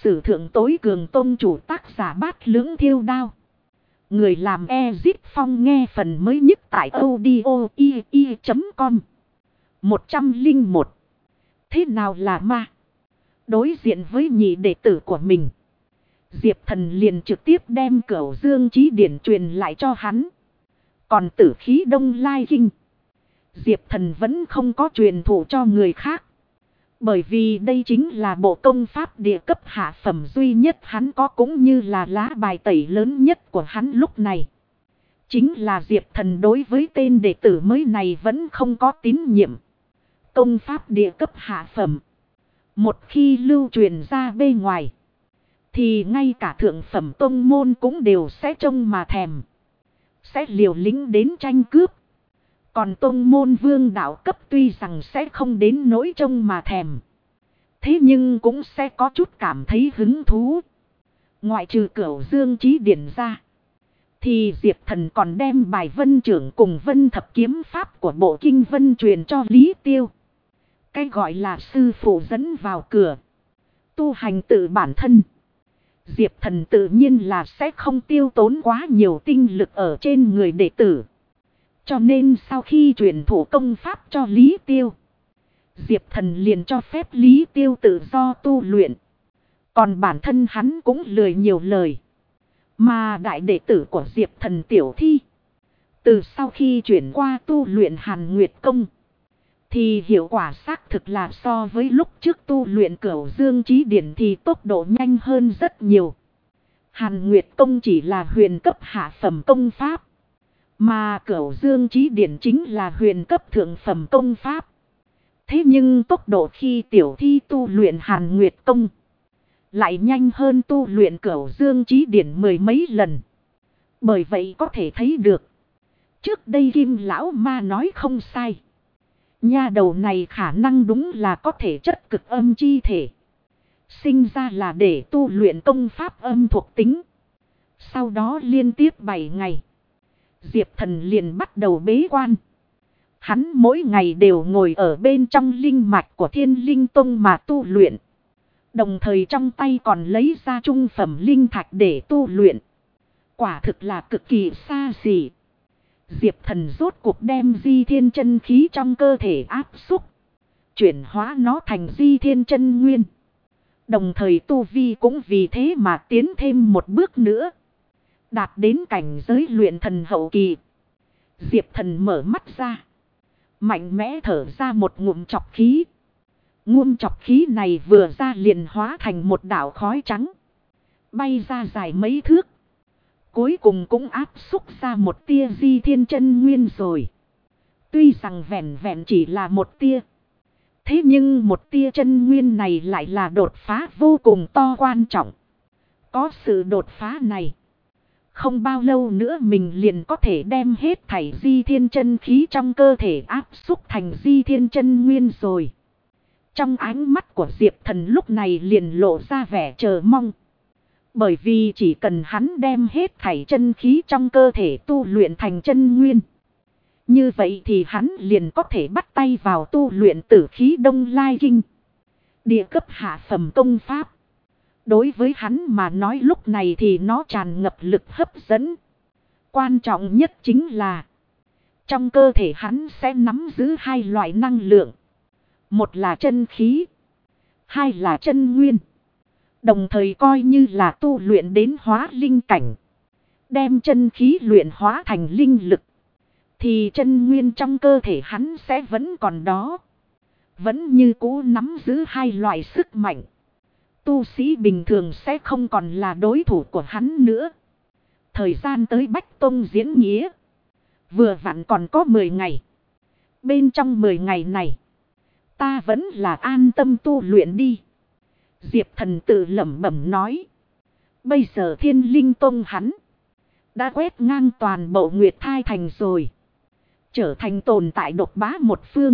sử thượng tối cường tôn chủ, tác giả Bát Lưỡng Thiêu Đao. Người làm Ezip Phong, nghe phần mới nhất tại audio.com. 101. Thế nào là ma? Đối diện với nhị đệ tử của mình, Diệp Thần liền trực tiếp đem Cửu Dương Chí Điển truyền lại cho hắn. Còn Tử Khí Đông Lai Kinh, Diệp Thần vẫn không có truyền thụ cho người khác. Bởi vì đây chính là bộ công pháp địa cấp hạ phẩm duy nhất hắn có, cũng như là lá bài tẩy lớn nhất của hắn lúc này. Chính là Diệp Thần đối với tên đệ tử mới này vẫn không có tín nhiệm. Công pháp địa cấp hạ phẩm, một khi lưu truyền ra bên ngoài, thì ngay cả thượng phẩm tông môn cũng đều sẽ trông mà thèm, sẽ liều lĩnh đến tranh cướp. Còn tông môn vương đạo cấp tuy rằng sẽ không đến nỗi trông mà thèm, thế nhưng cũng sẽ có chút cảm thấy hứng thú. Ngoại trừ Cửu Dương Chí Điển ra, thì Diệp Thần còn đem bài Vân Trưởng cùng Vân Thập Kiếm Pháp của bộ kinh Vân truyền cho Lý Tiêu. Cái gọi là sư phụ dẫn vào cửa, tu hành tự bản thân. Diệp Thần tự nhiên là sẽ không tiêu tốn quá nhiều tinh lực ở trên người đệ tử. Cho nên sau khi truyền thụ công pháp cho Lý Tiêu, Diệp Thần liền cho phép Lý Tiêu tự do tu luyện. Còn bản thân hắn cũng lười nhiều lời. Mà đại đệ tử của Diệp Thần Tiểu Thi, từ sau khi chuyển qua tu luyện Hàn Nguyệt Công, thì hiệu quả xác thực là so với lúc trước tu luyện Cửu Dương Chí Điển thì tốc độ nhanh hơn rất nhiều. Hàn Nguyệt Công chỉ là huyền cấp hạ phẩm công pháp, mà Cửu Dương Chí Điển chính là huyền cấp thượng phẩm công pháp. Thế nhưng tốc độ khi Tiểu Thi tu luyện Hàn Nguyệt Công lại nhanh hơn tu luyện Cửu Dương Chí Điển mười mấy lần. Bởi vậy có thể thấy được, trước đây Kim Lão Ma nói không sai. Nha đầu này khả năng đúng là có thể chất cực âm chi thể, sinh ra là để tu luyện công pháp âm thuộc tính. Sau đó liên tiếp 7 ngày, Diệp Thần liền bắt đầu bế quan. Hắn mỗi ngày đều ngồi ở bên trong linh mạch của Thiên Linh Tông mà tu luyện. Đồng thời trong tay còn lấy ra trung phẩm linh thạch để tu luyện. Quả thực là cực kỳ xa xỉ. Diệp Thần rốt cuộc đem Di Thiên chân khí trong cơ thể áp xúc, chuyển hóa nó thành Di Thiên chân nguyên. Đồng thời tu vi cũng vì thế mà tiến thêm một bước nữa, đạt đến cảnh giới luyện thần hậu kỳ. Diệp Thần mở mắt ra, mạnh mẽ thở ra một ngụm trọc khí. Ngụm trọc khí này vừa ra liền hóa thành một đạo khói trắng, bay ra dài mấy thước. Cuối cùng cũng áp xúc ra một tia Di Thiên chân nguyên rồi. Tuy rằng vẹn vẹn chỉ là một tia, thế nhưng một tia chân nguyên này lại là đột phá vô cùng to quan trọng. Có sự đột phá này, không bao lâu nữa mình liền có thể đem hết thảy Di Thiên chân khí trong cơ thể áp xúc thành Di Thiên chân nguyên rồi. Trong ánh mắt của Diệp Thần lúc này liền lộ ra vẻ chờ mong. Bởi vì chỉ cần hắn đem hết thảy chân khí trong cơ thể tu luyện thành chân nguyên, như vậy thì hắn liền có thể bắt tay vào tu luyện Tử Khí Đông Lai Kinh, địa cấp hạ phẩm công pháp. Đối với hắn mà nói lúc này thì nó tràn ngập lực hấp dẫn. Quan trọng nhất chính là trong cơ thể hắn sẽ nắm giữ hai loại năng lượng. Một là chân khí, hai là chân nguyên. Đồng thời coi như là tu luyện đến hóa linh cảnh, đem chân khí luyện hóa thành linh lực, thì chân nguyên trong cơ thể hắn sẽ vẫn còn đó. Vẫn như cũ nắm giữ hai loại sức mạnh. Tu sĩ bình thường sẽ không còn là đối thủ của hắn nữa. Thời gian tới Bách Tông diễn nghĩa, vừa vặn còn có 10 ngày. Bên trong 10 ngày này, ta vẫn là an tâm tu luyện đi. Diệp Thần tự lẩm bẩm nói. Bây giờ Thiên Linh Tông hắn đã quét ngang toàn bộ Nguyệt Thai Thành rồi, trở thành tồn tại độc bá một phương.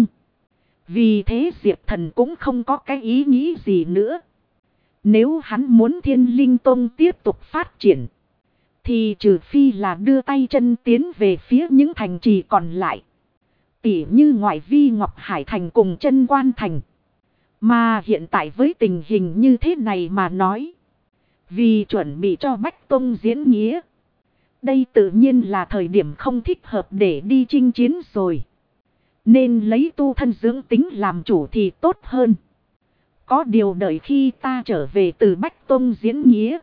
Vì thế Diệp Thần cũng không có cái ý nghĩ gì nữa. Nếu hắn muốn Thiên Linh Tông tiếp tục phát triển, thì trừ phi là đưa tay chân tiến về phía những thành trì còn lại, tỉ như ngoại vi Ngọc Hải Thành cùng Chân Quan Thành. Mà hiện tại với tình hình như thế này mà nói, Vì chuẩn bị cho Bách Tông diễn nghĩa. Đây tự nhiên là thời điểm không thích hợp để đi chinh chiến rồi. Nên lấy tu thân dưỡng tính làm chủ thì tốt hơn. Có điều đợi khi ta trở về từ Bách Tông diễn nghĩa.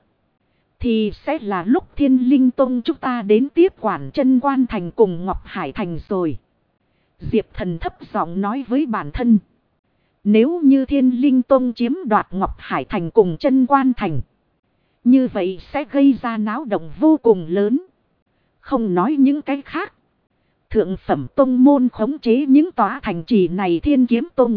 Thì sẽ là lúc Thiên Linh Tông chúng ta đến tiếp quản Chân Quan Thành cùng Ngọc Hải Thành rồi. Diệp Thần thấp giọng nói với bản thân. Nếu như Thiên Linh Tông chiếm đoạt Ngọc Hải Thành cùng Chân Quan Thành. Như vậy sẽ gây ra náo động vô cùng lớn. Không nói những cái khác. Thượng phẩm tông môn khống chế những tòa thành trì này Thiên Kiếm Tông.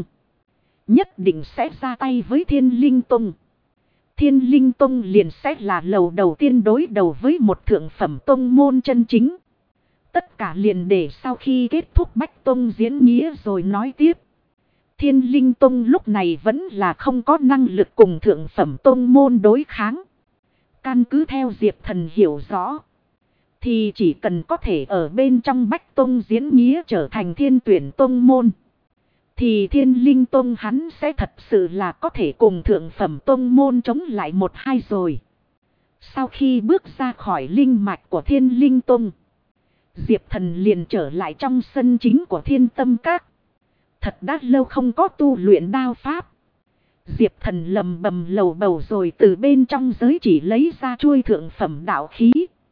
Nhất định sẽ ra tay với Thiên Linh Tông. Thiên Linh Tông liền sẽ là lầu đầu tiên đối đầu với một thượng phẩm tông môn chân chính. Tất cả liền để sau khi kết thúc Bách Tông diễn nghĩa rồi nói tiếp. Thiên Linh Tông lúc này vẫn là không có năng lực cùng thượng phẩm tông môn đối kháng. Căn cứ theo Diệp Thần hiểu rõ. Thì chỉ cần có thể ở bên trong Bách Tông diễn nghĩa trở thành Thiên Tuyển Tông môn. Thì Thiên Linh Tông hắn sẽ thật sự là có thể cùng thượng phẩm tông môn chống lại một hai rồi. Sau khi bước ra khỏi linh mạch của Thiên Linh Tông. Diệp Thần liền trở lại trong sân chính của Thiên Tâm Các. Thật đã lâu không có tu luyện đao pháp. Diệp Thần lầm bầm lầu bầu rồi từ bên trong giới chỉ lấy ra chuôi thượng phẩm đạo khí.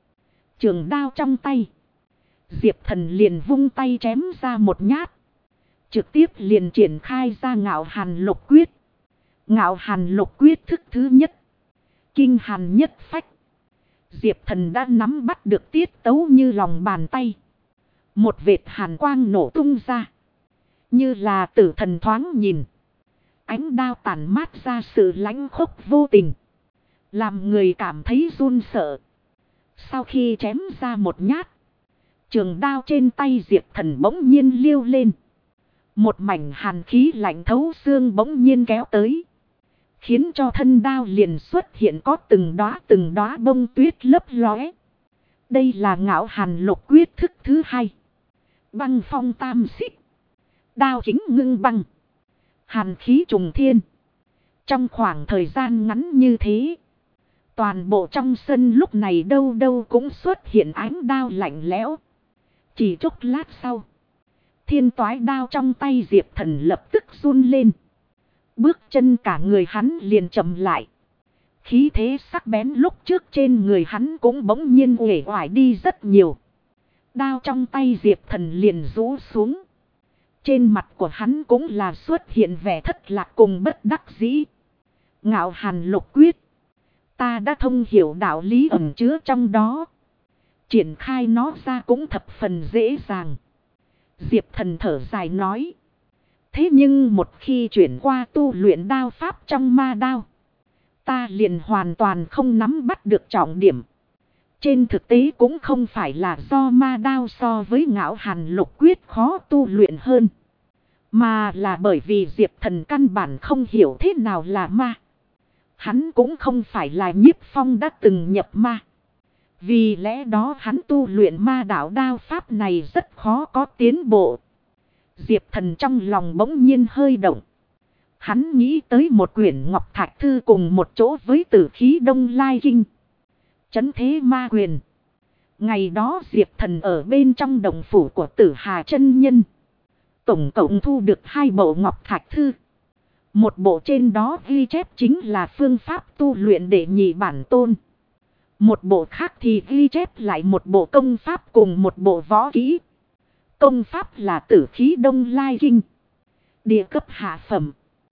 Trường đao trong tay. Diệp Thần liền vung tay chém ra một nhát. Trực tiếp liền triển khai ra Ngạo Hàn Lục Quyết. Ngạo Hàn Lục Quyết thức thứ nhất. Kinh hàn nhất phách. Diệp Thần đã nắm bắt được tiết tấu như lòng bàn tay. Một vệt hàn quang nổ tung ra. Như là tử thần thoáng nhìn. Ánh đao tản mát ra sự lãnh khốc vô tình. Làm người cảm thấy run sợ. Sau khi chém ra một nhát. Trường đao trên tay Diệp Thần bỗng nhiên liêu lên. Một mảnh hàn khí lạnh thấu xương bỗng nhiên kéo tới. Khiến cho thân đao liền xuất hiện có từng đóa bông tuyết lấp lóe. Đây là Ngạo Hàn Lục Quyết thức thứ hai. Băng phong tam xích. Đao chính ngưng băng. Hàn khí trùng thiên. Trong khoảng thời gian ngắn như thế. Toàn bộ trong sân lúc này đâu đâu cũng xuất hiện ánh đao lạnh lẽo. Chỉ chốc lát sau. Thiên toái đao trong tay Diệp Thần lập tức run lên. Bước chân cả người hắn liền chậm lại. Khí thế sắc bén lúc trước trên người hắn cũng bỗng nhiên uể oải đi rất nhiều. Đao trong tay Diệp Thần liền rũ xuống. Trên mặt của hắn cũng là xuất hiện vẻ thất lạc cùng bất đắc dĩ. Ngạo Hàn Lục Quyết. Ta đã thông hiểu đạo lý ẩn chứa trong đó. Triển khai nó ra cũng thập phần dễ dàng. Diệp Thần thở dài nói. Thế nhưng một khi chuyển qua tu luyện đao pháp trong ma đao. Ta liền hoàn toàn không nắm bắt được trọng điểm. Trên thực tế cũng không phải là do ma đao so với Ngạo Hàn Lục Quyết khó tu luyện hơn. Mà là bởi vì Diệp Thần căn bản không hiểu thế nào là ma. Hắn cũng không phải là Nhiếp Phong đã từng nhập ma. Vì lẽ đó hắn tu luyện ma đạo đao pháp này rất khó có tiến bộ. Diệp Thần trong lòng bỗng nhiên hơi động. Hắn nghĩ tới một quyển ngọc thạch thư cùng một chỗ với Tử Khí Đông Lai Kinh. Chấn thế ma quyền. Ngày đó Diệp Thần ở bên trong đồng phủ của Tử Hà chân nhân. Tổng cộng thu được 2 bộ ngọc thạch thư. Một bộ trên đó ghi chép chính là phương pháp tu luyện đệ nhị bản tôn. Một bộ khác thì ghi chép lại một bộ công pháp cùng một bộ võ kỹ. Công pháp là Tử Khí Đông Lai Kinh. Địa cấp hạ phẩm.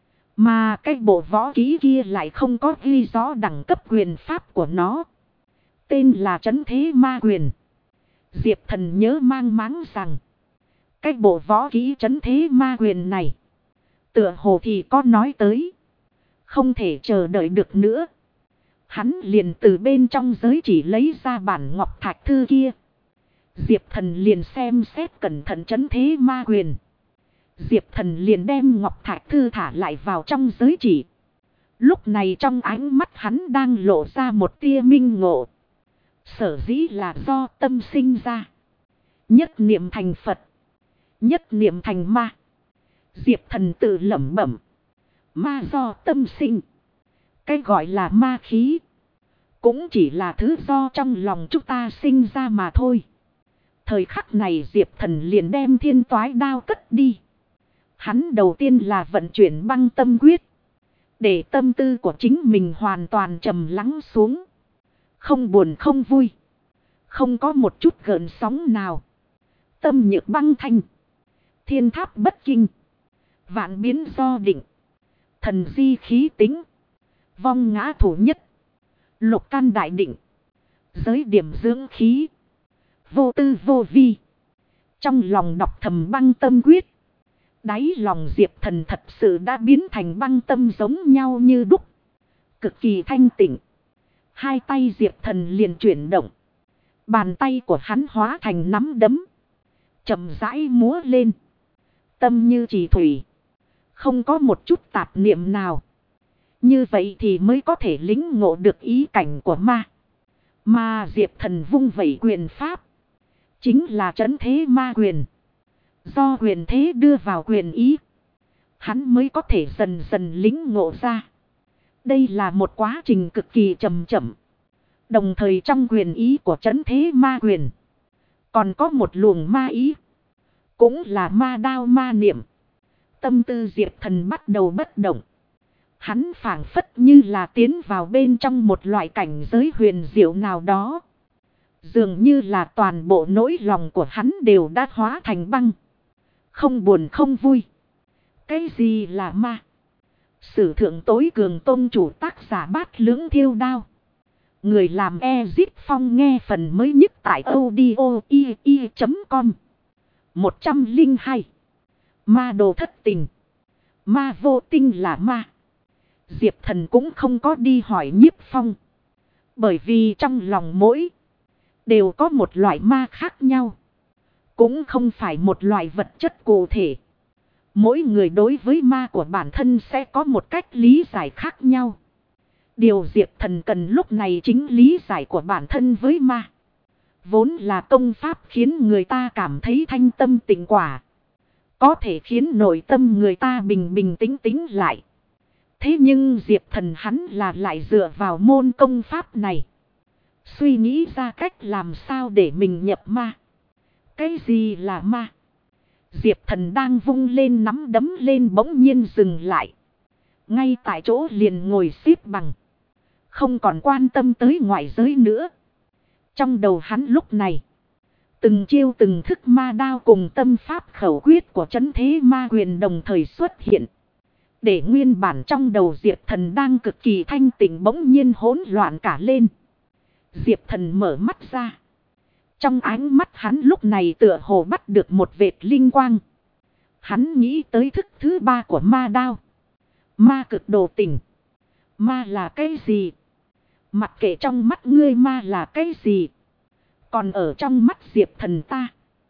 Mà cái bộ võ kỹ kia lại không có ghi rõ đẳng cấp quyền pháp của nó. Tên là Chấn Thế Ma Quyền. Diệp Thần nhớ mang máng rằng. Cái bộ võ kỹ Chấn Thế Ma Quyền này. Tựa hồ thì có nói tới. Không thể chờ đợi được nữa. Hắn liền từ bên trong giới chỉ lấy ra bản ngọc thạch thư kia. Diệp Thần liền xem xét cẩn thận Chấn Thế Ma Quyền. Diệp Thần liền đem ngọc thạch thư thả lại vào trong giới chỉ. Lúc này trong ánh mắt hắn đang lộ ra một tia minh ngộ. Sở dĩ là do tâm sinh ra. Nhất niệm thành Phật. Nhất niệm thành ma. Diệp Thần tự lẩm bẩm. Ma do tâm sinh. Cái gọi là ma khí. cũng chỉ là thứ do trong lòng chúng ta sinh ra mà thôi. Thời khắc này Diệp Thần liền đem thiên toái đao cất đi. Hắn đầu tiên là vận chuyển băng tâm quyết. Để tâm tư của chính mình hoàn toàn trầm lắng xuống. Không buồn không vui. Không có một chút gợn sóng nào. Tâm nhược băng thanh. Thiên tháp bất kinh. Vạn biến do định. Thần di khí tính. Vong ngã thủ nhất. Lục can đại định. Giới điểm dưỡng khí. Vô tư vô vi. Trong lòng đọc thầm băng tâm quyết. Đáy lòng Diệp Thần thật sự đã biến thành băng tâm giống nhau như đúc. Cực kỳ thanh tịnh. Hai tay Diệp Thần liền chuyển động. Bàn tay của hắn hóa thành nắm đấm. Chậm rãi múa lên. Tâm như chỉ thủy. Không có một chút tạp niệm nào. Như vậy thì mới có thể lĩnh ngộ được ý cảnh của ma. Mà Diệp Thần vung vẩy quyền pháp. Chính là trấn thế ma quyền. Do quyền thế đưa vào quyền ý. Hắn mới có thể dần dần lĩnh ngộ ra. Đây là một quá trình cực kỳ chậm chậm. Đồng thời trong quyền ý của trấn thế ma quyền. Còn có một luồng ma ý. Cũng là ma đao ma niệm. Tâm tư Diệp Thần bắt đầu bất động. Hắn phảng phất như là tiến vào bên trong một loại cảnh giới huyền diệu nào đó. Dường như là toàn bộ nỗi lòng của hắn đều đã hóa thành băng. Không buồn không vui. Cái gì là ma? Sử thượng tối cường tôn chủ tác giả Bát Lưỡng Thiêu Đao. Người làm Ezip Phong nghe phần mới nhất tại audio.com. 102. Ma đồ thất tình. Ma vô tinh là ma. Diệp Thần cũng không có đi hỏi Nhiếp Phong. Bởi vì trong lòng mỗi đều có một loại ma khác nhau. Cũng không phải một loại vật chất cụ thể. Mỗi người đối với ma của bản thân sẽ có một cách lý giải khác nhau. Điều Diệp Thần cần lúc này chính lý giải của bản thân với ma. Vốn là công pháp khiến người ta cảm thấy thanh tâm tịnh quả. Có thể khiến nội tâm người ta bình bình tĩnh tĩnh lại. Thế nhưng Diệp Thần hắn là lại dựa vào môn công pháp này. Suy nghĩ ra cách làm sao để mình nhập ma. Cái gì là ma? Diệp Thần đang vung lên nắm đấm lên bỗng nhiên dừng lại. Ngay tại chỗ liền ngồi xếp bằng. Không còn quan tâm tới ngoại giới nữa. Trong đầu hắn lúc này. Từng chiêu từng thức ma đao cùng tâm pháp khẩu quyết của trấn thế ma quyền đồng thời xuất hiện. Để nguyên bản trong đầu Diệp Thần đang cực kỳ thanh tịnh bỗng nhiên hỗn loạn cả lên. Diệp Thần mở mắt ra. Trong ánh mắt hắn lúc này tựa hồ bắt được một vệt linh quang. Hắn nghĩ tới thức thứ ba của ma đao. Ma cực đồ tình. Ma là cái gì? Mặc kệ trong mắt ngươi ma là cái gì? Còn ở trong mắt Diệp Thần ta.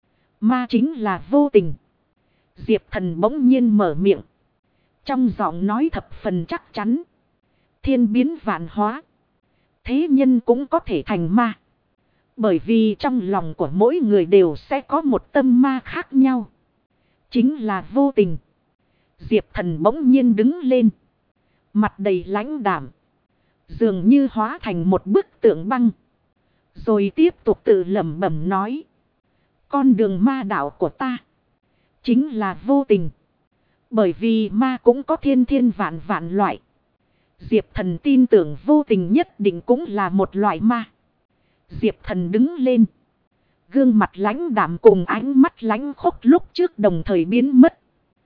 Ma chính là vô tình. Diệp Thần bỗng nhiên mở miệng. Trong giọng nói thập phần chắc chắn. Thiên biến vạn hóa. Thế nhân cũng có thể thành ma. Bởi vì trong lòng của mỗi người đều sẽ có một tâm ma khác nhau. Chính là vô tình. Diệp Thần bỗng nhiên đứng lên. Mặt đầy lãnh đạm. Dường như hóa thành một bức tượng băng. Rồi tiếp tục tự lẩm bẩm nói. Con đường ma đạo của ta. Chính là vô tình. Bởi vì ma cũng có thiên thiên vạn vạn loại. Diệp Thần tin tưởng vô tình nhất định cũng là một loại ma. Diệp Thần đứng lên. Gương mặt lãnh đạm cùng ánh mắt lãnh khốc lúc trước đồng thời biến mất.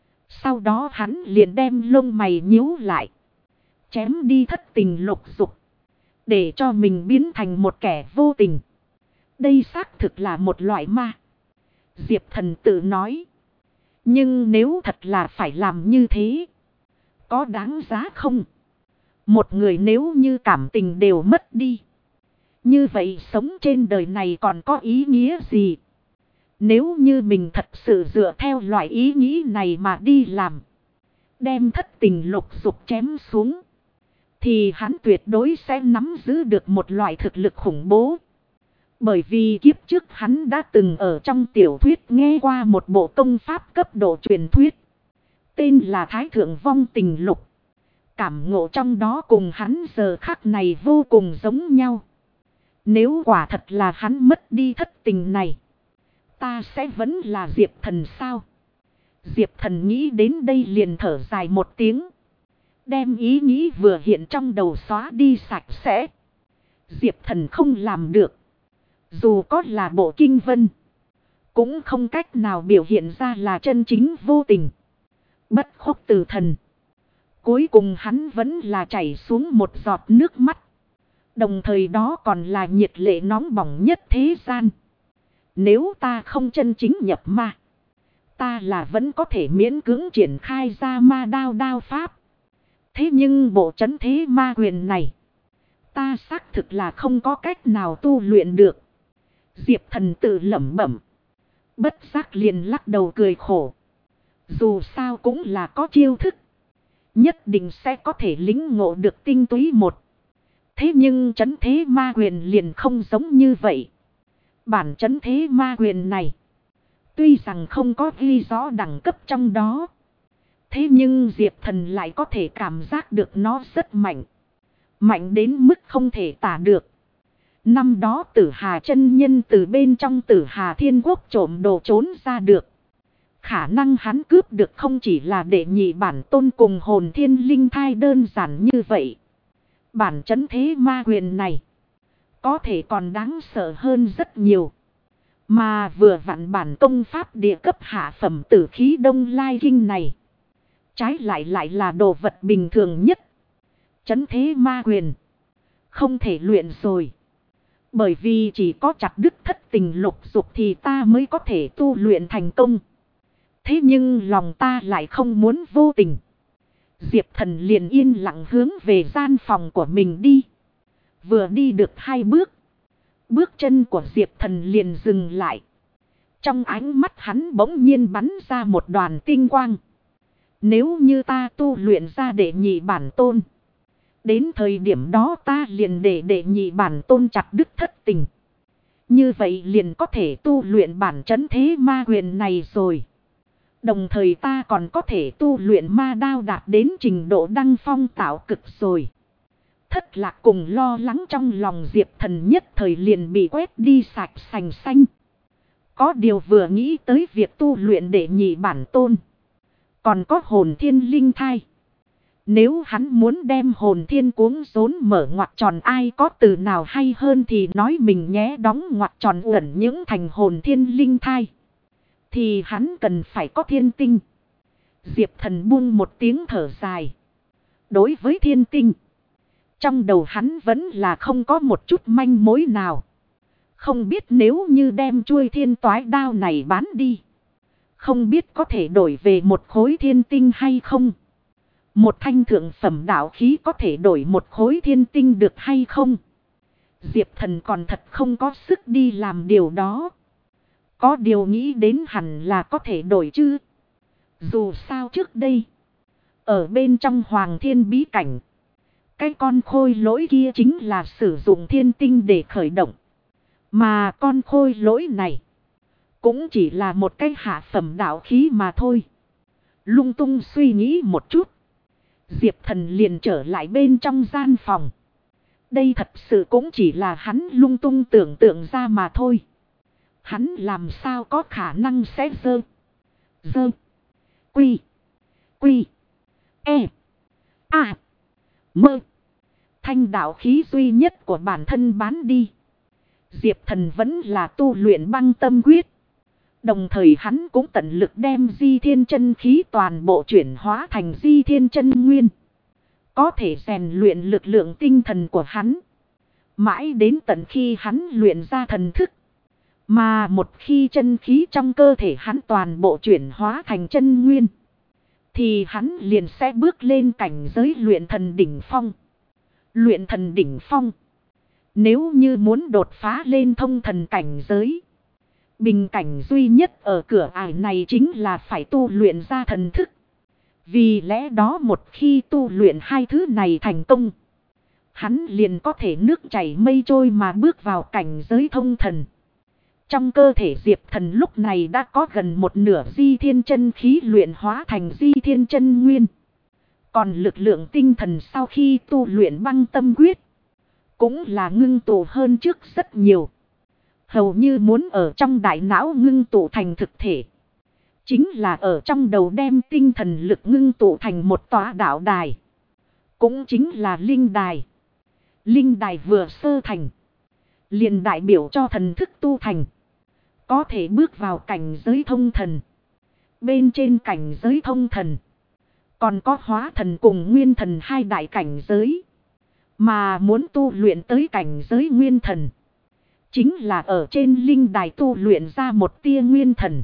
Sau đó hắn liền đem lông mày nhíu lại. Chém đi thất tình lục dục. Để cho mình biến thành một kẻ vô tình. Đây xác thực là một loại ma. Diệp Thần tự nói. Nhưng nếu thật là phải làm như thế. Có đáng giá không? Một người nếu như cảm tình đều mất đi. Như vậy sống trên đời này còn có ý nghĩa gì? Nếu như mình thật sự dựa theo loại ý nghĩ này mà đi làm. Đem thất tình lục dục chém xuống. Thì hắn tuyệt đối sẽ nắm giữ được một loại thực lực khủng bố. Bởi vì kiếp trước hắn đã từng ở trong tiểu thuyết nghe qua một bộ công pháp cấp độ truyền thuyết. Tên là Thái Thượng Vong Tình Lục. Cảm ngộ trong đó cùng hắn giờ khắc này vô cùng giống nhau. Nếu quả thật là hắn mất đi thất tình này, ta sẽ vẫn là Diệp Thần sao? Diệp Thần nghĩ đến đây liền thở dài một tiếng. Đem ý nghĩ vừa hiện trong đầu xóa đi sạch sẽ. Diệp Thần không làm được. Dù có là bộ kinh vân, cũng không cách nào biểu hiện ra là chân chính vô tình. Bất khúc từ thần. Cuối cùng hắn vẫn là chảy xuống một giọt nước mắt. Đồng thời đó còn là nhiệt lệ nóng bỏng nhất thế gian. Nếu ta không chân chính nhập ma, ta là vẫn có thể miễn cưỡng triển khai ra ma đao pháp. Thế nhưng bộ trấn thế ma quyền này, ta xác thực là không có cách nào tu luyện được. Diệp Thần tự lẩm bẩm. Bất giác liền lắc đầu cười khổ. Dù sao cũng là có chiêu thức, nhất định sẽ có thể lĩnh ngộ được tinh túy một. Thế nhưng trấn thế ma quyền liền không giống như vậy. Bản trấn thế ma quyền này, tuy rằng không có ghi rõ đẳng cấp trong đó, thế nhưng Diệp Thần lại có thể cảm giác được nó rất mạnh. Mạnh đến mức không thể tả được. Năm đó Tử Hà chân nhân từ bên trong Tử Hà Thiên Quốc trộm đồ trốn ra được. Khả năng hắn cướp được không chỉ là đệ nhị bản tôn cùng hồn thiên linh thai đơn giản như vậy. Bản trấn thế ma quyền này, có thể còn đáng sợ hơn rất nhiều. Mà vừa vặn bản công pháp địa cấp hạ phẩm tử khí đông lai kinh này, trái lại là đồ vật bình thường nhất. Trấn thế ma quyền, không thể luyện rồi. Bởi vì chỉ có chặt đứt thất tình lục dục thì ta mới có thể tu luyện thành công. Thế nhưng lòng ta lại không muốn vô tình. Diệp Thần liền yên lặng hướng về gian phòng của mình đi. Vừa đi được 2 bước, bước chân của Diệp Thần liền dừng lại. Trong ánh mắt hắn bỗng nhiên bắn ra một đoàn tinh quang. Nếu như ta tu luyện ra đệ nhị bản tôn, đến thời điểm đó ta liền để đệ nhị bản tôn chặt đứt thất tình. Như vậy liền có thể tu luyện bản trấn thế ma quyền này rồi. Đồng thời ta còn có thể tu luyện ma đao đạt đến trình độ đăng phong tạo cực rồi. Thất lạc cùng lo lắng trong lòng Diệp Thần nhất thời liền bị quét đi sạch sành xanh. Có điều vừa nghĩ tới việc tu luyện đệ nhị bản tôn, còn có hồn thiên linh thai. Nếu hắn muốn đem hồn thiên cuống rốn mở ngoặc tròn, ai có từ nào hay hơn thì nói mình nhé, đóng ngoặc tròn uẩn những thành hồn thiên linh thai. Thì hắn cần phải có thiên tinh. Diệp Thần buông một tiếng thở dài. Đối với thiên tinh, trong đầu hắn vẫn là không có một chút manh mối nào. Không biết nếu như đem chuôi thiên toái đao này bán đi, không biết có thể đổi về một khối thiên tinh hay không. Một thanh thượng phẩm đạo khí có thể đổi một khối thiên tinh được hay không. Diệp Thần còn thật không có sức đi làm điều đó. Có điều nghĩ đến hẳn là có thể đổi chứ. Dù sao trước đây, ở bên trong Hoàng Thiên bí cảnh, cái con khôi lỗi kia chính là sử dụng thiên tinh để khởi động. Mà con khôi lỗi này, cũng chỉ là một cái hạ phẩm đạo khí mà thôi. Lung tung suy nghĩ một chút, Diệp Thần liền trở lại bên trong gian phòng. Đây thật sự cũng chỉ là hắn lung tung tưởng tượng ra mà thôi. Hắn làm sao có khả năng sẽ quy mơ thanh đạo khí duy nhất của bản thân bán đi. Diệp Thần vẫn là tu luyện băng tâm quyết. Đồng thời hắn cũng tận lực đem di thiên chân khí toàn bộ chuyển hóa thành di thiên chân nguyên. Có thể rèn luyện lực lượng tinh thần của hắn. Mãi đến tận khi hắn luyện ra thần thức. Mà một khi chân khí trong cơ thể hắn toàn bộ chuyển hóa thành chân nguyên, thì hắn liền sẽ bước lên cảnh giới luyện thần đỉnh phong. Luyện thần đỉnh phong, nếu như muốn đột phá lên thông thần cảnh giới, bình cảnh duy nhất ở cửa ải này chính là phải tu luyện ra thần thức. Vì lẽ đó một khi tu luyện hai thứ này thành công, hắn liền có thể nước chảy mây trôi mà bước vào cảnh giới thông thần. Trong cơ thể Diệp Thần lúc này đã có gần một nửa di thiên chân khí luyện hóa thành di thiên chân nguyên. Còn lực lượng tinh thần sau khi tu luyện băng tâm quyết, cũng là ngưng tụ hơn trước rất nhiều. Hầu như muốn ở trong đại não ngưng tụ thành thực thể. Chính là ở trong đầu đem tinh thần lực ngưng tụ thành một tòa đạo đài. Cũng chính là linh đài. Linh đài vừa sơ thành, liền đại biểu cho thần thức tu thành. Có thể bước vào cảnh giới thông thần. Bên trên cảnh giới thông thần, còn có hóa thần cùng nguyên thần hai đại cảnh giới. Mà muốn tu luyện tới cảnh giới nguyên thần, chính là ở trên linh đài tu luyện ra một tia nguyên thần.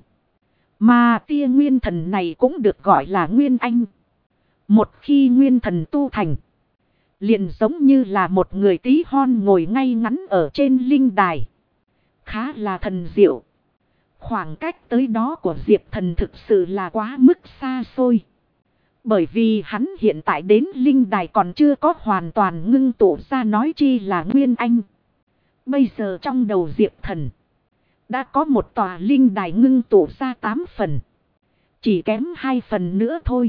Mà tia nguyên thần này cũng được gọi là nguyên anh. Một khi nguyên thần tu thành, liền giống như là một người tí hon ngồi ngay ngắn ở trên linh đài. Khá là thần diệu. Khoảng cách tới đó của Diệp Thần thực sự là quá mức xa xôi. Bởi vì hắn hiện tại đến linh đài còn chưa có hoàn toàn ngưng tụ ra, nói chi là nguyên anh. Bây giờ trong đầu Diệp Thần đã có một tòa linh đài ngưng tụ ra 8 phần. Chỉ kém 2 phần nữa thôi,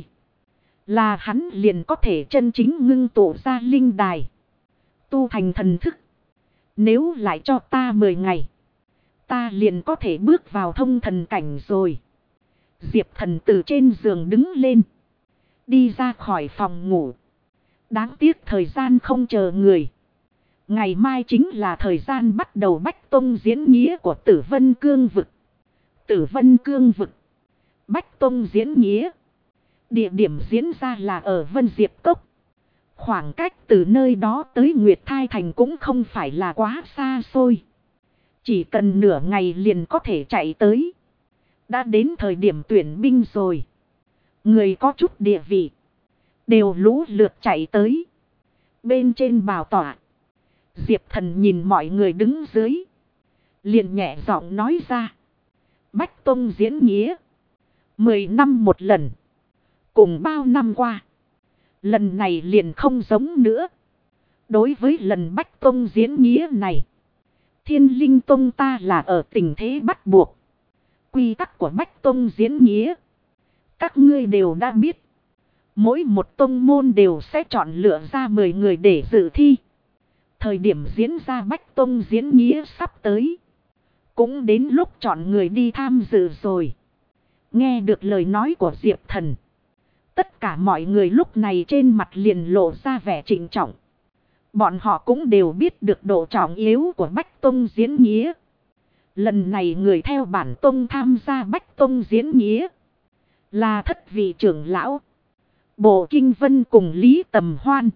là hắn liền có thể chân chính ngưng tụ ra linh đài, tu thành thần thức. Nếu lại cho ta 10 ngày, ta liền có thể bước vào thông thần cảnh rồi. Diệp Thần từ trên giường đứng lên, đi ra khỏi phòng ngủ. Đáng tiếc thời gian không chờ người. Ngày mai chính là thời gian bắt đầu Bách Tông diễn nghĩa của Tử Vân Cương Vực. Tử Vân Cương Vực, Bách Tông diễn nghĩa. Địa điểm diễn ra là ở Vân Diệp Cốc. Khoảng cách từ nơi đó tới Nguyệt Thai Thành cũng không phải là quá xa xôi. Chỉ cần nửa ngày liền có thể chạy tới. Đã đến thời điểm tuyển binh rồi. Người có chút địa vị đều lũ lượt chạy tới. Bên trên bảo tọa, Diệp Thần nhìn mọi người đứng dưới, liền nhẹ giọng nói ra. Bách Tông diễn nghĩa 10 năm một lần. Cùng bao năm qua, lần này liền không giống nữa. Đối với lần Bách Tông diễn nghĩa này, Thiên Linh Tông ta là ở tình thế bắt buộc. Quy tắc của Bách Tông diễn nghĩa, các ngươi đều đã biết. Mỗi một tông môn đều sẽ chọn lựa ra 10 người để dự thi. Thời điểm diễn ra Bách Tông diễn nghĩa sắp tới, cũng đến lúc chọn người đi tham dự rồi. Nghe được lời nói của Diệp Thần, tất cả mọi người lúc này trên mặt liền lộ ra vẻ trịnh trọng. Bọn họ cũng đều biết được độ trọng yếu của Bách Tông diễn nghĩa. Lần này người theo bản tông tham gia Bách Tông diễn nghĩa là thất vị trưởng lão Bộ Kinh Vân cùng Lý Tầm Hoan.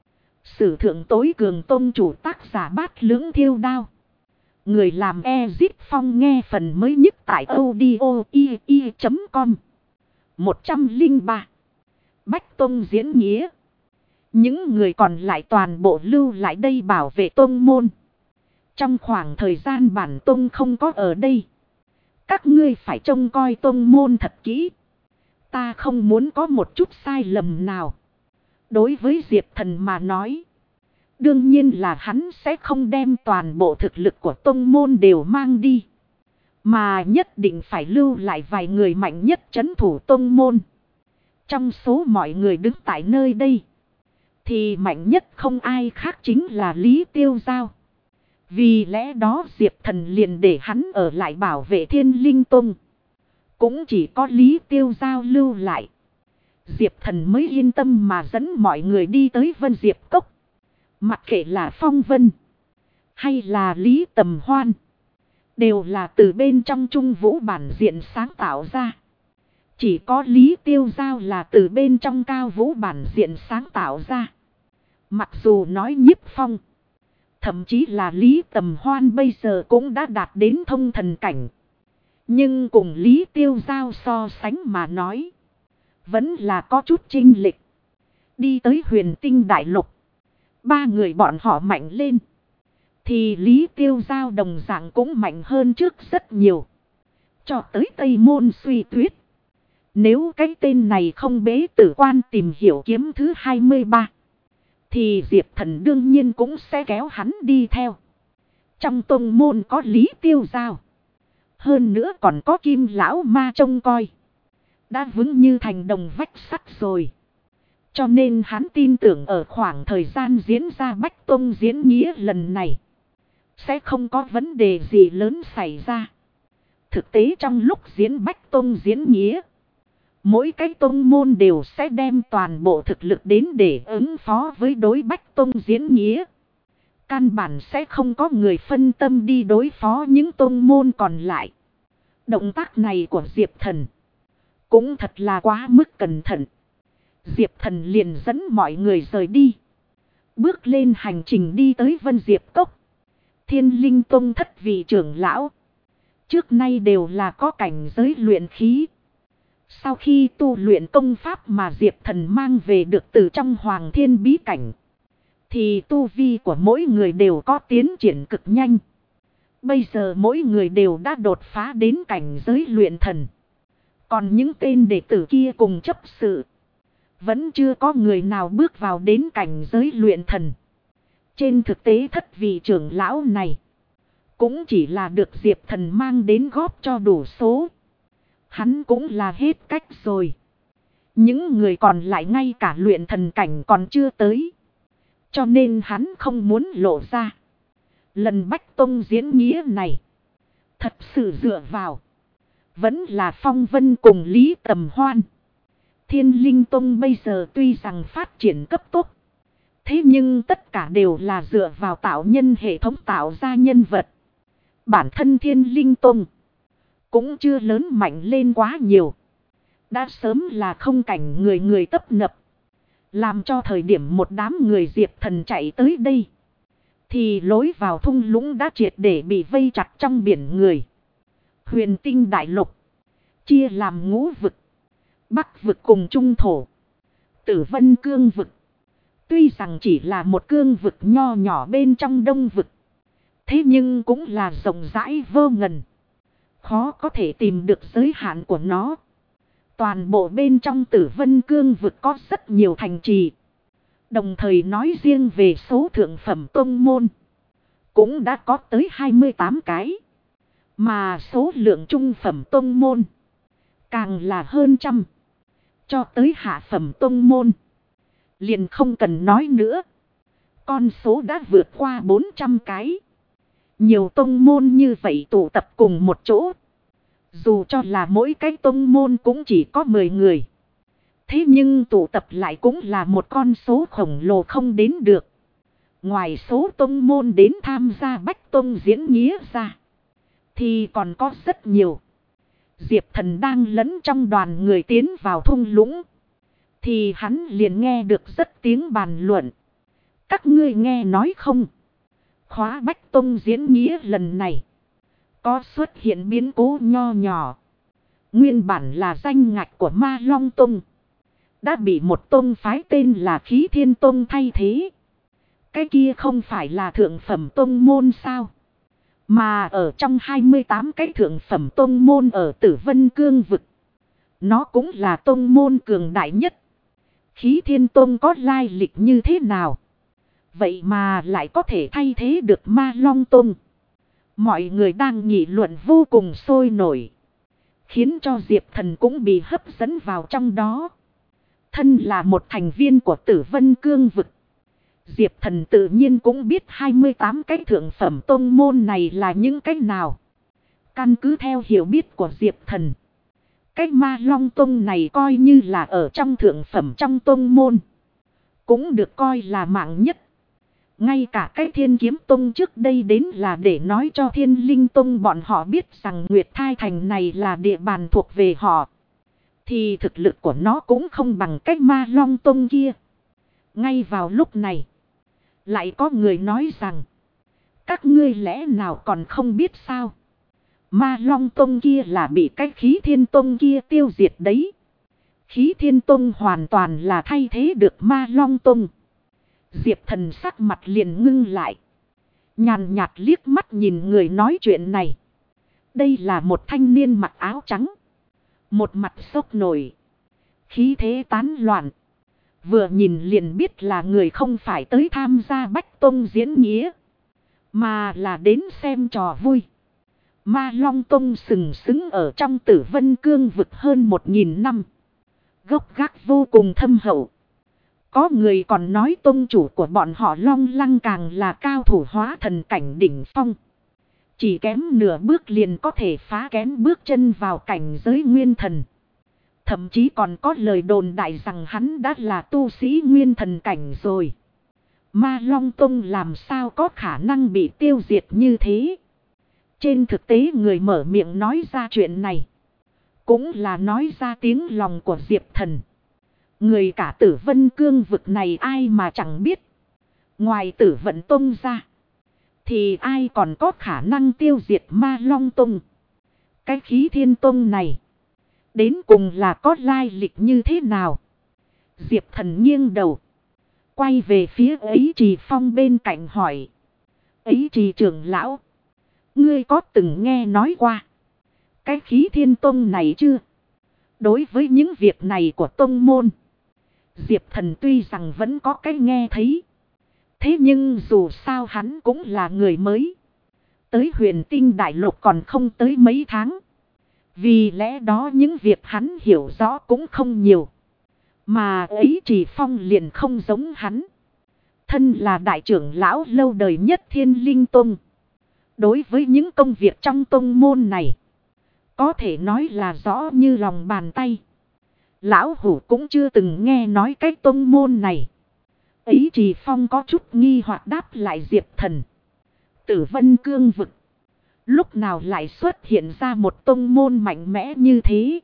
Sử thượng tối cường tông chủ tác giả Bát Lưỡng Thiêu Đao. Người làm Ezip Phong nghe phần mới nhất tại audio.com. 103. Bách Tông diễn nghĩa. Những người còn lại toàn bộ lưu lại đây bảo vệ tông môn. Trong khoảng thời gian bản tông không có ở đây, các ngươi phải trông coi tông môn thật kỹ. Ta không muốn có một chút sai lầm nào. Đối với Diệp Thần mà nói, đương nhiên là hắn sẽ không đem toàn bộ thực lực của tông môn đều mang đi, mà nhất định phải lưu lại vài người mạnh nhất trấn thủ tông môn. Trong số mọi người đứng tại nơi đây, thì mạnh nhất không ai khác chính là Lý Tiêu Giao. Vì lẽ đó Diệp Thần liền để hắn ở lại bảo vệ Thiên Linh Tông. Cũng chỉ có Lý Tiêu Giao lưu lại, Diệp Thần mới yên tâm mà dẫn mọi người đi tới Vân Diệp Cốc. Mặc kệ là Phong Vân hay là Lý Tầm Hoan, đều là từ bên trong Trung Vũ bản diện sáng tạo ra. Chỉ có Lý Tiêu Giao là từ bên trong Cao Vũ bản diện sáng tạo ra. Mặc dù nói Nhiếp Phong, thậm chí là Lý Tầm Hoan bây giờ cũng đã đạt đến thông thần cảnh, nhưng cùng Lý Tiêu Giao so sánh mà nói, vẫn là có chút chênh lệch. Đi tới Huyền Tinh Đại Lục, ba người bọn họ mạnh lên, thì Lý Tiêu Giao đồng dạng cũng mạnh hơn trước rất nhiều. Cho tới Tây Môn Suy Tuyết, nếu cái tên này không bế tử quan tìm hiểu kiếm thứ 23, thì Diệp Thần đương nhiên cũng sẽ kéo hắn đi theo. Trong tông môn có Lý Tiêu Giao, hơn nữa còn có Kim Lão Ma trông coi, đã vững như thành đồng vách sắt rồi. Cho nên hắn tin tưởng ở khoảng thời gian diễn ra Bách Tông diễn nghĩa lần này, sẽ không có vấn đề gì lớn xảy ra. Thực tế trong lúc diễn Bách Tông diễn nghĩa, mỗi cái tông môn đều sẽ đem toàn bộ thực lực đến để ứng phó với đối Bách Tông diễn nghĩa. Căn bản sẽ không có người phân tâm đi đối phó những tông môn còn lại. Động tác này của Diệp Thần cũng thật là quá mức cẩn thận. Diệp Thần liền dẫn mọi người rời đi, bước lên hành trình đi tới Vân Diệp Cốc. Thiên Linh Tông thất vị trưởng lão trước nay đều là có cảnh giới luyện khí. Sau khi tu luyện công pháp mà Diệp Thần mang về được từ trong Hoàng Thiên bí cảnh, thì tu vi của mỗi người đều có tiến triển cực nhanh. Bây giờ mỗi người đều đã đột phá đến cảnh giới luyện thần. Còn những tên đệ tử kia cùng chấp sự, vẫn chưa có người nào bước vào đến cảnh giới luyện thần. Trên thực tế thất vị trưởng lão này cũng chỉ là được Diệp Thần mang đến góp cho đủ số. Hắn cũng là hết cách rồi. Những người còn lại ngay cả luyện thần cảnh còn chưa tới, cho nên hắn không muốn lộ ra. Lần Bách Tông diễn nghĩa này, thật sự dựa vào vẫn là Phong Vân cùng Lý Tầm Hoan. Thiên Linh Tông bây giờ tuy rằng phát triển cấp tốc, thế nhưng tất cả đều là dựa vào tạo nhân hệ thống tạo ra nhân vật. Bản thân Thiên Linh Tông cũng chưa lớn mạnh lên quá nhiều, đã sớm là không cảnh người người tấp nập. Làm cho thời điểm một đám người Diệp Thần chạy tới đây, thì lối vào thung lũng đã triệt để bị vây chặt trong biển người. Huyền Tinh Đại Lục chia làm ngũ vực, Bắc vực cùng Trung thổ, Tử Vân Cương vực. Tuy rằng chỉ là một cương vực nho nhỏ bên trong Đông vực, thế nhưng cũng là rộng rãi vô ngần, khó có thể tìm được giới hạn của nó. Toàn bộ bên trong Tử Vân Cương vực có rất nhiều thành trì. Đồng thời nói riêng về số thượng phẩm tông môn, cũng đã có tới 28 cái. Mà số lượng trung phẩm tông môn càng là hơn trăm. Cho tới hạ phẩm tông môn liền không cần nói nữa, con số đã vượt qua 400 cái. Nhiều tông môn như vậy tụ tập cùng một chỗ, dù cho là mỗi cái tông môn cũng chỉ có 10 người, thế nhưng tụ tập lại cũng là một con số khổng lồ không đến được. Ngoài số tông môn đến tham gia Bách Tông diễn nghĩa ra, thì còn có rất nhiều. Diệp Thần đang lẫn trong đoàn người tiến vào thung lũng, thì hắn liền nghe được rất tiếng bàn luận. Các ngươi nghe nói không? Khóa Bách Tông diễn nghĩa lần này có xuất hiện biến cố nho nhỏ. Nguyên bản là danh ngạch của Ma Long Tông, đã bị một tông phái tên là Khí Thiên Tông thay thế. Cái kia không phải là thượng phẩm tông môn sao? Mà ở trong 28 cái thượng phẩm tông môn ở Tử Vân Cương vực, nó cũng là tông môn cường đại nhất. Khí Thiên Tông có lai lịch như thế nào, vậy mà lại có thể thay thế được Ma Long Tông? Mọi người đang nghị luận vô cùng sôi nổi, khiến cho Diệp Thần cũng bị hấp dẫn vào trong đó. Thân là một thành viên của Tử Vân Cương vực, Diệp Thần tự nhiên cũng biết 28 cái thượng phẩm tông môn này là những cái nào. Căn cứ theo hiểu biết của Diệp Thần, cái Ma Long Tông này coi như là ở trong thượng phẩm trong tông môn, cũng được coi là mạng nhất. Ngay cả cái Thiên Kiếm Tông trước đây đến là để nói cho Thiên Linh Tông bọn họ biết rằng Nguyệt Thai Thành này là địa bàn thuộc về họ, thì thực lực của nó cũng không bằng cái Ma Long Tông kia. Ngay vào lúc này, lại có người nói rằng, các ngươi lẽ nào còn không biết sao? Ma Long Tông kia là bị cái Khí Thiên Tông kia tiêu diệt đấy. Khí Thiên Tông hoàn toàn là thay thế được Ma Long Tông. Diệp Thần sắc mặt liền ngưng lại, nhàn nhạt liếc mắt nhìn người nói chuyện này. Đây là một thanh niên mặc áo trắng, một mặt sốc nổi, khí thế tán loạn. Vừa nhìn liền biết là người không phải tới tham gia Bách Tông diễn nghĩa, mà là đến xem trò vui. Ma Long Tông sừng sững ở trong Tử Vân Cương vực hơn 1000 năm, gốc gác vô cùng thâm hậu. Có người còn nói tông chủ của bọn họ Long Lăng càng là cao thủ hóa thần cảnh đỉnh phong. Chỉ kém nửa bước liền có thể phá kén bước chân vào cảnh giới nguyên thần. Thậm chí còn có lời đồn đại rằng hắn đã là tu sĩ nguyên thần cảnh rồi. Ma Long Tông làm sao có khả năng bị tiêu diệt như thế? Trên thực tế người mở miệng nói ra chuyện này, cũng là nói ra tiếng lòng của Diệp Thần. Người cả Tử Vân Cương vực này ai mà chẳng biết. Ngoài Tử Vận Tông ra, thì ai còn có khả năng tiêu diệt Ma Long Tông? Cái Khí Thiên Tông này, đến cùng là có lai lịch như thế nào? Diệp Thần nghiêng đầu, quay về phía Ấy Trì Phong bên cạnh hỏi. Ấy Trì trưởng lão, ngươi có từng nghe nói qua cái Khí Thiên Tông này chưa? Đối với những việc này của tông môn, Diệp Thần tuy rằng vẫn có cái nghe thấy. Thế nhưng dù sao hắn cũng là người mới. Tới Huyền Tinh Đại Lục còn không tới mấy tháng. Vì lẽ đó những việc hắn hiểu rõ cũng không nhiều. Mà Ấy Trì Phong liền không giống hắn. Thân là đại trưởng lão lâu đời nhất Thiên Linh Tông. Đối với những công việc trong tông môn này, có thể nói là rõ như lòng bàn tay. Lão Hủ cũng chưa từng nghe nói cái tông môn này. Ấy Trì Phong có chút nghi hoặc đáp lại Diệp Thần. Tử Vân Cương vực, lúc nào lại xuất hiện ra một tông môn mạnh mẽ như thế?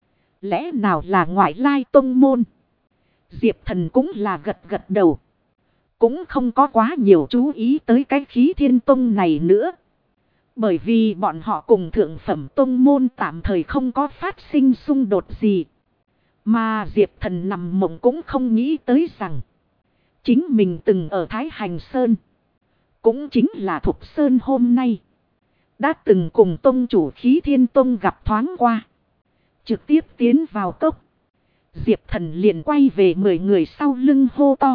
Lẽ nào là ngoại lai tông môn? Diệp Thần cũng là gật gật đầu. Cũng không có quá nhiều chú ý tới cái Khí Thiên Tông này nữa. Bởi vì bọn họ cùng thượng phẩm tông môn tạm thời không có phát sinh xung đột gì. Mà Diệp Thần nằm mộng cũng không nghĩ tới rằng chính mình từng ở Thái Hành Sơn, cũng chính là Thục Sơn hôm nay, đã từng cùng tông chủ Khí Thiên Tông gặp thoáng qua. Trực tiếp tiến vào cốc, Diệp Thần liền quay về 10 người sau lưng hô to.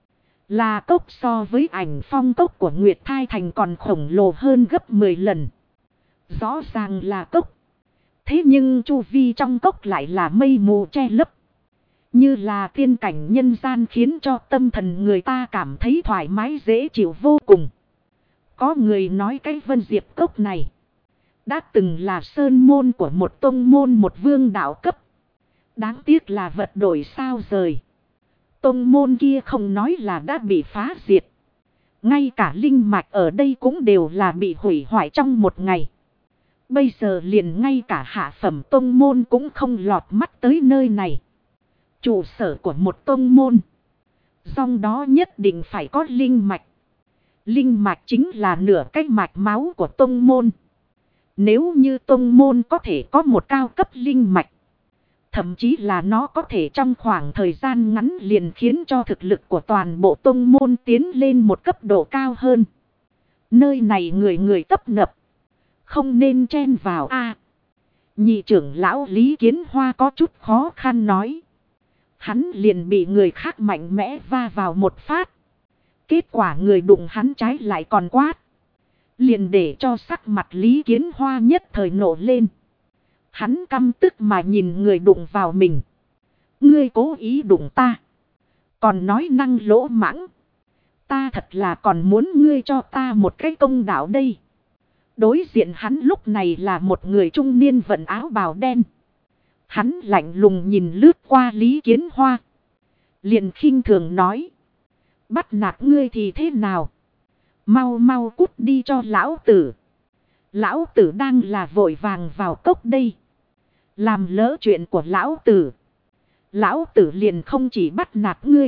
Là cốc so với Ảnh Phong cốc của Nguyệt Thai Thành còn khổng lồ hơn gấp 10 lần. Rõ ràng là cốc. Thế nhưng chu vi trong cốc lại là mây mù che lấp. Như là tiên cảnh nhân gian, khiến cho tâm thần người ta cảm thấy thoải mái dễ chịu vô cùng. Có người nói cái Vân Diệp cốc này đã từng là sơn môn của một tông môn, một vương đạo cấp. Đáng tiếc là vật đổi sao rời. Tông môn kia không nói là đã bị phá diệt, ngay cả linh mạch ở đây cũng đều là bị hủy hoại trong một ngày. Bây giờ liền ngay cả hạ phẩm tông môn cũng không lọt mắt tới nơi này. Trụ sở của một tông môn, trong đó nhất định phải có linh mạch. Linh mạch chính là nửa cái mạch máu của tông môn. Nếu như tông môn có thể có một cao cấp linh mạch, thậm chí là nó có thể trong khoảng thời gian ngắn liền khiến cho thực lực của toàn bộ tông môn tiến lên một cấp độ cao hơn. Nơi này người người tấp nập, không nên chen vào a. Nhị trưởng lão Lý Kiến Hoa có chút khó khăn nói. Hắn liền bị người khác mạnh mẽ va vào một phát. Kết quả người đụng hắn trái lại còn quát. Liền để cho sắc mặt Lý Kiến Hoa nhất thời nổ lên. Hắn căm tức mà nhìn người đụng vào mình. Ngươi cố ý đụng ta, còn nói năng lỗ mãng. Ta thật là còn muốn ngươi cho ta một cái công đạo đây. Đối diện hắn lúc này là một người trung niên vận áo bào đen. Hắn lạnh lùng nhìn lướt qua Lý Kiến Hoa, liền khinh thường nói. Bắt nạt ngươi thì thế nào? Mau mau cút đi cho lão tử. Lão tử đang là vội vàng vào cốc đây. Làm lỡ chuyện của lão tử, lão tử liền không chỉ bắt nạt ngươi,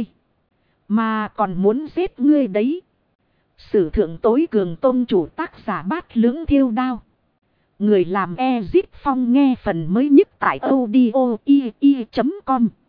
mà còn muốn giết ngươi đấy. Sử thượng tối cường tông chủ, tác giả Bát Lưỡng Thiêu Đao. Người làm Ezit Phong, nghe phần mới nhất tại audio.com.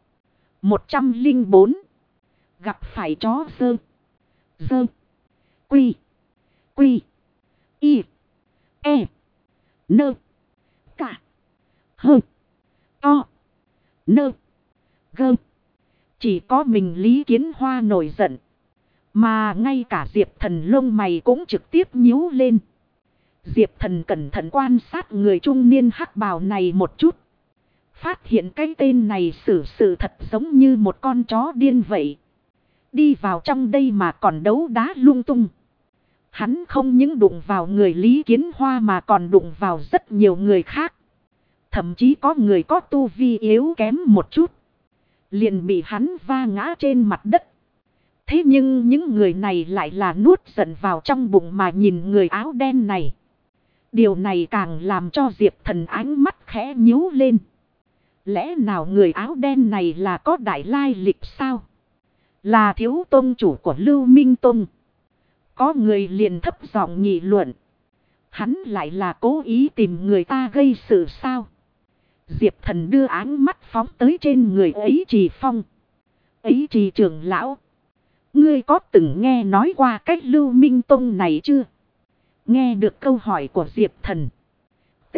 104. Gặp phải chó dơ. Dơ. Quy. Quy. Y. E. Nơ. Cả. Hơ. To. Nơ. Gơ. Chỉ có mình Lý Kiến Hoa nổi giận, mà ngay cả Diệp Thần lông mày cũng trực tiếp nhíu lên. Diệp Thần cẩn thận quan sát người trung niên hắc bào này một chút, phát hiện cái tên này xử sự thật giống như một con chó điên vậy. Đi vào trong đây mà còn đấu đá lung tung. Hắn không những đụng vào người Lý Kiến Hoa mà còn đụng vào rất nhiều người khác. Thậm chí có người có tu vi yếu kém một chút. Liền bị hắn va ngã trên mặt đất. Thế nhưng những người này lại là nuốt giận vào trong bụng mà nhìn người áo đen này. Điều này càng làm cho Diệp Thần ánh mắt khẽ nhíu lên. Lẽ nào người áo đen này là có đại lai lịch sao? Là thiếu tông chủ của Lưu Minh Tông. Có người liền thấp giọng nghị luận. Hắn lại là cố ý tìm người ta gây sự sao? Diệp Thần đưa ánh mắt phóng tới trên người ấy Trì Phong. Ấy Trì trưởng lão. Ngươi có từng nghe nói qua cách Lưu Minh Tông này chưa? Nghe được câu hỏi của Diệp Thần. T.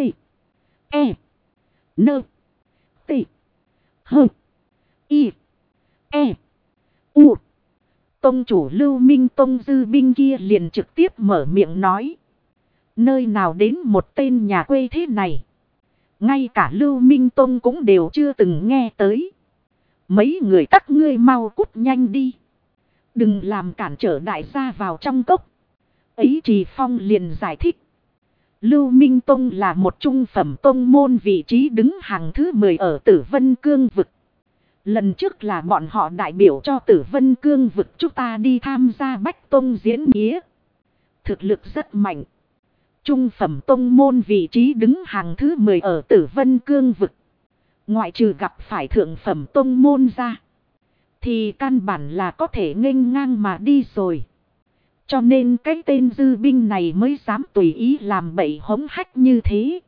E. Nơ. T. Hơ. Y. E. U. Tông chủ Lưu Minh Tông Dư Binh kia liền trực tiếp mở miệng nói. Nơi nào đến một tên nhà quê thế này? Ngay cả Lưu Minh Tông cũng đều chưa từng nghe tới. Mấy người các ngươi mau cút nhanh đi. Đừng làm cản trở đại gia vào trong cốc. Ấy Trì Phong liền giải thích. Lưu Minh Tông là một trung phẩm tông môn vị trí đứng hàng thứ 10 ở Tử Vân Cương Vực. Lần trước là bọn họ đại biểu cho Tử Vân Cương Vực chúng ta đi tham gia Bách Tông diễn nghĩa. Thực lực rất mạnh. Trung phẩm tông môn vị trí đứng hàng thứ 10 ở Tử Vân Cương Vực. Ngoại trừ gặp phải thượng phẩm tông môn ra. Thì căn bản là có thể nghênh ngang mà đi rồi. Cho nên cái tên Dư Binh này mới dám tùy ý làm bậy hống hách như thế.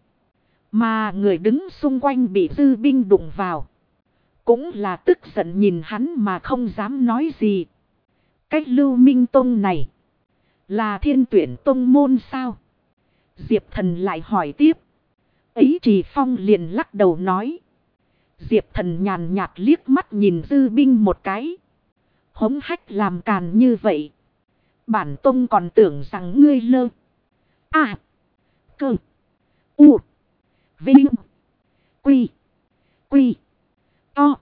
Mà người đứng xung quanh bị Dư Binh đụng vào. Cũng là tức giận nhìn hắn mà không dám nói gì. Cách Lưu Minh Tông này. Là Thiên Tuyển Tông môn sao? Diệp Thần lại hỏi tiếp. Ấy Trì Phong liền lắc đầu nói. Diệp Thần nhàn nhạt liếc mắt nhìn Dư Binh một cái. Hống hách làm càn như vậy. Bản tông còn tưởng rằng ngươi lơ. À. Cơ. U. Vinh. Quy. Quy. To.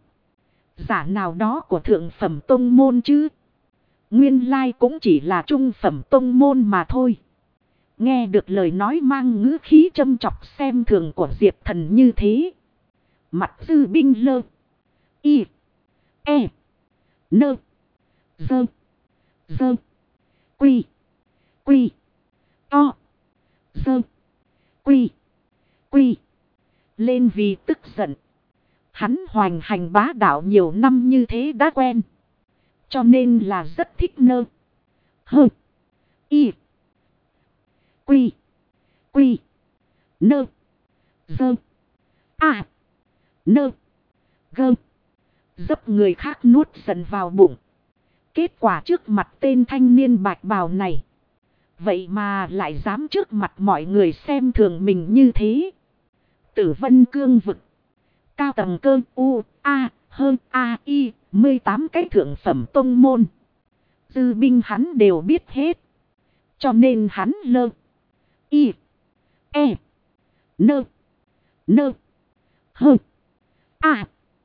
Giả nào đó của thượng phẩm tông môn chứ. Nguyên lai cũng chỉ là trung phẩm tông môn mà thôi. Nghe được lời nói mang ngữ khí châm chọc xem thường của Diệp Thần như thế. Mặt Dư Binh lơ. Y. E. Nơ. Dơ. Dơ. Quy. Quy. To. Dơ. Quy. Quy. Lên vì tức giận. Hắn hoành hành bá đạo nhiều năm như thế đã quen. Cho nên là rất thích nơ. Hơ. Y. Quy. Quy. Nơ. Dơ. À. Nơ. Gơ. Dấp người khác nuốt giận vào bụng. Kết quả trước mặt tên thanh niên bạch bào này. Vậy mà lại dám trước mặt mọi người xem thường mình như thế. Tử Vân Cương Vực. Cao tầng cơ U, A, hơn A, I, 18 cái thượng phẩm tông môn. Dư Binh hắn đều biết hết. Cho nên hắn lơ. Y. E. Nơ. Nơ. Hơ. A.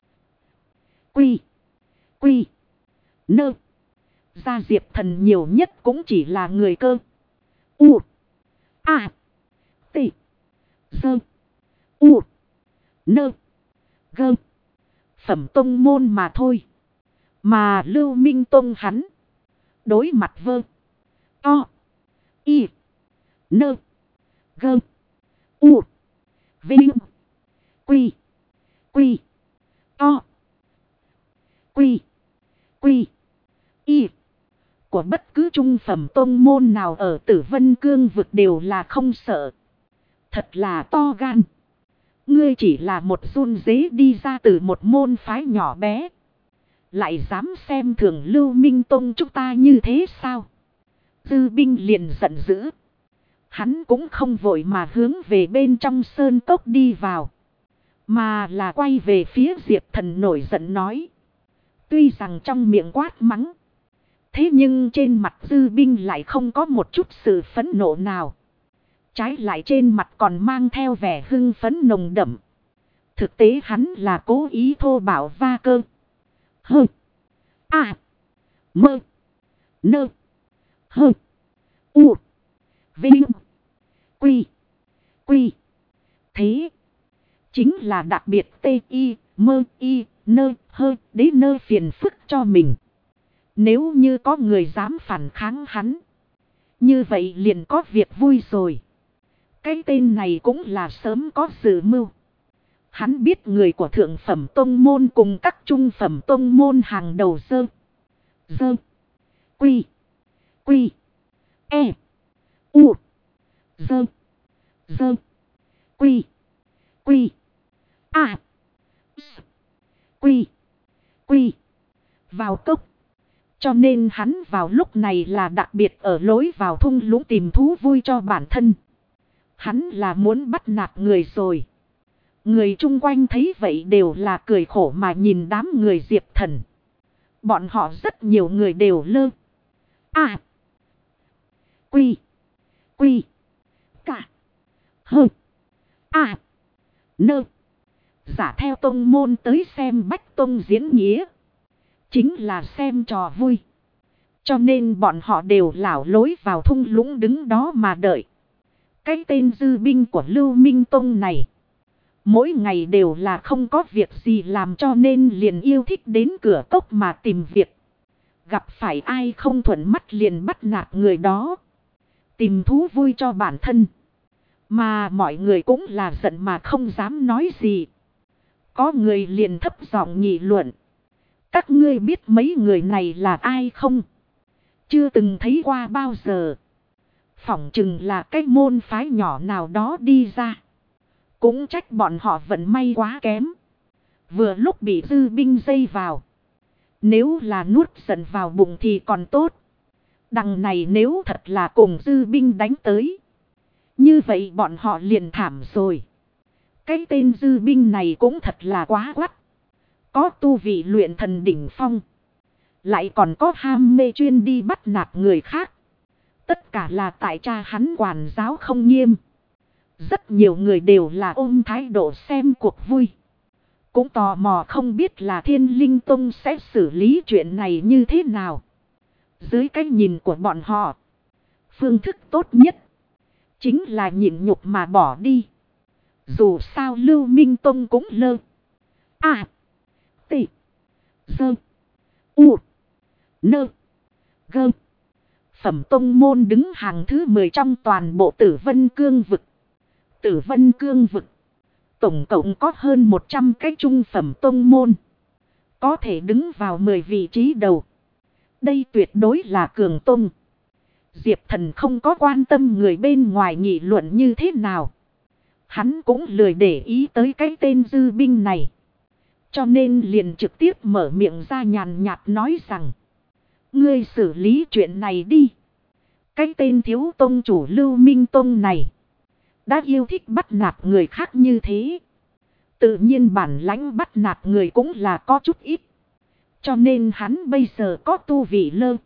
Quy. Quy. Nơ. Ra Diệp Thần nhiều nhất cũng chỉ là người cơ. U. A. T. Dơ. U. Nơ. Gơ. Phẩm tông môn mà thôi. Mà Lưu Minh Tông hắn. Đối mặt vơ. To. Y. Nơ. Gơ. U. Vinh. Quy. Quy. To. Quy. Quy. Y. Của bất cứ trung phẩm tông môn nào ở Tử Vân Cương Vực đều là không sợ. Thật là to gan. Ngươi chỉ là một run dế đi ra từ một môn phái nhỏ bé. Lại dám xem thường Lưu Minh Tông chúng ta như thế sao? Dư Binh liền giận dữ. Hắn cũng không vội mà hướng về bên trong sơn cốc đi vào. Mà là quay về phía Diệp Thần nổi giận nói. Tuy rằng trong miệng quát mắng. Thế nhưng trên mặt Dư Binh lại không có một chút sự phẫn nộ nào. Trái lại trên mặt còn mang theo vẻ hưng phấn nồng đậm. Thực tế hắn là cố ý thô bạo va cơ. Hơ. À. Mơ. Nơ. Hơ. U. Vinh. Quy. Quy. Thế. Chính là đặc biệt tê y, mơ y, nơ, hơ, đế nơ phiền phức cho mình. Nếu như có người dám phản kháng hắn, như vậy liền có việc vui rồi. Cái tên này cũng là sớm có dự mưu. Hắn biết người của thượng phẩm tông môn cùng các trung phẩm tông môn hàng đầu dơ. Dơ. Quy. Quy. E. U. Dơ. Dơ. Quy. Quy. A. S. Quy. Quy. Vào cốc. Cho nên hắn vào lúc này là đặc biệt ở lối vào thung lũng tìm thú vui cho bản thân. Hắn là muốn bắt nạt người rồi. Người chung quanh thấy vậy đều là cười khổ mà nhìn đám người Diệp Thần. Bọn họ rất nhiều người đều lơ. À. Quy. Quy. Cả. Hơ. À. Nơ. Giả theo tông môn tới xem bách tông diễn nghĩa. Chính là xem trò vui. Cho nên bọn họ đều lảo lối vào thung lũng đứng đó mà đợi. Cái tên dư binh của Lưu Minh Tông này. Mỗi ngày đều là không có việc gì làm cho nên liền yêu thích đến cửa cốc mà tìm việc. Gặp phải ai không thuận mắt liền bắt nạt người đó. Tìm thú vui cho bản thân. Mà mọi người cũng là giận mà không dám nói gì. Có người liền thấp giọng nghị luận. Các ngươi biết mấy người này là ai không? Chưa từng thấy qua bao giờ. Phỏng chừng là cái môn phái nhỏ nào đó đi ra. Cũng trách bọn họ vận may quá kém. Vừa lúc bị dư binh dây vào. Nếu là nuốt giận vào bụng thì còn tốt. Đằng này nếu thật là cùng dư binh đánh tới. Như vậy bọn họ liền thảm rồi. Cái tên dư binh này cũng thật là quá quắt. Có tu vị luyện thần đỉnh phong. Lại còn có ham mê chuyên đi bắt nạt người khác. Tất cả là tại cha hắn quản giáo không nghiêm. Rất nhiều người đều là ôm thái độ xem cuộc vui. Cũng tò mò không biết là Thiên Linh Tông sẽ xử lý chuyện này như thế nào. Dưới cái nhìn của bọn họ, phương thức tốt nhất chính là nhịn nhục mà bỏ đi. Dù sao Lưu Minh Tông cũng lơ. À. T. Dơ. U. Nơ. Gơ. Phẩm tông môn đứng hàng thứ 10 trong toàn bộ Tử Vân Cương vực. Tử Vân Cương vực. Tổng cộng có hơn 100 cái trung phẩm tông môn. Có thể đứng vào 10 vị trí đầu. Đây tuyệt đối là cường tông. Diệp Thần không có quan tâm người bên ngoài nghị luận như thế nào. Hắn cũng lười để ý tới cái tên dư binh này. Cho nên liền trực tiếp mở miệng ra nhàn nhạt nói rằng. Ngươi xử lý chuyện này đi. Cái tên thiếu tông chủ Lưu Minh Tông này. Đã yêu thích bắt nạt người khác như thế. Tự nhiên bản lãnh bắt nạt người cũng là có chút ít. Cho nên hắn bây giờ có tu vị lơ.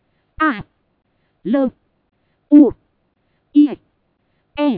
À. Lơ. U. I. E.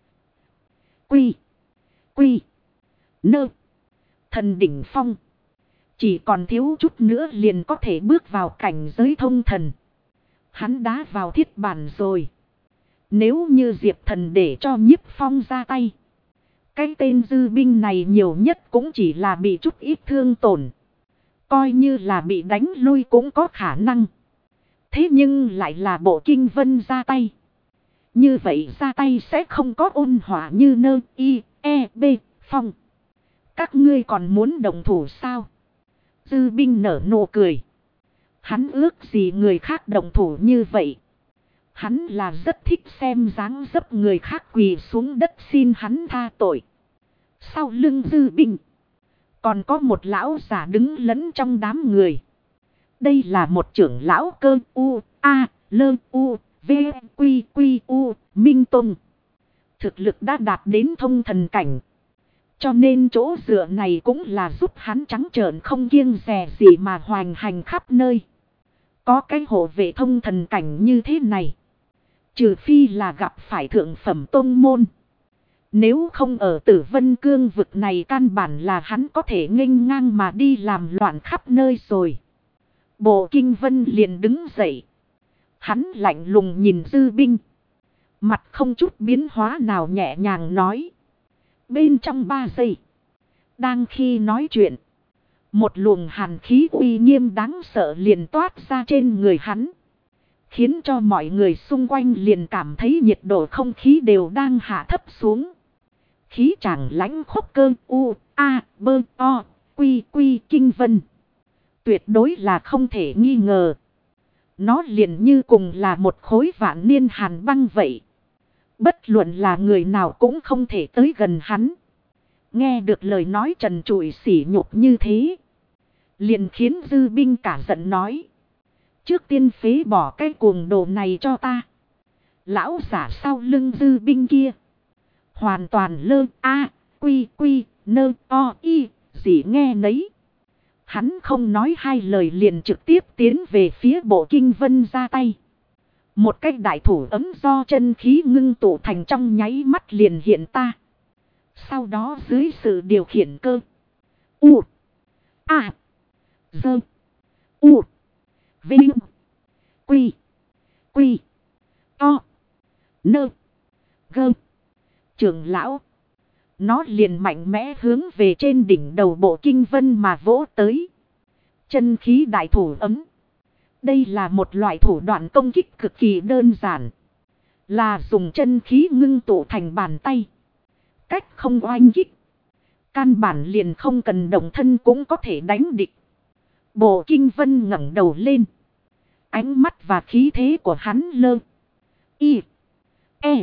Quy. Quy. Nơ. Thần đỉnh phong. Chỉ còn thiếu chút nữa liền có thể bước vào cảnh giới thông thần. Hắn đá vào thiết bản rồi. Nếu như Diệp Thần để cho Nhiếp Phong ra tay. Cái tên dư binh này nhiều nhất cũng chỉ là bị chút ít thương tổn. Coi như là bị đánh lui cũng có khả năng. Thế nhưng lại là Bộ Kinh Vân ra tay. Như vậy ra tay sẽ không có ôn hòa như nơ y, e, b, phong. Các ngươi còn muốn đồng thủ sao? Dư binh nở nụ cười. Hắn ước gì người khác đồng thủ như vậy. Hắn là rất thích xem dáng dấp người khác quỳ xuống đất xin hắn tha tội. Sau lưng dư binh. Còn có một lão giả đứng lẫn trong đám người. Đây là một trưởng lão cơ u, a, lơ u, v, quy, quy, u, Minh Tông. Thực lực đã đạt đến thông thần cảnh. Cho nên chỗ dựa này cũng là giúp hắn trắng trợn không kiêng dè gì mà hoành hành khắp nơi. Có cái hộ vệ thông thần cảnh như thế này. Trừ phi là gặp phải thượng phẩm tông môn. Nếu không ở Tử Vân Cương vực này căn bản là hắn có thể nghênh ngang mà đi làm loạn khắp nơi rồi. Bộ Kinh Vân liền đứng dậy. Hắn lạnh lùng nhìn dư binh. Mặt không chút biến hóa nào nhẹ nhàng nói. Bên trong 3 giây. Đang khi nói chuyện. Một luồng hàn khí uy nghiêm đáng sợ liền toát ra trên người hắn. Khiến cho mọi người xung quanh liền cảm thấy nhiệt độ không khí đều đang hạ thấp xuống. Khí chàng lãnh khốc cơ u, a, bơ, o, quy, quy, kinh vân. Tuyệt đối là không thể nghi ngờ. Nó liền như cùng là một khối vạn niên hàn băng vậy. Bất luận là người nào cũng không thể tới gần hắn. Nghe được lời nói trần trụi sỉ nhục như thế. Liền khiến dư binh cả giận nói. Trước tiên phế bỏ cái cuồng đồ này cho ta. Lão giả sau lưng dư binh kia. Hoàn toàn lơ a quy quy nơ o y gì nghe nấy. Hắn không nói hai lời liền trực tiếp tiến về phía Bộ Kinh Vân ra tay. Một cái đại thủ ấm do chân khí ngưng tụ thành trong nháy mắt liền hiện ta. Sau đó dưới sự điều khiển cơ. U. A. Dơ. U. Vinh. Quy. Quy. To. Nơ. Gơ. Trưởng lão. Nó liền mạnh mẽ hướng về trên đỉnh đầu Bộ Kinh Vân mà vỗ tới. Chân khí đại thủ ấm. Đây là một loại thủ đoạn công kích cực kỳ đơn giản. Là dùng chân khí ngưng tụ thành bàn tay. Cách không oanh kích. Căn bản liền không cần động thân cũng có thể đánh địch. Bộ Kinh Vân ngẩng đầu lên. Ánh mắt và khí thế của hắn lơ. Y. E.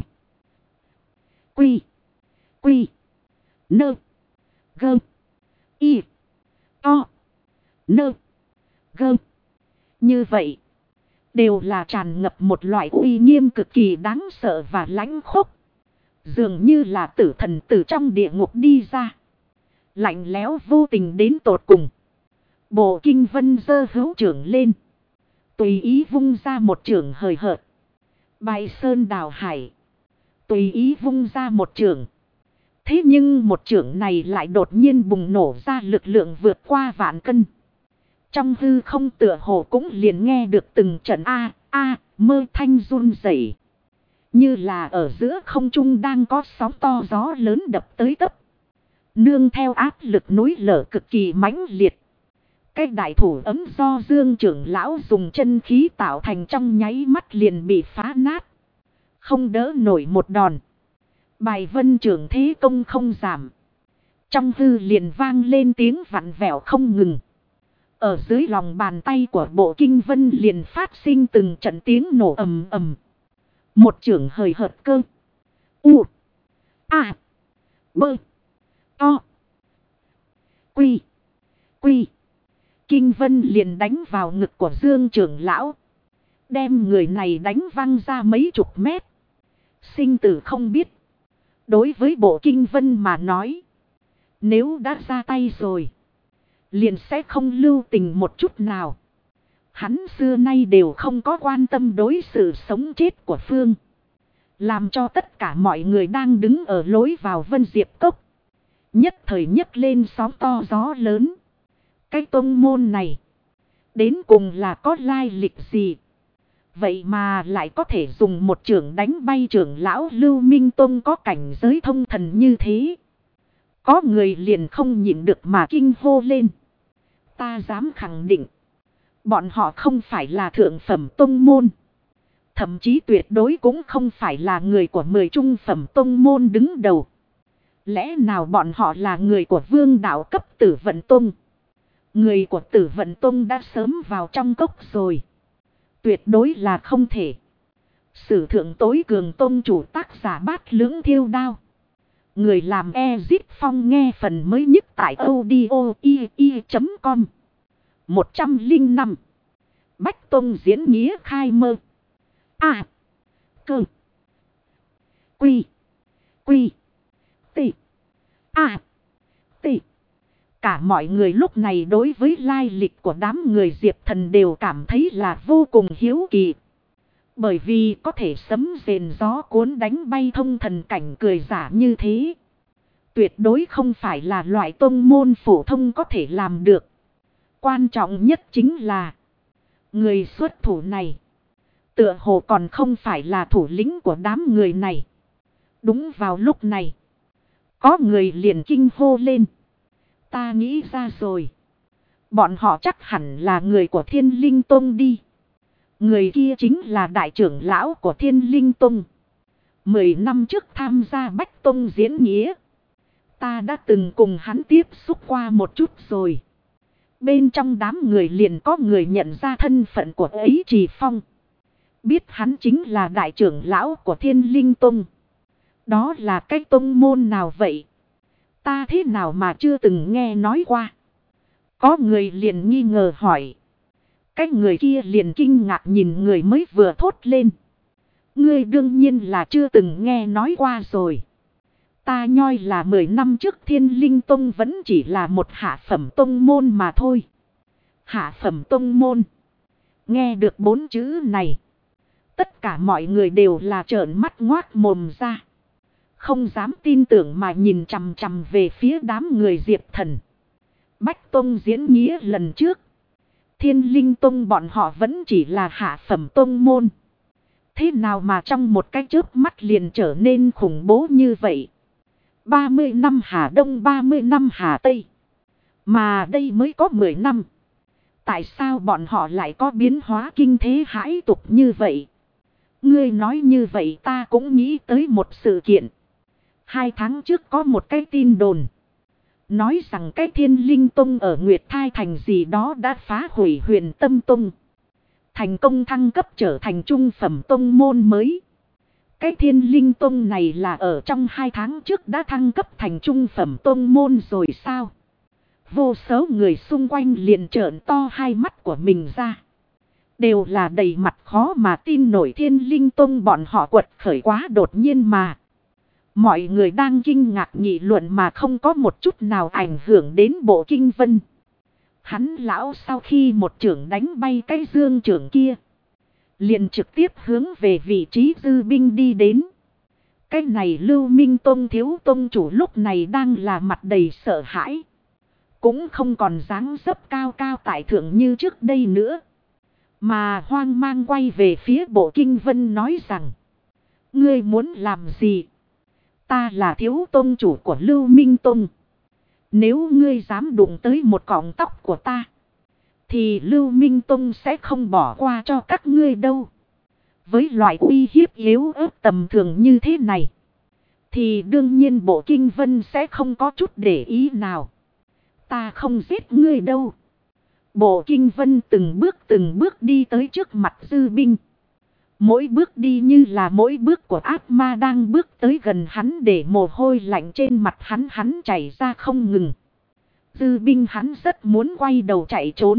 Quy. Quy. Nơ. Gơ. Y. To. Nơ. Gơ. Như vậy. Đều là tràn ngập một loại uy nghiêm cực kỳ đáng sợ và lãnh khốc. Dường như là tử thần từ trong địa ngục đi ra. Lạnh lẽo vô tình đến tột cùng. Bộ Kinh Vân giơ hữu trưởng lên. Tùy ý vung ra một trưởng hời hợt. Bài sơn đào hải. Tùy ý vung ra một trưởng. Thế nhưng một trưởng này lại đột nhiên bùng nổ ra lực lượng vượt qua vạn cân. Trong hư không tựa hồ cũng liền nghe được từng trận mơ thanh run rẩy. Như là ở giữa không trung đang có sóng to gió lớn đập tới tấp. Nương theo áp lực núi lở cực kỳ mãnh liệt. Cái đại thủ ấm do Dương trưởng lão dùng chân khí tạo thành trong nháy mắt liền bị phá nát. Không đỡ nổi một đòn. Bài vân trưởng thế công không giảm. Trong hư liền vang lên tiếng vặn vẹo không ngừng. Ở dưới lòng bàn tay của Bộ Kinh Vân liền phát sinh từng trận tiếng nổ ầm ầm. Một trưởng hời hợt cơ. U. A. Bơ. To. Quy. Quy. Kinh Vân liền đánh vào ngực của Dương trưởng lão. Đem người này đánh văng ra mấy chục mét. Sinh tử không biết. Đối với Bộ Kinh Vân mà nói. Nếu đã ra tay rồi. Liền sẽ không lưu tình một chút nào. Hắn xưa nay đều không có quan tâm đối sự sống chết của Phương. Làm cho tất cả mọi người đang đứng ở lối vào Vân Diệp Cốc. Nhất thời nhấc lên sóng to gió lớn. Cái tông môn này. Đến cùng là có lai lịch gì. Vậy mà lại có thể dùng một trưởng đánh bay trưởng lão Lưu Minh Tông có cảnh giới thông thần như thế. Có người liền không nhịn được mà kinh hô lên. Ta dám khẳng định. Bọn họ không phải là thượng phẩm tông môn. Thậm chí tuyệt đối cũng không phải là người của 10 trung phẩm tông môn đứng đầu. Lẽ nào bọn họ là người của vương đạo cấp Tử Vận Tông? Người của Tử Vận Tông đã sớm vào trong cốc rồi. Tuyệt đối là không thể. Sử thượng tối cường tông chủ tác giả Bát Lưỡng Thiêu Đao. Người làm Ezit Phong nghe phần mới nhất tại audio.com. 105. Bách Tông diễn nghĩa khai mơ. Cơ. Quy. Quy. Tị. Tị. Cả mọi người lúc này đối với lai lịch của đám người Diệp Thần đều cảm thấy là vô cùng hiếu kỳ. Bởi vì có thể sấm rền gió cuốn đánh bay thông thần cảnh cười giả như thế. Tuyệt đối không phải là loại tông môn phổ thông có thể làm được. Quan trọng nhất chính là Người xuất thủ này, tựa hồ còn không phải là thủ lĩnh của đám người này. Đúng vào lúc này, có người liền kinh hô lên. Ta nghĩ ra rồi. Bọn họ chắc hẳn là người của Thiên Linh Tông đi. Người kia chính là đại trưởng lão của Thiên Linh Tông. 10 năm trước tham gia Bách Tông diễn nghĩa. Ta đã từng cùng hắn tiếp xúc qua một chút rồi. Bên trong đám người liền có người nhận ra thân phận của ấy Trì Phong. Biết hắn chính là đại trưởng lão của Thiên Linh Tông. Đó là cái tông môn nào vậy? Ta thế nào mà chưa từng nghe nói qua? Có người liền nghi ngờ hỏi. Cái người kia liền kinh ngạc nhìn người mới vừa thốt lên. Ngươi đương nhiên là chưa từng nghe nói qua rồi. Ta nhoi là 10 năm trước Thiên Linh Tông vẫn chỉ là một hạ phẩm tông môn mà thôi. Hạ phẩm tông môn. Nghe được 4 chữ này. Tất cả mọi người đều là trợn mắt ngoác mồm ra. Không dám tin tưởng mà nhìn chằm chằm về phía đám người Diệp Thần. Bách Tông diễn nghĩa lần trước. Thiên Linh Tông bọn họ vẫn chỉ là hạ phẩm tông môn. Thế nào mà trong một cái chớp mắt liền trở nên khủng bố như vậy? 30 năm Hà Đông 30 năm Hà Tây. Mà đây mới có 10 năm. Tại sao bọn họ lại có biến hóa kinh thế hãi tục như vậy? Ngươi nói như vậy ta cũng nghĩ tới một sự kiện. 2 tháng trước có một cái tin đồn. Nói rằng cái Thiên Linh Tông ở Nguyệt Thai Thành gì đó đã phá hủy Huyền Tâm Tông. Thành công thăng cấp trở thành trung phẩm tông môn mới. Cái Thiên Linh Tông này là ở trong 2 tháng trước đã thăng cấp thành trung phẩm tông môn rồi sao? Vô số người xung quanh liền trợn to hai mắt của mình ra. Đều là đầy mặt khó mà tin nổi Thiên Linh Tông bọn họ quật khởi quá đột nhiên mà. Mọi người đang kinh ngạc nghị luận mà không có một chút nào ảnh hưởng đến Bộ Kinh Vân. Hắn lão sau khi một chưởng đánh bay cái dương chưởng kia. Liền trực tiếp hướng về vị trí dư binh đi đến. Cái này Lưu Minh Tông thiếu tông chủ lúc này đang là mặt đầy sợ hãi. Cũng không còn dáng dấp cao cao tại thượng như trước đây nữa. Mà hoang mang quay về phía Bộ Kinh Vân nói rằng. Ngươi muốn làm gì? Ta là thiếu tông chủ của Lưu Minh Tông. Nếu ngươi dám đụng tới một cọng tóc của ta. Thì Lưu Minh Tông sẽ không bỏ qua cho các ngươi đâu. Với loại uy hiếp yếu ớt tầm thường như thế này. Thì đương nhiên Bộ Kinh Vân sẽ không có chút để ý nào. Ta không giết ngươi đâu. Bộ Kinh Vân từng bước đi tới trước mặt dư binh. Mỗi bước đi như là mỗi bước của ác ma đang bước tới gần hắn để mồ hôi lạnh trên mặt hắn chảy ra không ngừng. Dư binh hắn rất muốn quay đầu chạy trốn.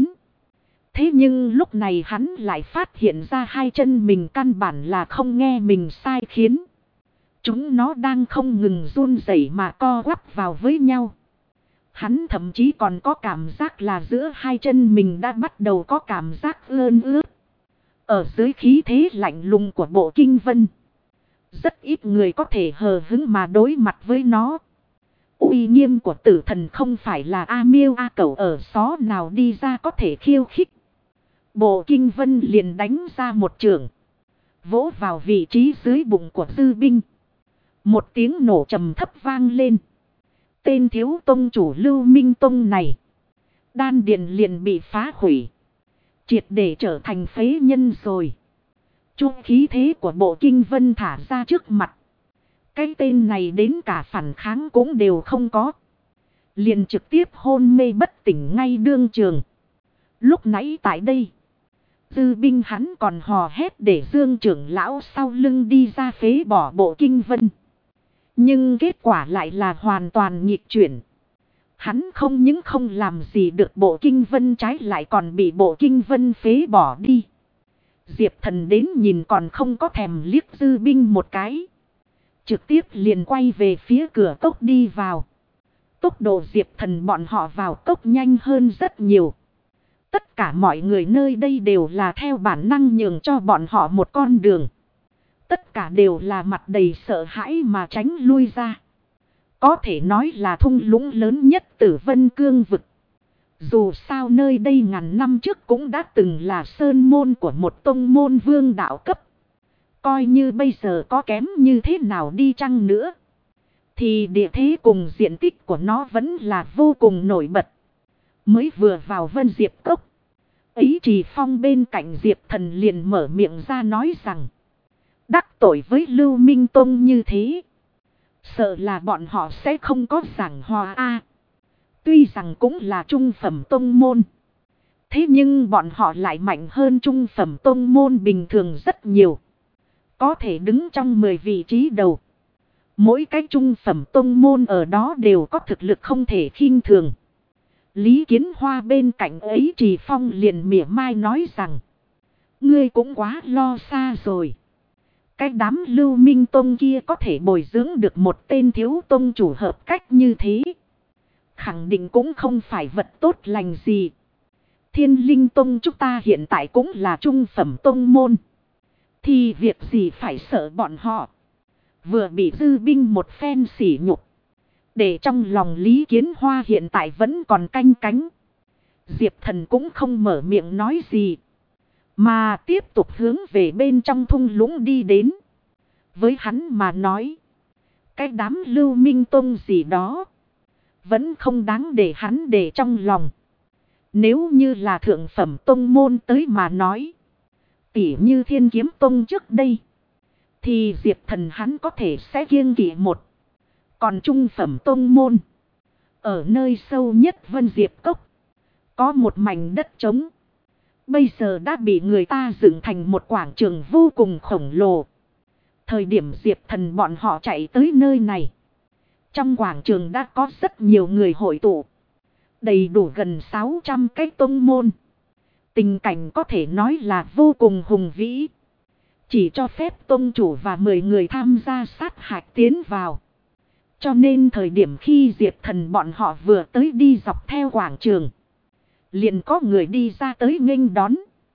Thế nhưng lúc này hắn lại phát hiện ra hai chân mình căn bản là không nghe mình sai khiến. Chúng nó đang không ngừng run rẩy mà co quắp vào với nhau. Hắn thậm chí còn có cảm giác là giữa hai chân mình đã bắt đầu có cảm giác ươn ướt. Ở dưới khí thế lạnh lùng của Bộ Kinh Vân. Rất ít người có thể hờ hững mà đối mặt với nó. Uy nghiêm của tử thần không phải là A Miêu A Cẩu ở xó nào đi ra có thể khiêu khích. Bộ Kinh Vân liền đánh ra một chưởng. Vỗ vào vị trí dưới bụng của dư binh. Một tiếng nổ trầm thấp vang lên. Tên thiếu tông chủ Lưu Minh Tông này. Đan điền liền bị phá hủy. Triệt để trở thành phế nhân rồi. Chu khí thế của Bộ Kinh Vân thả ra trước mặt. Cái tên này đến cả phản kháng cũng đều không có. Liền trực tiếp hôn mê bất tỉnh ngay đương trường. Lúc nãy tại đây. Dư binh hắn còn hò hét để Dương trưởng lão sau lưng đi ra phế bỏ Bộ Kinh Vân. Nhưng kết quả lại là hoàn toàn nghịch chuyển. Hắn không những không làm gì được Bộ Kinh Vân, trái lại còn bị Bộ Kinh Vân phế bỏ đi. Diệp Thần đến nhìn còn không có thèm liếc dư binh một cái. Trực tiếp liền quay về phía cửa cốc đi vào. Tốc độ Diệp Thần bọn họ vào cốc nhanh hơn rất nhiều. Tất cả mọi người nơi đây đều là theo bản năng nhường cho bọn họ một con đường. Tất cả đều là mặt đầy sợ hãi mà tránh lui ra. Có thể nói là thung lũng lớn nhất Tử Vân Cương vực. Dù sao nơi đây ngàn năm trước cũng đã từng là sơn môn của một tông môn vương đạo cấp. Coi như bây giờ có kém như thế nào đi chăng nữa, thì địa thế cùng diện tích của nó vẫn là vô cùng nổi bật. Mới vừa vào Vân Diệp Cốc, Ý Trì Phong bên cạnh Diệp Thần liền mở miệng ra nói rằng, đắc tội với Lưu Minh Tông như thế, sợ là bọn họ sẽ không có giảng hòa a. Tuy rằng cũng là trung phẩm tông môn, thế nhưng bọn họ lại mạnh hơn trung phẩm tông môn bình thường rất nhiều. Có thể đứng trong 10 vị trí đầu. Mỗi cái trung phẩm tông môn ở đó đều có thực lực không thể khinh thường. Lý Kiến Hoa bên cạnh ấy Trì Phong liền mỉa mai nói rằng, ngươi cũng quá lo xa rồi. Cái đám Lưu Minh Tông kia có thể bồi dưỡng được một tên thiếu tông chủ hợp cách như thế, khẳng định cũng không phải vật tốt lành gì. Thiên Linh Tông chúng ta hiện tại cũng là trung phẩm tông môn, thì việc gì phải sợ bọn họ. Vừa bị dư binh một phen sỉ nhục, để trong lòng Lý Kiến Hoa hiện tại vẫn còn canh cánh. Diệp Thần cũng không mở miệng nói gì, mà tiếp tục hướng về bên trong thung lũng đi đến. Với hắn mà nói, cái đám Lưu Minh Tông gì đó vẫn không đáng để hắn để trong lòng. Nếu như là thượng phẩm tông môn tới mà nói, tỉ như Thiên Kiếm Tông trước đây, thì Diệp Thần hắn có thể sẽ kiêng kỵ một. Còn trung phẩm tông môn, ở nơi sâu nhất Vân Diệp Cốc, có một mảnh đất trống. Bây giờ đã bị người ta dựng thành một quảng trường vô cùng khổng lồ. Thời điểm Diệp Thần bọn họ chạy tới nơi này, trong quảng trường đã có rất nhiều người hội tụ. Đầy đủ gần 600 cái tông môn. Tình cảnh có thể nói là vô cùng hùng vĩ. Chỉ cho phép tông chủ và 10 người tham gia sát hạch tiến vào. Cho nên thời điểm khi Diệp Thần bọn họ vừa tới đi dọc theo quảng trường, liền có người đi ra tới nghênh đón.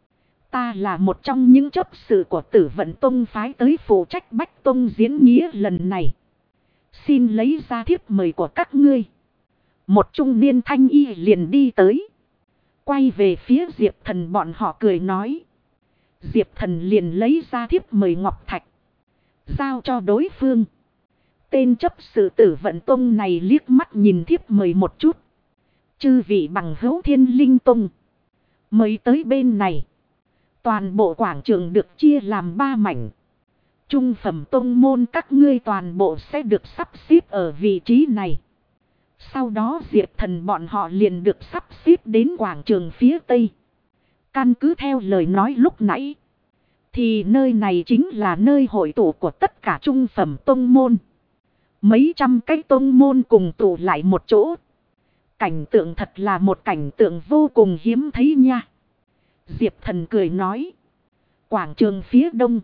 Ta là một trong những chấp sự của Tử Vận Tông phái tới phụ trách Bách Tông diễn nghĩa lần này. Xin lấy ra thiếp mời của các ngươi. Một trung niên thanh y liền đi tới, quay về phía Diệp Thần bọn họ cười nói. Diệp Thần liền lấy ra thiếp mời ngọc thạch, giao cho đối phương. Tên chấp sự Tử Vận Tông này liếc mắt nhìn thiếp mời một chút. Chư vị bằng hữu Thiên Linh Tông, mời tới bên này. Toàn bộ quảng trường được chia làm 3 mảnh. Trung phẩm tông môn các ngươi toàn bộ sẽ được sắp xếp ở vị trí này. Sau đó Diệp Thần bọn họ liền được sắp xếp đến quảng trường phía tây. Căn cứ theo lời nói lúc nãy, thì nơi này chính là nơi hội tụ của tất cả trung phẩm tông môn. Mấy trăm cái tông môn cùng tụ lại một chỗ. Cảnh tượng thật là một cảnh tượng vô cùng hiếm thấy nha. Diệp Thần cười nói. Quảng trường phía đông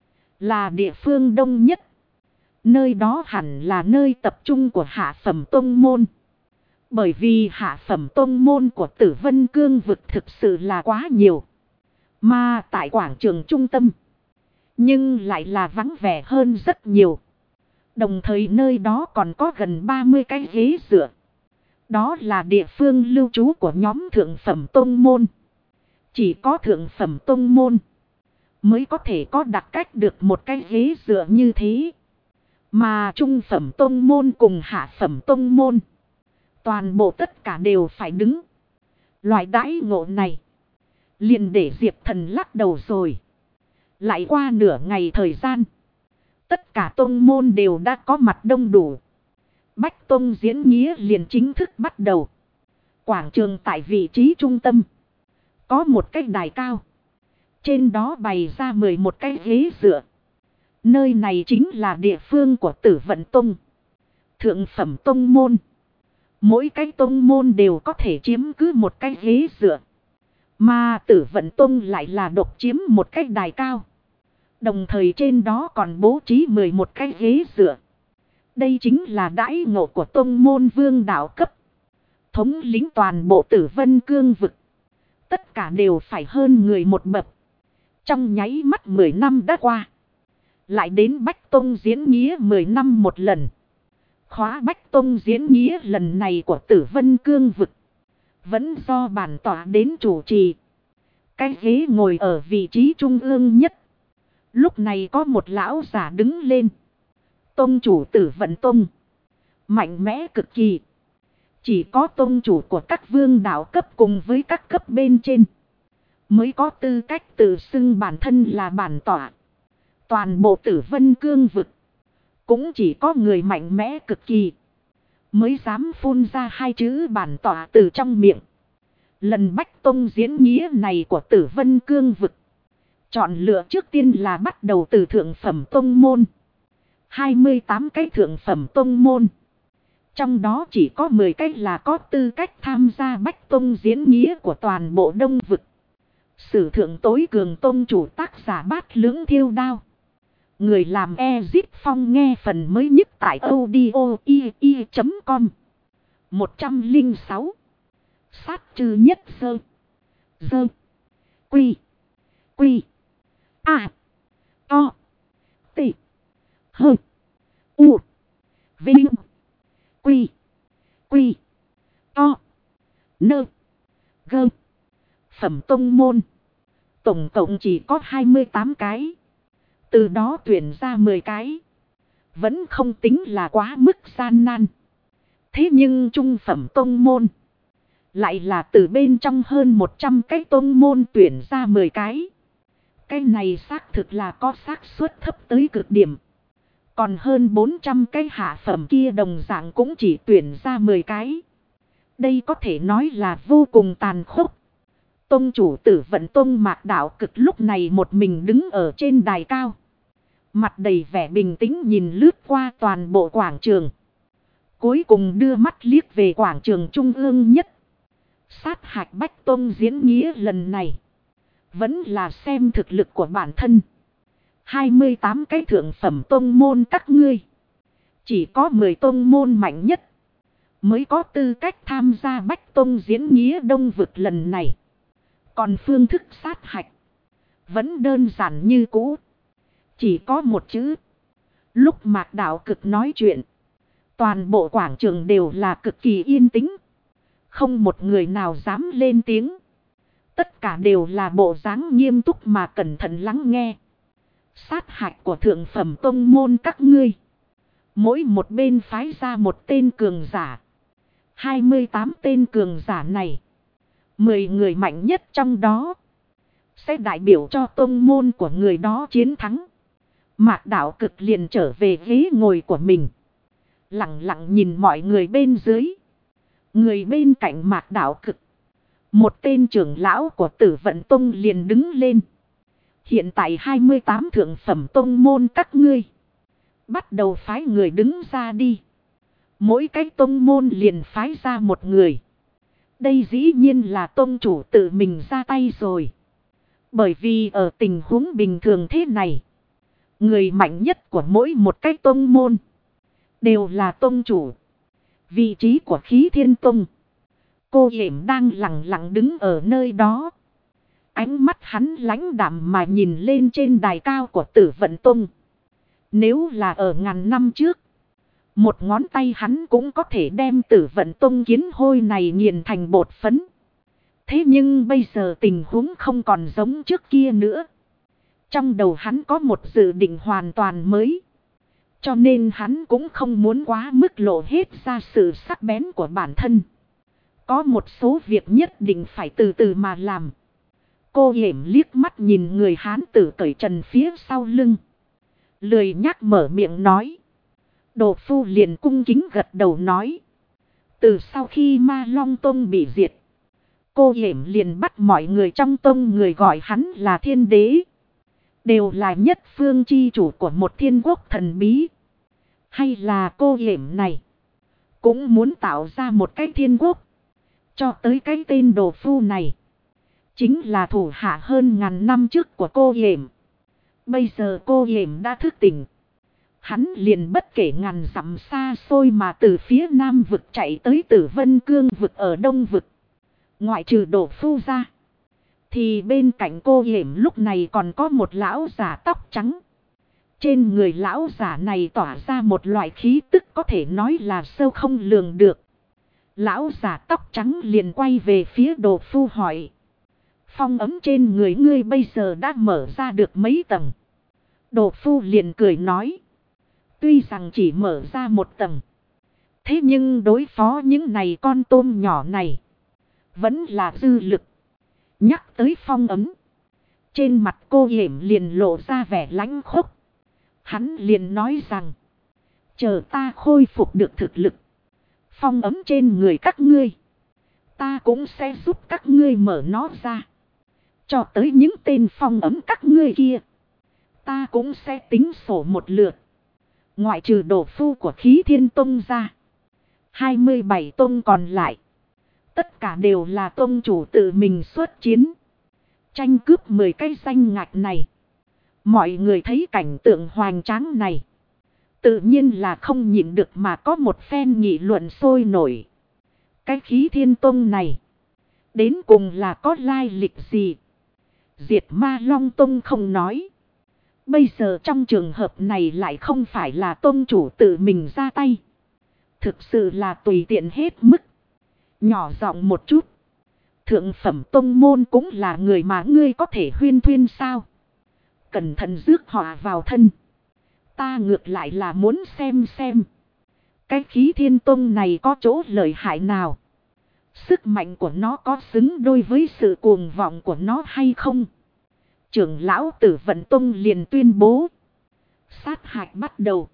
là địa phương đông nhất. Nơi đó hẳn là nơi tập trung của hạ phẩm tông môn. Bởi vì hạ phẩm tông môn của Tử Vân Cương vực thực sự là quá nhiều. Mà tại quảng trường trung tâm, nhưng lại là vắng vẻ hơn rất nhiều. Đồng thời nơi đó còn có gần 30 cái ghế dựa. Đó là địa phương lưu trú của nhóm thượng phẩm tông môn. Chỉ có thượng phẩm tông môn mới có thể có đặc cách được một cái ghế dựa như thế. Mà trung phẩm tông môn cùng hạ phẩm tông môn, toàn bộ tất cả đều phải đứng. Loại đãi ngộ này liền để Diệp Thần lắc đầu rồi. Lại qua nửa ngày thời gian, tất cả tông môn đều đã có mặt đông đủ. Bách Tông diễn nghĩa liền chính thức bắt đầu. Quảng trường tại vị trí trung tâm có một cái đài cao. Trên đó bày ra 11 cái ghế dựa. Nơi này chính là địa phương của Tử Vận Tông. Thượng phẩm tông môn, mỗi cái tông môn đều có thể chiếm cứ một cái ghế dựa. Mà Tử Vận Tông lại là độc chiếm một cái đài cao. Đồng thời trên đó còn bố trí 11 cái ghế dựa. Đây chính là đãi ngộ của tông môn vương đạo cấp. Thống lĩnh toàn bộ Tử Vân Cương vực. Tất cả đều phải hơn người một bậc. Trong nháy mắt 10 năm đã qua. Lại đến Bách Tông diễn nghĩa 10 năm một lần. Khóa Bách Tông diễn nghĩa lần này của Tử Vân Cương vực vẫn do bản tọa đến chủ trì. Cái ghế ngồi ở vị trí trung ương nhất. Lúc này có một lão giả đứng lên. Tông chủ Tử Vận Tông. Mạnh mẽ cực kỳ. Chỉ có tông chủ của các vương đạo cấp cùng với các cấp bên trên mới có tư cách tự xưng bản thân là bản tọa. Toàn bộ Tử Vân Cương vực cũng chỉ có người mạnh mẽ cực kỳ mới dám phun ra hai chữ bản tọa từ trong miệng. Lần Bách Tông diễn nghĩa này của Tử Vân Cương vực, chọn lựa trước tiên là bắt đầu từ thượng phẩm tông môn. 28 cái thượng phẩm tông môn. Trong đó chỉ có 10 cái là có tư cách tham gia Bách Tông diễn nghĩa của toàn bộ Đông vực. Sử thượng tối cường tông chủ tác giả Bát Lưỡng Thiêu Đao. Người làm Ezip Phong nghe phần mới nhất tại audio.com. 106. Sát trừ nhất sơ. Dơ. Quy. Quy. A. O. T. Hơ. U. Vinh. Quy. Quy. O. Nơ. Gơ. Phẩm tông môn. Tổng cộng chỉ có 28 cái. Từ đó tuyển ra 10 cái. Vẫn không tính là quá mức gian nan. Thế nhưng trung phẩm tông môn lại là từ bên trong hơn 100 cái tông môn tuyển ra 10 cái. Cái này xác thực là có xác suất thấp tới cực điểm. Còn hơn 400 cái hạ phẩm kia đồng dạng cũng chỉ tuyển ra 10 cái. Đây có thể nói là vô cùng tàn khốc. Tông chủ Tử Vận Tông Mạc Đạo Cực lúc này một mình đứng ở trên đài cao. Mặt đầy vẻ bình tĩnh nhìn lướt qua toàn bộ quảng trường. Cuối cùng đưa mắt liếc về quảng trường trung ương nhất. Sát hạch Bách Tông diễn nghĩa lần này vẫn là xem thực lực của bản thân. 28 cái thượng phẩm tông môn các ngươi. Chỉ có 10 tông môn mạnh nhất mới có tư cách tham gia Bách Tông diễn nghĩa Đông vực lần này. Còn phương thức sát hạch vẫn đơn giản như cũ. Chỉ có một chữ. Lúc Mạc Đạo Cực nói chuyện, toàn bộ quảng trường đều là cực kỳ yên tĩnh. Không một người nào dám lên tiếng. Tất cả đều là bộ dáng nghiêm túc mà cẩn thận lắng nghe. Sát hạch của thượng phẩm tông môn các ngươi. Mỗi một bên phái ra một tên cường giả. 28 tên cường giả này, 10 người mạnh nhất trong đó sẽ đại biểu cho tông môn của người đó chiến thắng. Mạc Đạo Cực liền trở về ghế ngồi của mình. Lặng lặng nhìn mọi người bên dưới. Người bên cạnh Mạc Đạo Cực, một tên trưởng lão của Tử Vận Tông liền đứng lên. Hiện tại 28 thượng phẩm tông môn các ngươi, bắt đầu phái người đứng ra đi. Mỗi cái tông môn liền phái ra một người. Đây dĩ nhiên là tông chủ tự mình ra tay rồi. Bởi vì ở tình huống bình thường thế này, người mạnh nhất của mỗi một cái tông môn đều là tông chủ. Vị trí của Khí Thiên Tông, Cô Yểm đang lặng lặng đứng ở nơi đó. Ánh mắt hắn lãnh đạm mà nhìn lên trên đài cao của Tử Vận Tông. Nếu là ở ngàn năm trước, một ngón tay hắn cũng có thể đem Tử Vận Tông kiến hôi này nghiền thành bột phấn. Thế nhưng bây giờ tình huống không còn giống trước kia nữa. Trong đầu hắn có một dự định hoàn toàn mới. Cho nên hắn cũng không muốn quá mức lộ hết ra sự sắc bén của bản thân. Có một số việc nhất định phải từ từ mà làm. Cô Yểm liếc mắt nhìn người hán tử cởi trần phía sau lưng, lười nhắc mở miệng nói. Đồ phu liền cung kính gật đầu nói. Từ sau khi Ma Long Tông bị diệt, Cô Yểm liền bắt mọi người trong tông người gọi hắn là thiên đế. Đều là nhất phương chi chủ của một thiên quốc thần bí. Hay là Cô Yểm này cũng muốn tạo ra một cái thiên quốc. Cho tới cái tên đồ phu này chính là thủ hạ hơn ngàn năm trước của Cô Yểm. Bây giờ Cô Yểm đã thức tỉnh. Hắn liền bất kể ngàn dặm xa xôi mà từ phía nam vực chạy tới Tử Vân Cương vực ở đông vực. Ngoại trừ đồ phu ra, thì bên cạnh Cô Yểm lúc này còn có một lão giả tóc trắng. Trên người lão giả này tỏa ra một loại khí tức có thể nói là sâu không lường được. Lão giả tóc trắng liền quay về phía Đồ Phu hỏi. Phong ấm trên người ngươi bây giờ đã mở ra được mấy tầng? Đồ Phu liền cười nói. Tuy rằng chỉ mở ra một tầng. Thế nhưng đối phó những này con tôm nhỏ này. Vẫn là dư lực. Nhắc tới phong ấm. Trên mặt cô Yểm liền lộ ra vẻ lãnh khốc. Hắn liền nói rằng. Chờ ta khôi phục được thực lực. Phong ấm trên người các ngươi. Ta cũng sẽ giúp các ngươi mở nó ra. Cho tới những tên phong ấm các ngươi kia. Ta cũng sẽ tính sổ một lượt. Ngoại trừ Đồ Phu của Khí Thiên Tông ra. 27 tông còn lại. Tất cả đều là tông chủ tự mình xuất chiến. Tranh cướp 10 cái danh ngạch này. Mọi người thấy cảnh tượng hoành tráng này. Tự nhiên là không nhịn được mà có một phen nghị luận sôi nổi. Cái Khí Thiên Tông này. Đến cùng là có lai lịch gì? Diệt Ma Long Tông không nói. Bây giờ trong trường hợp này lại không phải là tông chủ tự mình ra tay. Thực sự là tùy tiện hết mức. Nhỏ giọng một chút. Thượng phẩm tông môn cũng là người mà ngươi có thể huyên thuyên sao? Cẩn thận rước họa vào thân. Ta ngược lại là muốn xem. Cái Khí Thiên Tông này có chỗ lợi hại nào? Sức mạnh của nó có xứng đôi với sự cuồng vọng của nó hay không? Trưởng lão Tử Vận Tông liền tuyên bố. Sát hạch bắt đầu.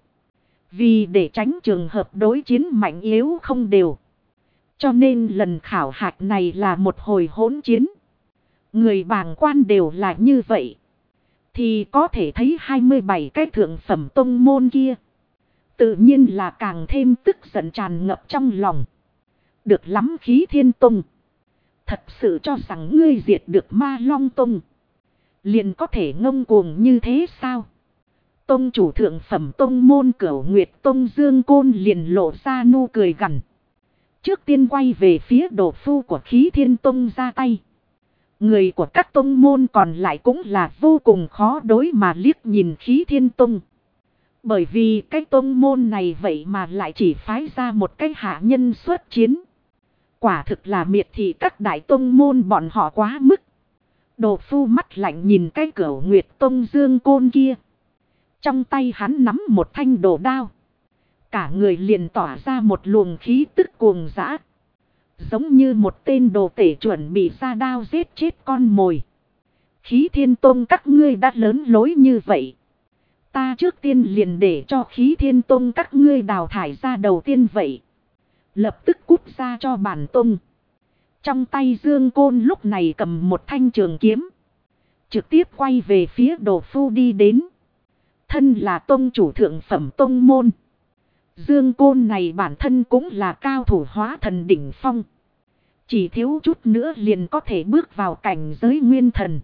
Vì để tránh trường hợp đối chiến mạnh yếu không đều. Cho nên lần khảo hạch này là một hồi hỗn chiến. Người bàng quan đều là như vậy. Thì có thể thấy 27 cái thượng phẩm tông môn kia. Tự nhiên là càng thêm tức giận tràn ngập trong lòng. Được lắm Khí Thiên Tông. Thật sự cho rằng ngươi diệt được Ma Long Tông. Liền có thể ngông cuồng như thế sao? Tông chủ thượng phẩm tông môn Cửu Nguyệt Tông Dương Côn liền lộ ra nụ cười gằn. Trước tiên quay về phía Đồ Phu của Khí Thiên Tông ra tay. Người của các tông môn còn lại cũng là vô cùng khó đối mà liếc nhìn Khí Thiên Tông. Bởi vì cái tông môn này vậy mà lại chỉ phái ra một cái hạ nhân xuất chiến. Quả thực là miệt thị các đại tông môn bọn họ quá mức. Đồ Phu mắt lạnh nhìn cái Cửu Nguyệt Tông Dương Côn kia. Trong tay hắn nắm một thanh đồ đao. Cả người liền tỏa ra một luồng khí tức cuồng dã. Giống như một tên đồ tể chuẩn bị ra đao giết chết con mồi. Khí Thiên Tông các ngươi đã lớn lối như vậy. Ta trước tiên liền để cho Khí Thiên Tông các ngươi đào thải ra đầu tiên vậy. Lập tức cút ra cho bản tông. Trong tay Dương Côn lúc này cầm một thanh trường kiếm. Trực tiếp quay về phía Đồ Phu đi đến. Thân là tông chủ thượng phẩm tông môn. Dương Côn này bản thân cũng là cao thủ hóa thần đỉnh phong. Chỉ thiếu chút nữa liền có thể bước vào cảnh giới nguyên thần.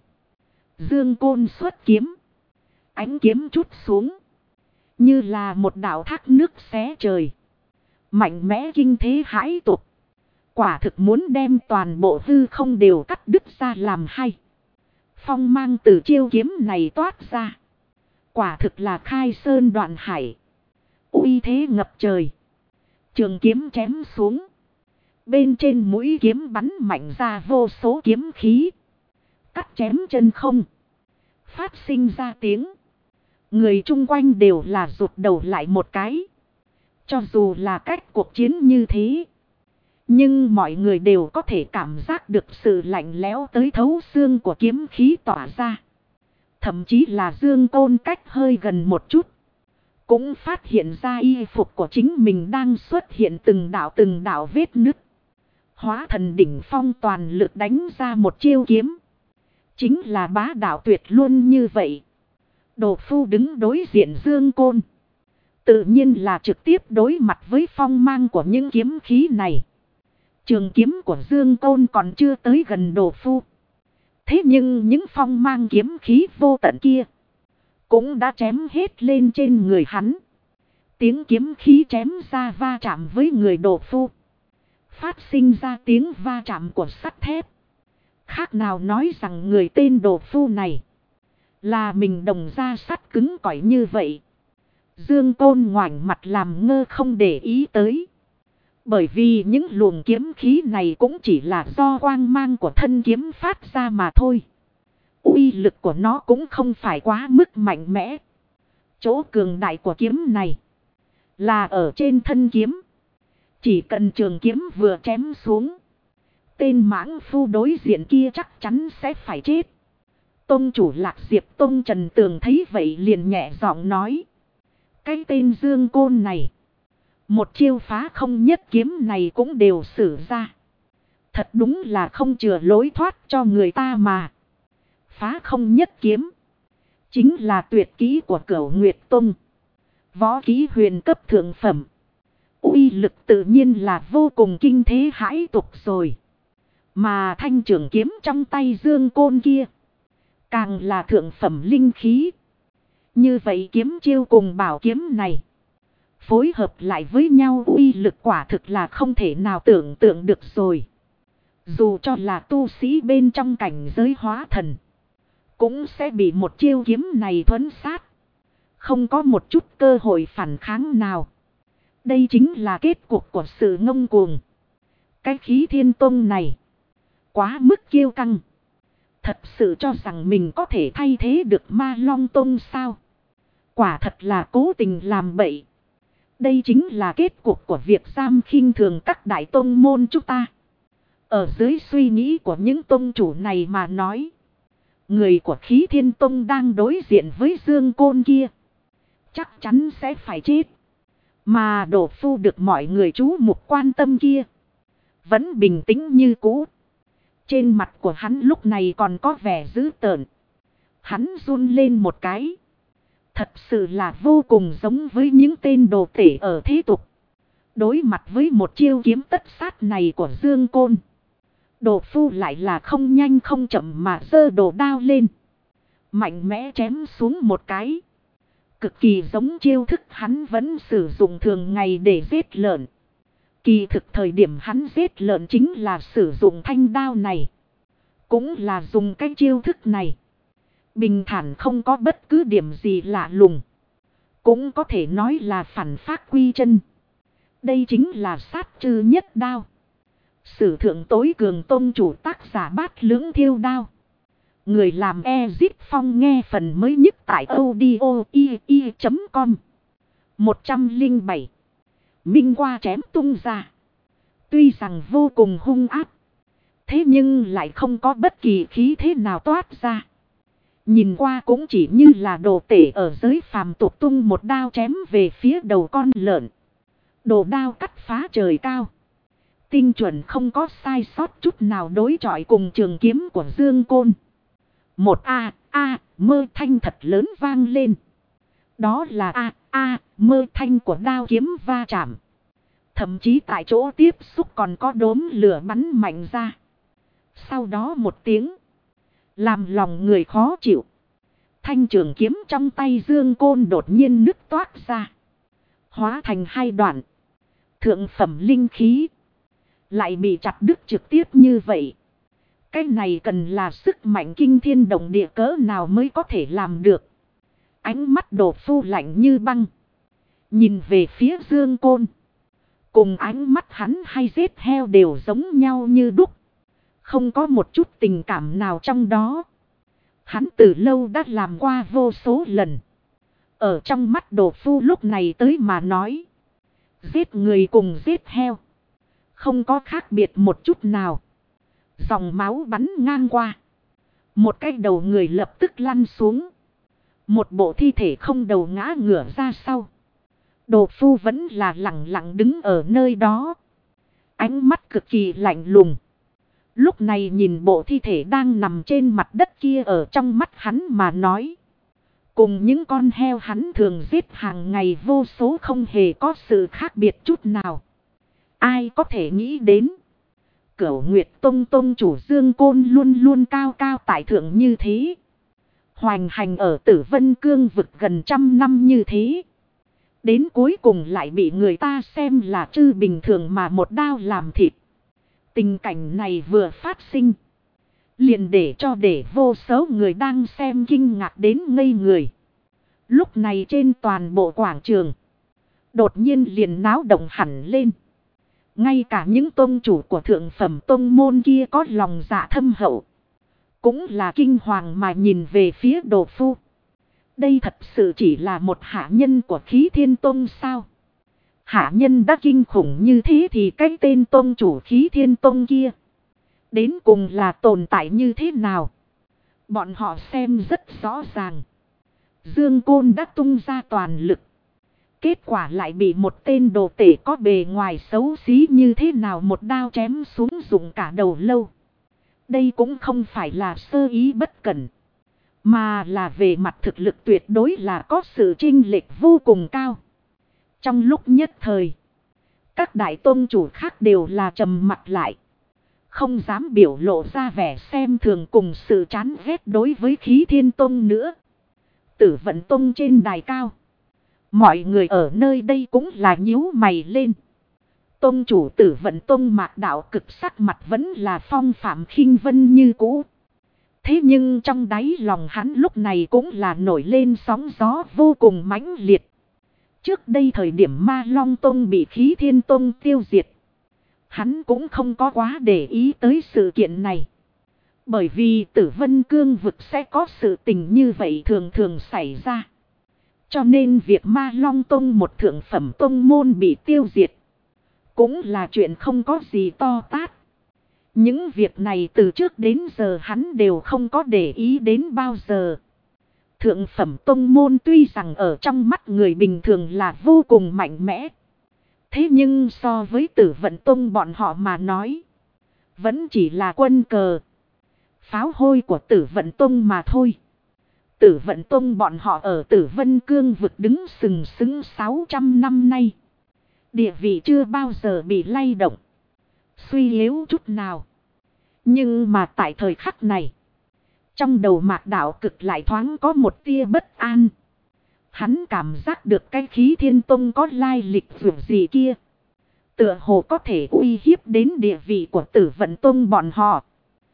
Dương Côn xuất kiếm. Ánh kiếm chút xuống. Như là một đạo thác nước xé trời. Mạnh mẽ kinh thế hãi tục. Quả thực muốn đem toàn bộ hư không đều cắt đứt ra làm hay. Phong mang từ chiêu kiếm này toát ra. Quả thực là khai sơn đoạn hải. Uy thế ngập trời. Trường kiếm chém xuống. Bên trên mũi kiếm bắn mạnh ra vô số kiếm khí. Cắt chém chân không. Phát sinh ra tiếng. Người chung quanh đều là rụt đầu lại một cái. Cho dù là cách cuộc chiến như thế. Nhưng mọi người đều có thể cảm giác được sự lạnh lẽo tới thấu xương của kiếm khí tỏa ra. Thậm chí là Dương Côn cách hơi gần một chút. Cũng phát hiện ra y phục của chính mình đang xuất hiện từng đạo vết nứt. Hóa thần đỉnh phong toàn lực đánh ra một chiêu kiếm. Chính là bá đạo tuyệt luôn như vậy. Đồ Phu đứng đối diện Dương Côn. Tự nhiên là trực tiếp đối mặt với phong mang của những kiếm khí này. Trường kiếm của Dương Côn còn chưa tới gần Đồ Phu. Thế nhưng những phong mang kiếm khí vô tận kia cũng đã chém hết lên trên người hắn. Tiếng kiếm khí chém ra va chạm với người Đồ Phu. Phát sinh ra tiếng va chạm của sắt thép. Khác nào nói rằng người tên Đồ Phu này là mình đồng ra sắt cứng cỏi như vậy. Dương Côn ngoảnh mặt làm ngơ không để ý tới. Bởi vì những luồng kiếm khí này cũng chỉ là do quang mang của thân kiếm phát ra mà thôi. Uy lực của nó cũng không phải quá mức mạnh mẽ. Chỗ cường đại của kiếm này là ở trên thân kiếm. Chỉ cần trường kiếm vừa chém xuống, tên mãng phu đối diện kia chắc chắn sẽ phải chết. Tông chủ Lạc Diệp Tông Trần Tường thấy vậy liền nhẹ giọng nói. Cái tên Dương Côn này, một chiêu phá không nhất kiếm này cũng đều sử ra. Thật đúng là không chừa lối thoát cho người ta mà. Phá không nhất kiếm chính là tuyệt kỹ của Cửu Nguyệt Tông. Võ kỹ huyền cấp thượng phẩm. Uy lực tự nhiên là vô cùng kinh thế hãi tục rồi. Mà thanh trường kiếm trong tay Dương Côn kia càng là thượng phẩm linh khí. Như vậy kiếm chiêu cùng bảo kiếm này phối hợp lại với nhau uy lực quả thực là không thể nào tưởng tượng được rồi. Dù cho là tu sĩ bên trong cảnh giới hóa thần, cũng sẽ bị một chiêu kiếm này thuẫn sát. Không có một chút cơ hội phản kháng nào. Đây chính là kết cục của sự ngông cuồng. Cái Khí Thiên Tông này quá mức kiêu căng. Thật sự cho rằng mình có thể thay thế được Ma Long Tông sao? Quả thật là cố tình làm bậy. Đây chính là kết cục của việc giam khinh thường các đại tông môn chúng ta. Ở dưới suy nghĩ của những tông chủ này mà nói, người của Khí Thiên Tông đang đối diện với Dương Côn kia chắc chắn sẽ phải chết. Mà Đỗ Phu được mọi người chú mục quan tâm kia vẫn bình tĩnh như cũ. Trên mặt của hắn lúc này còn có vẻ dữ tợn. Hắn run lên một cái. Thật sự là vô cùng giống với những tên đồ tể ở thế tục. Đối mặt với một chiêu kiếm tất sát này của Dương Côn, Đỗ Phu lại là không nhanh không chậm mà giơ đồ đao lên, mạnh mẽ chém xuống một cái. Cực kỳ giống chiêu thức hắn vẫn sử dụng thường ngày để giết lợn. Kỳ thực thời điểm hắn giết lợn chính là sử dụng thanh đao này. Cũng là dùng cái chiêu thức này. Bình thản không có bất cứ điểm gì lạ lùng. Cũng có thể nói là phản phát quy chân. Đây chính là sát trư nhất đao. Sử thượng tối cường tông chủ tác giả Bát Lưỡng Thiêu Đao. Người làm Ezit Phong nghe phần mới nhất tại audio.com. 107. Minh qua chém tung ra. Tuy rằng vô cùng hung ác, thế nhưng lại không có bất kỳ khí thế nào toát ra. Nhìn qua cũng chỉ như là đồ tể ở giới phàm tục tung một đao chém về phía đầu con lợn. Đồ đao cắt phá trời cao. Tinh chuẩn không có sai sót chút nào đối chọi cùng trường kiếm của Dương Côn. Một mơ thanh thật lớn vang lên. Đó là mơ thanh của đao kiếm va chạm. Thậm chí tại chỗ tiếp xúc còn có đốm lửa bắn mạnh ra. Sau đó một tiếng, làm lòng người khó chịu. Thanh trường kiếm trong tay Dương Côn đột nhiên nứt toát ra, hóa thành hai đoạn. Thượng phẩm linh khí lại bị chặt đứt trực tiếp như vậy. Cái này cần là sức mạnh kinh thiên động địa cỡ nào mới có thể làm được. Ánh mắt Đỗ Phu lạnh như băng, nhìn về phía Dương Côn. Cùng ánh mắt hắn hay giết heo đều giống nhau như đúc. Không có một chút tình cảm nào trong đó. Hắn từ lâu đã làm qua vô số lần. Ở trong mắt Đỗ Phu lúc này tới mà nói, giết người cùng giết heo không có khác biệt một chút nào. Dòng máu bắn ngang qua, một cái đầu người lập tức lăn xuống. Một bộ thi thể không đầu ngã ngửa ra sau. Đỗ Phu vẫn là lặng lặng đứng ở nơi đó, ánh mắt cực kỳ lạnh lùng. Lúc này nhìn bộ thi thể đang nằm trên mặt đất kia, ở trong mắt hắn mà nói, cùng những con heo hắn thường giết hàng ngày vô số không hề có sự khác biệt chút nào. Ai có thể nghĩ đến, Cửu Nguyệt Tông tông chủ Dương Côn luôn luôn cao cao tại thượng như thế, hoành hành ở Tử Vân Cương vực gần 100 năm như thế, đến cuối cùng lại bị người ta xem là trư bình thường mà một đao làm thịt. Tình cảnh này vừa phát sinh, liền để vô số người đang xem kinh ngạc đến ngây người. Lúc này trên toàn bộ quảng trường, đột nhiên liền náo động hẳn lên. Ngay cả những tông chủ của thượng phẩm tông môn kia có lòng dạ thâm hậu. Cũng là kinh hoàng mà nhìn về phía Đồ Phu. Đây thật sự chỉ là một hạ nhân của Khí Thiên Tông sao? Hạ nhân đã kinh khủng như thế thì cái tên tông chủ Khí Thiên Tông kia đến cùng là tồn tại như thế nào? Bọn họ xem rất rõ ràng. Dương Côn đã tung ra toàn lực. Kết quả lại bị một tên đồ tể có bề ngoài xấu xí như thế nào một đao chém xuống dụng cả đầu lâu. Đây cũng không phải là sơ ý bất cẩn. Mà là về mặt thực lực tuyệt đối là có sự chênh lệch vô cùng cao. Trong lúc nhất thời, các đại tôn chủ khác đều là trầm mặt lại. Không dám biểu lộ ra vẻ xem thường cùng sự chán ghét đối với Khí Thiên Tông nữa. Tử Vận Tông trên đài cao. Mọi người ở nơi đây cũng là nhíu mày lên. Tông chủ Tử Vận Tông Mạc Đạo Cực sắc mặt vẫn là phong phạm khinh vân như cũ. Thế nhưng trong đáy lòng hắn lúc này cũng là nổi lên sóng gió vô cùng mãnh liệt. Trước đây thời điểm Ma Long Tông bị Khí Thiên Tông tiêu diệt. Hắn cũng không có quá để ý tới sự kiện này. Bởi vì Tử Vân Cương vực sẽ có sự tình như vậy thường thường xảy ra. Cho nên việc Ma Long Tông một thượng phẩm tông môn bị tiêu diệt cũng là chuyện không có gì to tát. Những việc này từ trước đến giờ hắn đều không có để ý đến bao giờ. Thượng phẩm tông môn tuy rằng ở trong mắt người bình thường là vô cùng mạnh mẽ. Thế nhưng so với Tử Vận Tông bọn họ mà nói, vẫn chỉ là quân cờ, pháo hôi của Tử Vận Tông mà thôi. Tử Vận Tông bọn họ ở Tử Vân Cương vực đứng sừng sững 600 năm nay. Địa vị chưa bao giờ bị lay động, suy yếu chút nào. Nhưng mà tại thời khắc này, trong đầu Mạc Đạo Cực lại thoáng có một tia bất an. Hắn cảm giác được cái Khí Thiên Tông có lai lịch vượt gì kia. Tựa hồ có thể uy hiếp đến địa vị của Tử Vận Tông bọn họ.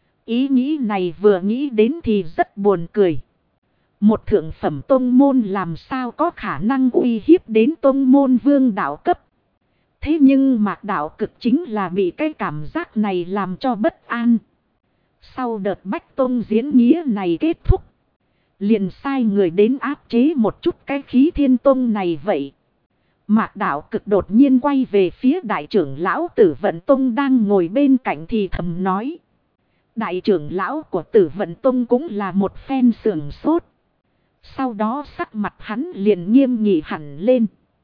Ý nghĩ này vừa nghĩ đến thì rất buồn cười. Một thượng phẩm tông môn làm sao có khả năng uy hiếp đến tông môn vương đạo cấp. Thế nhưng Mạc Đạo Cực chính là bị cái cảm giác này làm cho bất an. Sau đợt Bách Tông diễn nghĩa này kết thúc, liền sai người đến áp chế một chút cái Khí Thiên Tông này vậy. Mạc Đạo Cực đột nhiên quay về phía đại trưởng lão Tử Vận Tông đang ngồi bên cạnh thì thầm nói. Đại trưởng lão của Tử Vận Tông cũng là một phen sưởng sốt. Sau đó sắc mặt hắn liền nghiêm nghị hẳn lên.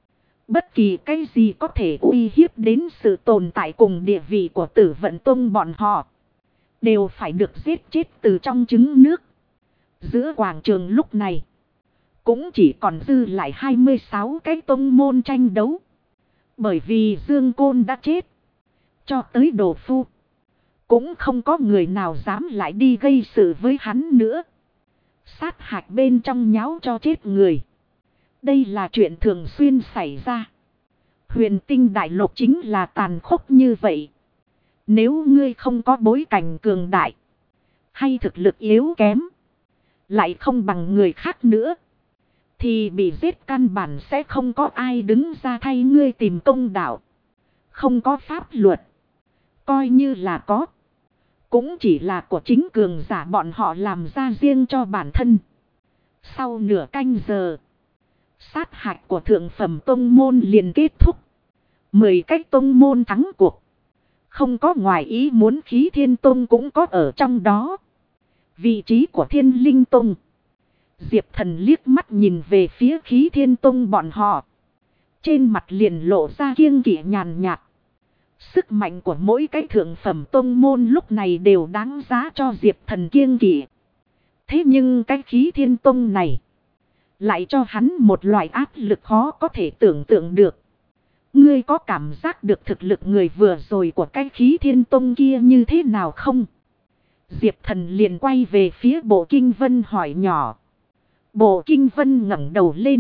Bất kỳ cái gì có thể uy hiếp đến sự tồn tại cùng địa vị của Tử Vận Tông bọn họ, đều phải được giết chết từ trong trứng nước. Giữa quảng trường lúc này, cũng chỉ còn dư lại 26 cái tông môn tranh đấu. Bởi vì Dương Côn đã chết. Cho tới Đồ Phu, cũng không có người nào dám lại đi gây sự với hắn nữa. Sát hạch bên trong nháo cho chết người. Đây là chuyện thường xuyên xảy ra. Huyền Tinh Đại Lục chính là tàn khốc như vậy. Nếu ngươi không có bối cảnh cường đại, hay thực lực yếu kém, lại không bằng người khác nữa, thì bị giết căn bản sẽ không có ai đứng ra thay ngươi tìm công đạo. Không có pháp luật, coi như là có, cũng chỉ là của chính cường giả bọn họ làm ra riêng cho bản thân. Sau nửa canh giờ, sát hạch của thượng phẩm tông môn liền kết thúc. 10 cái tông môn thắng cuộc. Không có ngoài ý muốn Khí Thiên Tông cũng có ở trong đó. Vị trí của Thiên Linh Tông, Diệp Thần liếc mắt nhìn về phía Khí Thiên Tông bọn họ. Trên mặt liền lộ ra kiêng kỵ nhàn nhạt. Sức mạnh của mỗi cái thượng phẩm tông môn lúc này đều đáng giá cho Diệp Thần kiêng kỵ. Thế nhưng cái Khí Thiên Tông này lại cho hắn một loại áp lực khó có thể tưởng tượng được. Ngươi có cảm giác được thực lực người vừa rồi của cái Khí Thiên Tông kia như thế nào không? Diệp Thần liền quay về phía Bộ Kinh Vân hỏi nhỏ. Bộ Kinh Vân ngẩng đầu lên,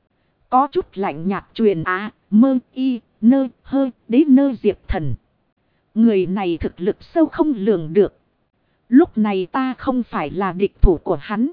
có chút lạnh nhạt truyền mơ y nơ hơ đế nơ Diệp Thần. Người này thực lực sâu không lường được. Lúc này ta không phải là địch thủ của hắn.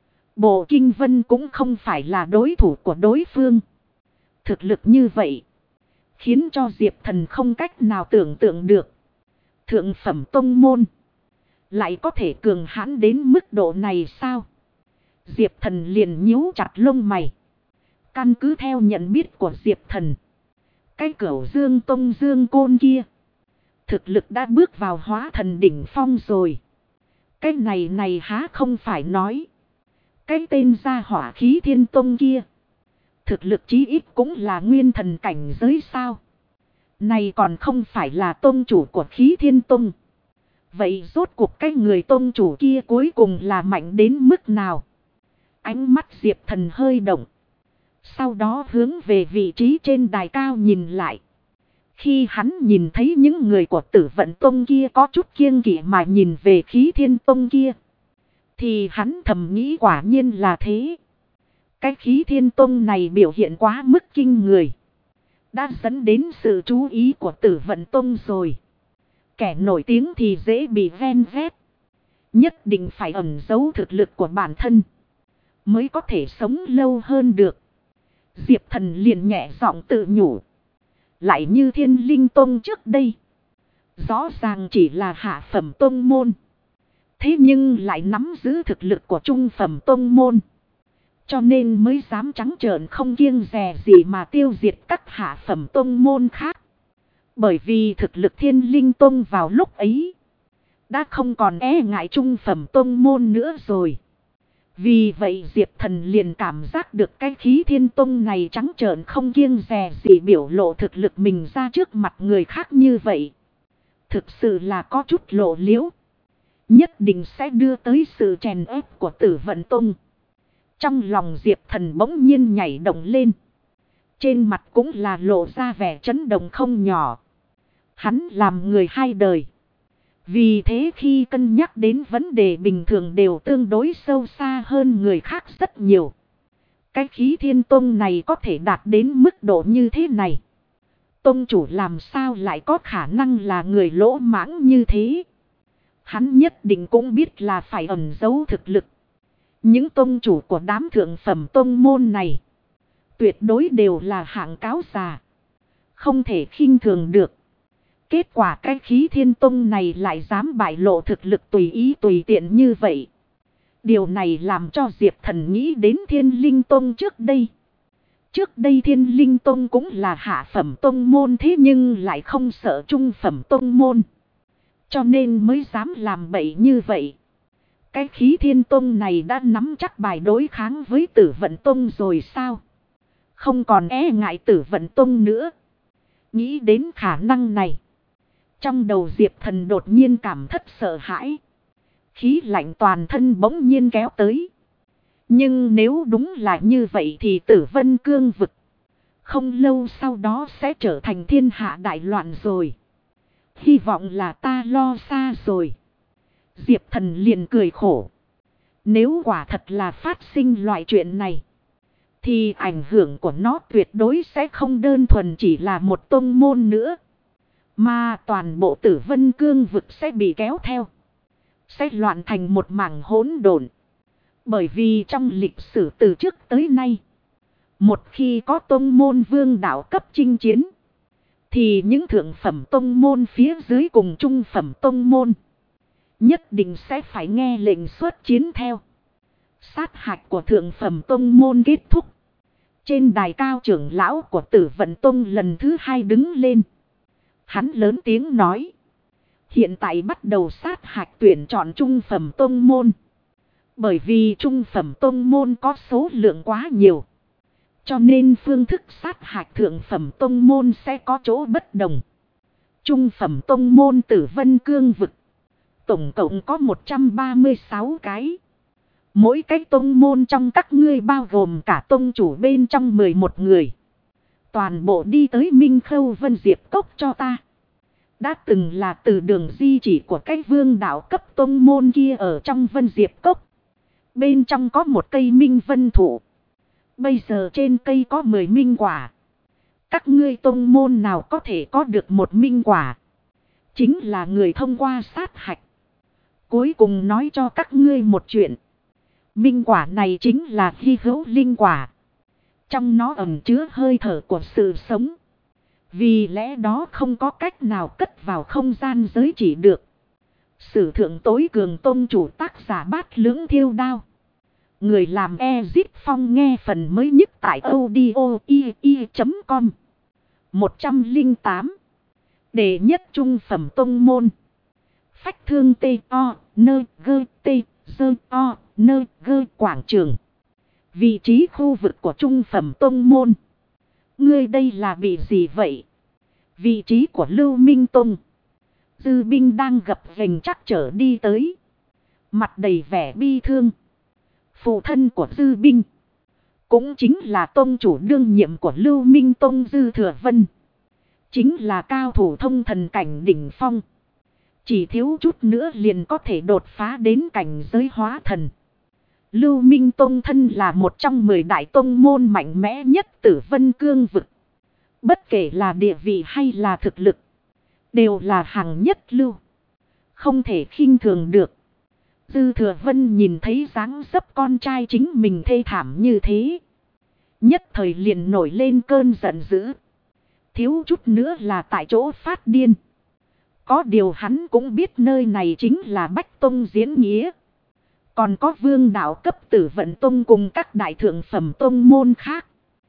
Bộ Kinh Vân cũng không phải là đối thủ của đối phương. Thực lực như vậy, Khiến cho Diệp Thần không cách nào tưởng tượng được. Thượng phẩm tông môn lại có thể cường hãn đến mức độ này sao? Diệp Thần liền nhíu chặt lông mày. Căn cứ theo nhận biết của Diệp Thần, cái Cửu Dương Tông Dương Côn kia thực lực đã bước vào hóa thần đỉnh phong rồi. Cái này há không phải nói. Cái tên gia hỏa Khí Thiên Tông kia thực lực chí ít cũng là nguyên thần cảnh giới sao. Này còn không phải là tông chủ của Khí Thiên Tông. Vậy rốt cuộc cái người tông chủ kia cuối cùng là mạnh đến mức nào? Ánh mắt Diệp Thần hơi động. Sau đó hướng về vị trí trên đài cao nhìn lại. Khi hắn nhìn thấy những người của Tử Vận Tông kia có chút kiêng kỵ mà nhìn về Khí Thiên Tông kia, thì hắn thầm nghĩ quả nhiên là thế. Cái Khí Thiên Tông này biểu hiện quá mức kinh người, đã dẫn đến sự chú ý của Tử Vận Tông rồi. Kẻ nổi tiếng thì dễ bị ven vét. Nhất định phải ẩn giấu thực lực của bản thân mới có thể sống lâu hơn được. Diệp Thần liền nhẹ giọng tự nhủ. Lại như Thiên Linh Tông trước đây, rõ ràng chỉ là hạ phẩm tông môn, thế nhưng lại nắm giữ thực lực của trung phẩm tông môn. Cho nên mới dám trắng trợn không kiêng dè gì mà tiêu diệt các hạ phẩm tông môn khác. Bởi vì thực lực Thiên Linh Tông vào lúc ấy đã không còn e ngại trung phẩm tông môn nữa rồi. Vì vậy Diệp Thần liền cảm giác được cái Khí Thiên Tông này trắng trợn không kiêng dè gì biểu lộ thực lực mình ra trước mặt người khác như vậy. Thực sự là có chút lộ liễu. Nhất định sẽ đưa tới sự chèn ép của Tử Vận Tông. Trong lòng Diệp Thần bỗng nhiên nhảy động lên. Trên mặt cũng là lộ ra vẻ chấn động không nhỏ. Hắn làm người hai đời. Vì thế khi cân nhắc đến vấn đề bình thường đều tương đối sâu xa hơn người khác rất nhiều. Cái Khí Thiên Tông này có thể đạt đến mức độ như thế này. Tông chủ làm sao lại có khả năng là người lỗ mãng như thế? Hắn nhất định cũng biết là phải ẩn giấu thực lực. Những tông chủ của đám thượng phẩm tông môn này tuyệt đối đều là hạng cáo già, không thể khinh thường được. Kết quả cái Khí Thiên Tông này lại dám bại lộ thực lực tùy ý tùy tiện như vậy. Điều này làm cho Diệp Thần nghĩ đến Thiên Linh Tông trước đây. Trước đây Thiên Linh Tông cũng là hạ phẩm tông môn, thế nhưng lại không sợ trung phẩm tông môn, cho nên mới dám làm bậy như vậy. Cái Khí Thiên Tông này đã nắm chắc bài đối kháng với Tử Vận Tông rồi sao? Không còn e ngại Tử Vận Tông nữa. Nghĩ đến khả năng này, trong đầu Diệp Thần đột nhiên cảm thất sợ hãi. Khí lạnh toàn thân bỗng nhiên kéo tới. Nhưng nếu đúng là như vậy thì Tử Vân Cương vực không lâu sau đó sẽ trở thành thiên hạ đại loạn rồi. Hy vọng là ta lo xa rồi. Diệp Thần liền cười khổ. Nếu quả thật là phát sinh loại chuyện này, thì ảnh hưởng của nó tuyệt đối sẽ không đơn thuần chỉ là một tông môn nữa, mà toàn bộ Tử Vân Cương vực sẽ bị kéo theo, sẽ loạn thành một mảng hỗn độn. Bởi vì trong lịch sử từ trước tới nay, một khi có tông môn vương đạo cấp chinh chiến, thì những thượng phẩm tông môn phía dưới cùng trung phẩm tông môn nhất định sẽ phải nghe lệnh xuất chiến theo. Sát hạch của thượng phẩm tông môn kết thúc. Trên đài cao trưởng lão của Tử Vận Tông lần thứ hai đứng lên. Hắn lớn tiếng nói. Hiện tại bắt đầu sát hạch tuyển chọn trung phẩm tông môn. Bởi vì trung phẩm tông môn có số lượng quá nhiều, cho nên phương thức sát hạch thượng phẩm tông môn sẽ có chỗ bất đồng. Trung phẩm tông môn Tử Vân Cương vực tổng cộng có 136 cái. Mỗi cái tông môn trong các ngươi bao gồm cả tông chủ bên trong 11 người. Toàn bộ đi tới Minh Khâu Vân Diệp Cốc cho ta. Đã từng là từ đường di chỉ của cái vương đạo cấp tông môn kia ở trong Vân Diệp Cốc. Bên trong có một cây minh vân thụ. Bây giờ trên cây có 10 minh quả. Các ngươi tông môn nào có thể có được một minh quả, chính là người thông qua sát hạch. Cuối cùng nói cho các ngươi một chuyện. Minh quả này chính là hy hữu linh quả. Trong nó ẩn chứa hơi thở của sự sống. Vì lẽ đó không có cách nào cất vào không gian giới chỉ được. Sử thượng tối cường tông chủ tác giả Bát Lưỡng Thiêu Đao. Người làm Ezip Phong nghe phần mới nhất tại audio.com. 108. Đệ nhất trung phẩm tông môn. Phách thương T.O.N.G.T.G.O.N.G quảng trường. Vị trí khu vực của trung phẩm tông môn. Ngươi đây là vị gì vậy? Vị trí của Lưu Minh Tông. Dư binh đang gập ghềnh chắc trở đi tới. Mặt đầy vẻ bi thương. Phụ thân của Dư binh. Cũng chính là tông chủ đương nhiệm của Lưu Minh Tông Dư Thừa Vân. Chính là cao thủ thông thần cảnh đỉnh phong. Chỉ thiếu chút nữa liền có thể đột phá đến cảnh giới hóa thần. Lưu Minh Tông thân là một trong 10 đại tông môn mạnh mẽ nhất Tử Vân Cương vực. Bất kể là địa vị hay là thực lực. Đều là hàng nhất lưu. Không thể khinh thường được. Dư Thừa Vân nhìn thấy dáng dấp con trai chính mình thê thảm như thế. Nhất thời liền nổi lên cơn giận dữ. Thiếu chút nữa là tại chỗ phát điên. Có điều hắn cũng biết nơi này chính là Bách Tông diễn nghĩa. Còn có vương đạo cấp Tử Vận Tông cùng các đại thượng phẩm tông môn khác.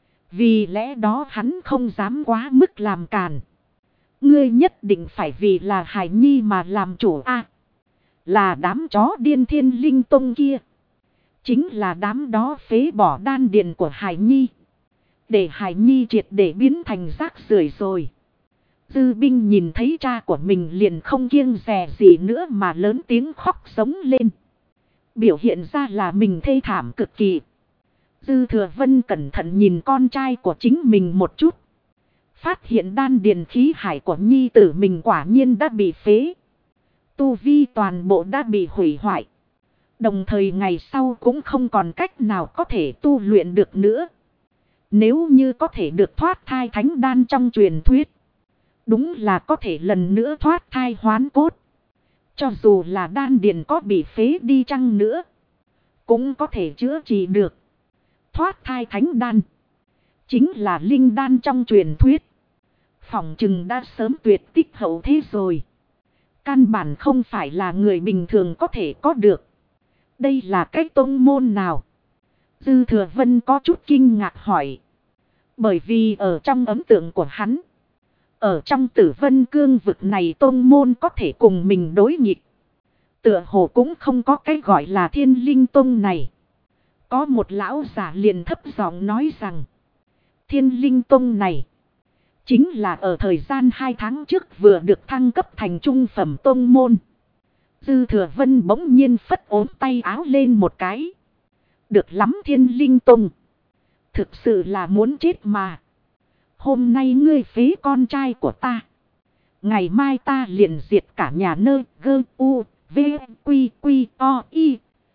Vì lẽ đó hắn không dám quá mức làm càn. Ngươi nhất định phải vì là Hải Nhi mà làm chủ a. Là đám chó điên Thiên Linh Tông kia. Chính là đám đó phế bỏ đan điền của Hải Nhi. Để Hải Nhi triệt để biến thành rác rưởi rồi. Dư binh nhìn thấy cha của mình liền không kiêng dè gì nữa mà lớn tiếng khóc sống lên. Biểu hiện ra là mình thê thảm cực kỳ. Dư Thừa Vân cẩn thận nhìn con trai của chính mình một chút. Phát hiện đan điền khí hải của nhi tử mình quả nhiên đã bị phế. Tu vi toàn bộ đã bị hủy hoại. Đồng thời ngày sau cũng không còn cách nào có thể tu luyện được nữa. Nếu như có thể được thoát thai thánh đan trong truyền thuyết. Đúng là có thể lần nữa thoát thai hoán cốt. Cho dù là đan điền có bị phế đi chăng nữa. Cũng có thể chữa trị được. Thoát thai thánh đan. Chính là linh đan trong truyền thuyết. Phỏng chừng đã sớm tuyệt tích hậu thế rồi. Căn bản không phải là người bình thường có thể có được. Đây là cái tông môn nào? Dư Thừa Vân có chút kinh ngạc hỏi. Bởi vì ở trong ấn tượng của hắn. Ở trong Tử Vân Cương vực này tông môn có thể cùng mình đối nghịch. Tựa hồ cũng không có cái gọi là Thiên Linh Tông này. Có một lão giả liền thấp giọng nói rằng. Thiên Linh Tông này. Chính là ở thời gian 2 tháng trước vừa được thăng cấp thành trung phẩm tông môn. Dư Thừa Vân bỗng nhiên phất ốm tay áo lên một cái. Được lắm Thiên Linh Tông. Thực sự là muốn chết mà. Hôm nay ngươi phế con trai của ta. Ngày mai ta liền diệt cả nhà nơi gơ u v quy quy o y.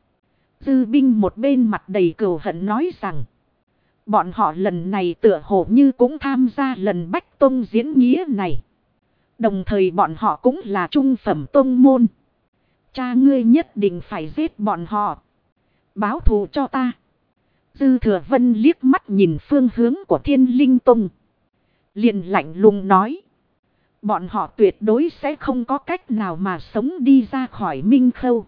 Dư binh một bên mặt đầy cừu hận nói rằng. Bọn họ lần này tựa hồ như cũng tham gia lần Bách Tông diễn nghĩa này. Đồng thời bọn họ cũng là trung phẩm tông môn. Cha ngươi nhất định phải giết bọn họ. Báo thù cho ta. Dư Thừa Vân liếc mắt nhìn phương hướng của Thiên Linh Tông. Liền lạnh lùng nói. Bọn họ tuyệt đối sẽ không có cách nào mà sống đi ra khỏi Minh Khâu.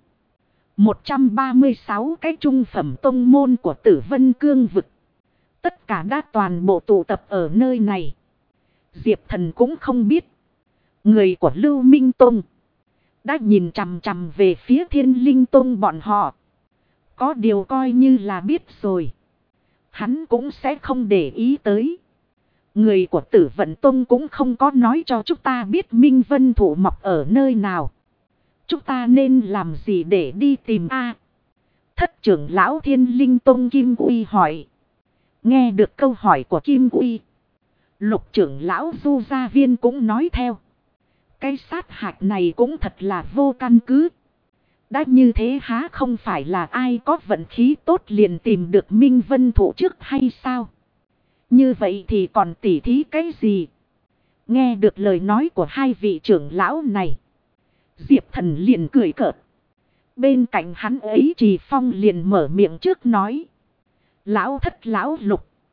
136 cái trung phẩm tông môn của Tử Vân Cương vực. Tất cả đã toàn bộ tụ tập ở nơi này. Diệp Thần cũng không biết. Người của Lưu Minh Tông. Đã nhìn chằm chằm về phía Thiên Linh Tông bọn họ. Có điều coi như là biết rồi. Hắn cũng sẽ không để ý tới. Người của Tử Vận Tông cũng không có nói cho chúng ta biết Minh Vân Thụ mọc ở nơi nào. Chúng ta nên làm gì để đi tìm a? Thất trưởng lão Thiên Linh Tông Kim Uy hỏi. Nghe được câu hỏi của Kim Uy. Lục trưởng lão Du Gia Viên cũng nói theo. Cái sát hạch này cũng thật là vô căn cứ. Đã như thế há không phải là ai có vận khí tốt liền tìm được Minh Vân Thụ trước hay sao? Như vậy thì còn tỉ thí cái gì? Nghe được lời nói của hai vị trưởng lão này. Diệp Thần liền cười cợt. Bên cạnh hắn ấy Trì Phong liền mở miệng trước nói. Lão Thất lão Lục.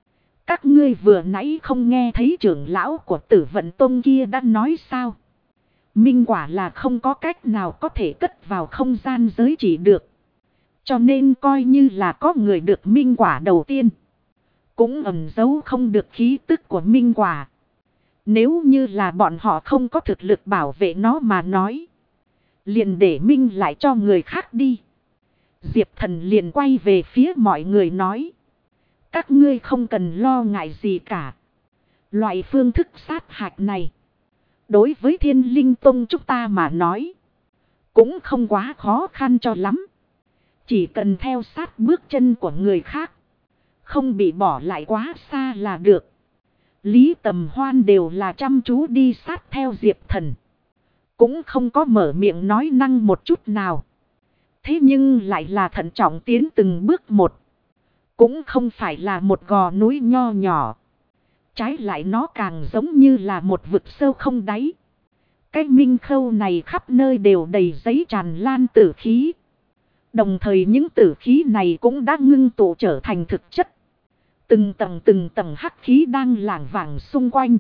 Các ngươi vừa nãy không nghe thấy trưởng lão của Tử Vận Tông kia đã nói sao? Minh quả là không có cách nào có thể cất vào không gian giới chỉ được. Cho nên coi như là có người được minh quả đầu tiên, cũng ẩn giấu không được khí tức của minh quả. Nếu như là bọn họ không có thực lực bảo vệ nó mà nói, liền để minh lại cho người khác đi. Diệp Thần liền quay về phía mọi người nói. Các ngươi không cần lo ngại gì cả. Loại phương thức sát hạch này, đối với Thiên Linh Tông chúng ta mà nói, cũng không quá khó khăn cho lắm. Chỉ cần theo sát bước chân của người khác, không bị bỏ lại quá xa là được. Lý Tầm Hoan đều là chăm chú đi sát theo Diệp Thần, cũng không có mở miệng nói năng một chút nào. Thế nhưng lại là thận trọng tiến từng bước một. Cũng không phải là một gò núi nho nhỏ. Trái lại nó càng giống như là một vực sâu không đáy. Cái minh khâu này khắp nơi đều đầy giấy tràn lan tử khí. Đồng thời những tử khí này cũng đã ngưng tụ trở thành thực chất. Từng tầng hắc khí đang lảng vảng xung quanh.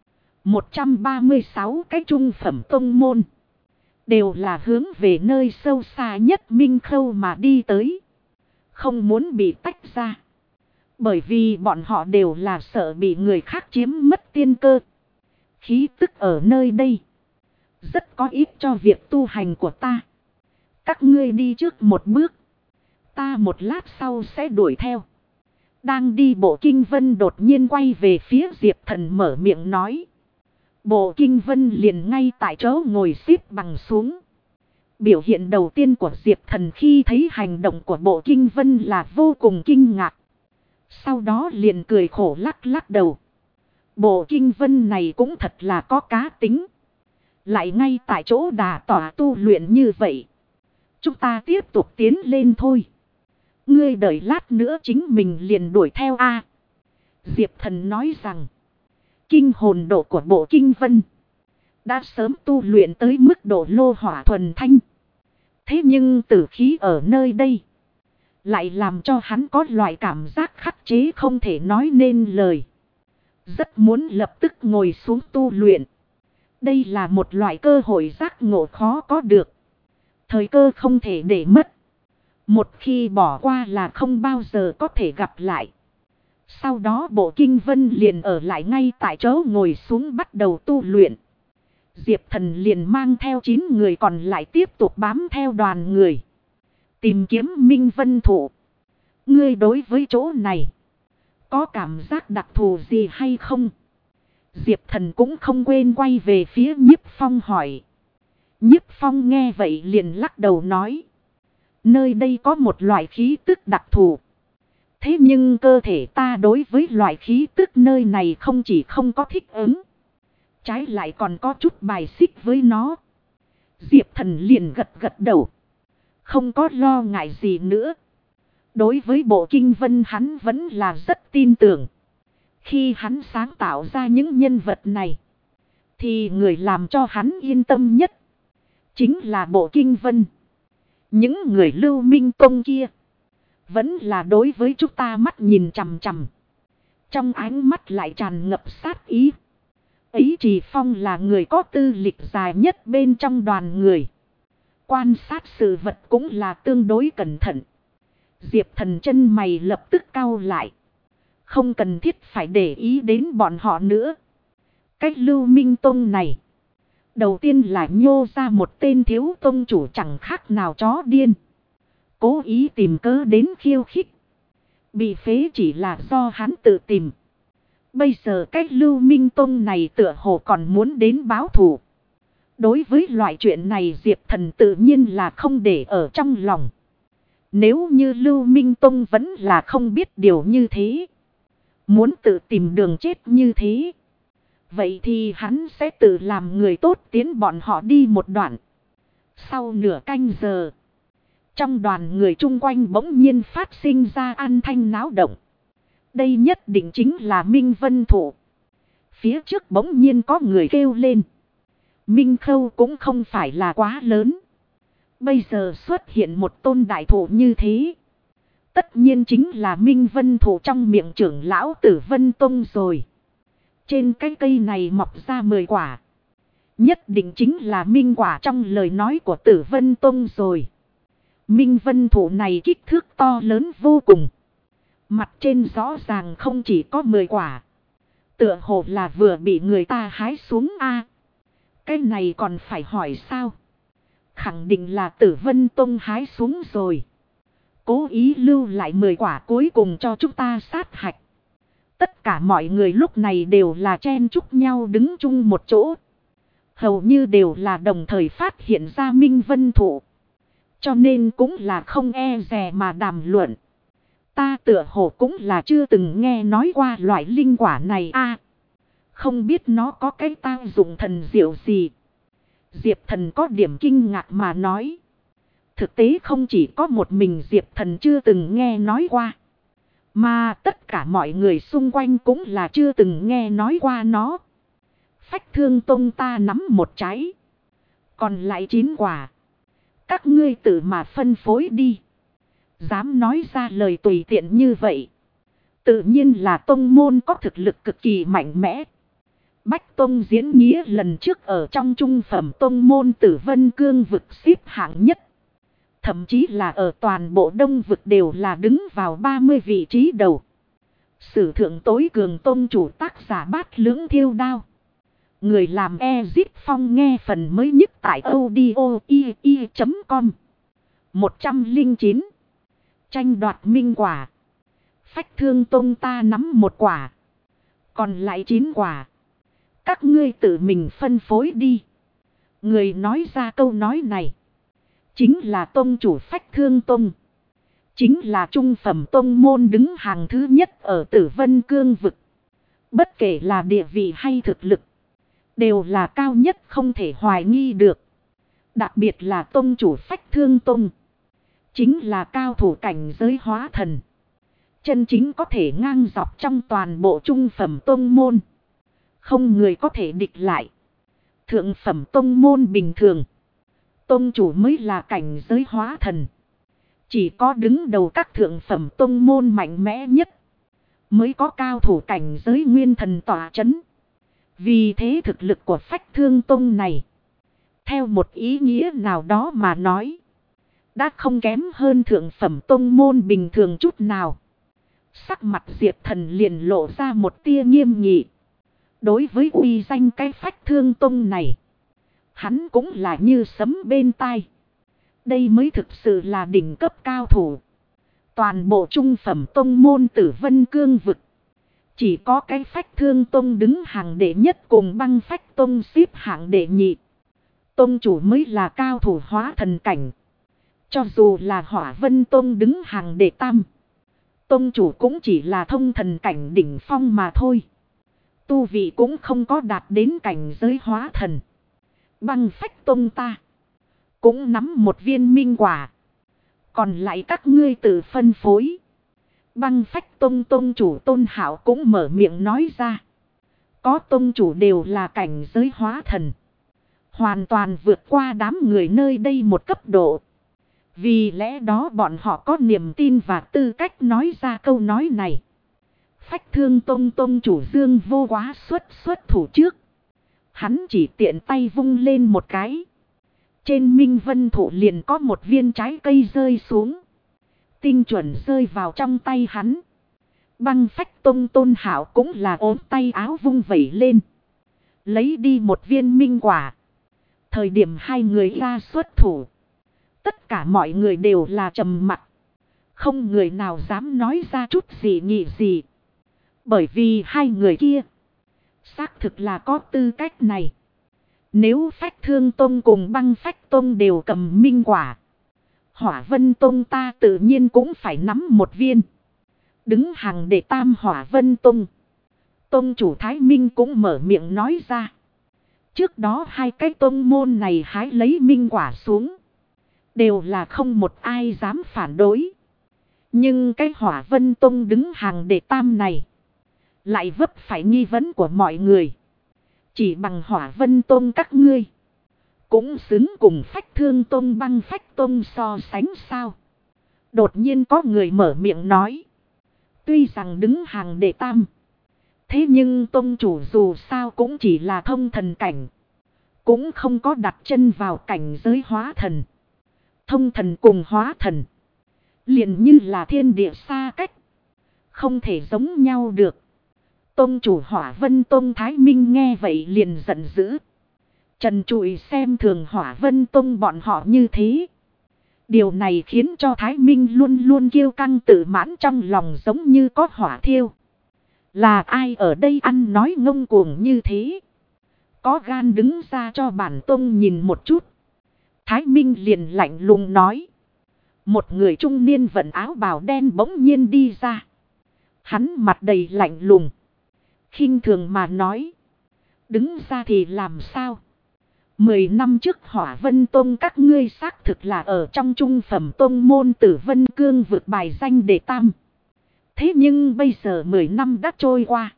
136 cái trung phẩm tông môn, đều là hướng về nơi sâu xa nhất minh khâu mà đi tới. Không muốn bị tách ra. Bởi vì bọn họ đều là sợ bị người khác chiếm mất tiên cơ. Khí tức ở nơi đây rất có ích cho việc tu hành của ta. Các ngươi đi trước một bước, ta một lát sau sẽ đuổi theo. Đang đi Bộ Kinh Vân đột nhiên quay về phía Diệp Thần mở miệng nói. Bộ Kinh Vân liền ngay tại chỗ ngồi xếp bằng xuống. Biểu hiện đầu tiên của Diệp Thần khi thấy hành động của Bộ Kinh Vân là vô cùng kinh ngạc. Sau đó liền cười khổ lắc lắc đầu. Bộ Kinh Vân này cũng thật là có cá tính. Lại ngay tại chỗ đà tỏa tu luyện như vậy. Chúng ta tiếp tục tiến lên thôi. Ngươi đợi lát nữa chính mình liền đuổi theo a. Diệp Thần nói rằng. Kinh hồn độ của Bộ Kinh Vân đã sớm tu luyện tới mức độ lô hỏa thuần thanh. Thế nhưng tử khí ở nơi đây lại làm cho hắn có loại cảm giác khắc chế không thể nói nên lời. Rất muốn lập tức ngồi xuống tu luyện. Đây là một loại cơ hội giác ngộ khó có được. Thời cơ không thể để mất. Một khi bỏ qua là không bao giờ có thể gặp lại. Sau đó Bộ Kinh Vân liền ở lại ngay tại chỗ ngồi xuống bắt đầu tu luyện. Diệp Thần liền mang theo 9 người còn lại tiếp tục bám theo đoàn người. Tìm kiếm Minh Vân Thụ. Ngươi đối với chỗ này có cảm giác đặc thù gì hay không? Diệp Thần cũng không quên quay về phía Nhiếp Phong hỏi. Nhiếp Phong nghe vậy liền lắc đầu nói. Nơi đây có một loại khí tức đặc thù. Thế nhưng cơ thể ta đối với loại khí tức nơi này không chỉ không có thích ứng, trái lại còn có chút bài xích với nó. Diệp Thần liền gật gật đầu. Không có lo ngại gì nữa. Đối với Bộ Kinh Vân hắn vẫn là rất tin tưởng. Khi hắn sáng tạo ra những nhân vật này, thì người làm cho hắn yên tâm nhất chính là Bộ Kinh Vân. Những người Lưu Minh Tông kia vẫn là đối với chúng ta mắt nhìn chằm chằm. Trong ánh mắt lại tràn ngập sát ý. Ấy Trì Phong là người có tư lịch dài nhất bên trong đoàn người. Quan sát sự vật cũng là tương đối cẩn thận. Diệp Thần chân mày lập tức cau lại. Không cần thiết phải để ý đến bọn họ nữa. Cách Lưu Minh Tông này, đầu tiên là nhô ra một tên thiếu tông chủ chẳng khác nào chó điên. Cố ý tìm cớ đến khiêu khích. Bị phế chỉ là do hắn tự tìm. Bây giờ cách Lưu Minh Tông này tựa hồ còn muốn đến báo thù. Đối với loại chuyện này Diệp Thần tự nhiên là không để ở trong lòng. Nếu như Lưu Minh Tông vẫn là không biết điều như thế, muốn tự tìm đường chết như thế, vậy thì hắn sẽ tự làm người tốt tiến bọn họ đi một đoạn. Sau nửa canh giờ, trong đoàn người chung quanh bỗng nhiên phát sinh ra âm thanh náo động. Đây nhất định chính là Minh Vân Thụ. Phía trước bỗng nhiên có người kêu lên. Minh Khâu cũng không phải là quá lớn. Bây giờ xuất hiện một tôn đại thụ như thế, Tất nhiên chính là Minh Vân Thụ trong miệng trưởng lão Tử Vân Tông rồi. Trên cái cây này mọc ra 10 quả. Nhất định chính là minh quả trong lời nói của Tử Vân Tông rồi. Minh Vân Thụ này kích thước to lớn vô cùng. Mặt trên rõ ràng không chỉ có 10 quả. Tựa hồ là vừa bị người ta hái xuống a. Cái này còn phải hỏi sao? Khẳng định là Tử Vân Tông hái xuống rồi. Cố ý lưu lại 10 quả cuối cùng cho chúng ta sát hạch. Tất cả mọi người lúc này đều là chen chúc nhau đứng chung một chỗ. Hầu như đều là đồng thời phát hiện ra Minh Vân Thụ. Cho nên cũng là không e dè mà đàm luận. Ta tựa hồ cũng là chưa từng nghe nói qua loại linh quả này a. Không biết nó có cái tác dụng thần diệu gì. Diệp Thần có điểm kinh ngạc mà nói. Thực tế không chỉ có một mình Diệp Thần chưa từng nghe nói qua. Mà tất cả mọi người xung quanh cũng là chưa từng nghe nói qua nó. Phách Thương Tông ta nắm một trái. Còn lại 9 quả. Các ngươi tự mà phân phối đi. Dám nói ra lời tùy tiện như vậy. Tự nhiên là tông môn có thực lực cực kỳ mạnh mẽ. Bách Tông diễn nghĩa lần trước ở trong trung phẩm tông môn Tử Vân Cương vực xếp hạng nhất. Thậm chí là ở toàn bộ đông vực đều là đứng vào 30 vị trí đầu. Sử thượng tối cường tông chủ tác giả Bát Lưỡng Thiêu Đao. Người làm Ezit Phong nghe phần mới nhất tại audio.com. 109. Tranh đoạt minh quả. Phách Thương Tông ta nắm một quả. Còn lại 9 quả. Các ngươi tự mình phân phối đi. Người nói ra câu nói này. Chính là tông chủ Phách Thương Tông. Chính là trung phẩm tông môn đứng hàng thứ nhất ở Tử Vân Cương vực. Bất kể là địa vị hay thực lực. Đều là cao nhất không thể hoài nghi được. Đặc biệt là tông chủ Phách Thương Tông. Chính là cao thủ cảnh giới hóa thần. Chân chính có thể ngang dọc trong toàn bộ trung phẩm tông môn. Không người có thể địch lại. Thượng phẩm tông môn bình thường. Tông chủ mới là cảnh giới hóa thần. Chỉ có đứng đầu các thượng phẩm tông môn mạnh mẽ nhất. Mới có cao thủ cảnh giới nguyên thần tỏa chấn. Vì thế thực lực của Phách Thương Tông này. Theo một ý nghĩa nào đó mà nói. Đã không kém hơn thượng phẩm tông môn bình thường chút nào. Sắc mặt Diệp Thần liền lộ ra một tia nghiêm nghị. Đối với uy danh cái Phách Thương Tông này. Hắn cũng là như sấm bên tai. Đây mới thực sự là đỉnh cấp cao thủ. Toàn bộ trung phẩm tông môn Tử Vân Cương vực. Chỉ có cái Phách Thương Tông đứng hàng đệ nhất cùng Băng Phách Tông xếp hạng đệ nhị. Tông chủ mới là cao thủ hóa thần cảnh. Cho dù là Hỏa Vân Tông đứng hàng đệ tam. Tông chủ cũng chỉ là thông thần cảnh đỉnh phong mà thôi. Tu vị cũng không có đạt đến cảnh giới hóa thần. Băng Phách Tông ta cũng nắm một viên minh quả. Còn lại các ngươi tự phân phối. Băng Phách Tông tông chủ Tôn Hạo cũng mở miệng nói ra. Có tông chủ đều là cảnh giới hóa thần. Hoàn toàn vượt qua đám người nơi đây một cấp độ. Vì lẽ đó bọn họ có niềm tin và tư cách nói ra câu nói này. Phách Thương Tông tông chủ Dương Vô Quá xuất thủ trước. Hắn chỉ tiện tay vung lên một cái. Trên Minh Vân Thụ liền có một viên trái cây rơi xuống. Tinh chuẩn rơi vào trong tay hắn. Băng Phách Tông Tôn Hạo cũng là ốm tay áo vung vẩy lên. Lấy đi một viên minh quả. Thời điểm hai người ra xuất thủ. Tất cả mọi người đều là trầm mặc. Không người nào dám nói ra chút gì nhị gì. Bởi vì hai người kia. Xác thực là có tư cách này. Nếu Phách Thương Tông cùng Băng Phách Tông đều cầm minh quả. Hỏa Vân Tông ta tự nhiên cũng phải nắm một viên. Đứng hàng đệ tam Hỏa Vân Tông. Tông chủ Thái Minh cũng mở miệng nói ra. Trước đó hai cái tông môn này hái lấy minh quả xuống. Đều là không một ai dám phản đối. Nhưng cái Hỏa Vân Tông đứng hàng đệ tam này. Lại vấp phải nghi vấn của mọi người. Chỉ bằng Hỏa Vân Tông các ngươi. Cũng xứng cùng Phách Thương Tông Băng Phách Tông so sánh sao. Đột nhiên có người mở miệng nói. Tuy rằng đứng hàng đệ tam. Thế nhưng tông chủ dù sao cũng chỉ là thông thần cảnh. Cũng không có đặt chân vào cảnh giới hóa thần. Thông thần cùng hóa thần. Liền như là thiên địa xa cách. Không thể giống nhau được. Tông chủ Hỏa Vân Tông Thái Minh nghe vậy liền giận dữ. Trần trụi xem thường Hỏa Vân Tông bọn họ như thế. Điều này khiến cho Thái Minh luôn luôn kiêu căng tự mãn trong lòng giống như có hỏa thiêu. Là ai ở đây ăn nói ngông cuồng như thế? Có gan đứng ra cho bản tông nhìn một chút. Thái Minh liền lạnh lùng nói. Một người trung niên vận áo bào đen bỗng nhiên đi ra. Hắn mặt đầy lạnh lùng. Khinh thường mà nói. Đứng ra thì làm sao? 10 năm trước Hỏa Vân Tông các ngươi xác thực là ở trong trung phẩm tông môn Tử Vân Cương vượt bài danh đệ tam. Thế nhưng bây giờ 10 năm đã trôi qua.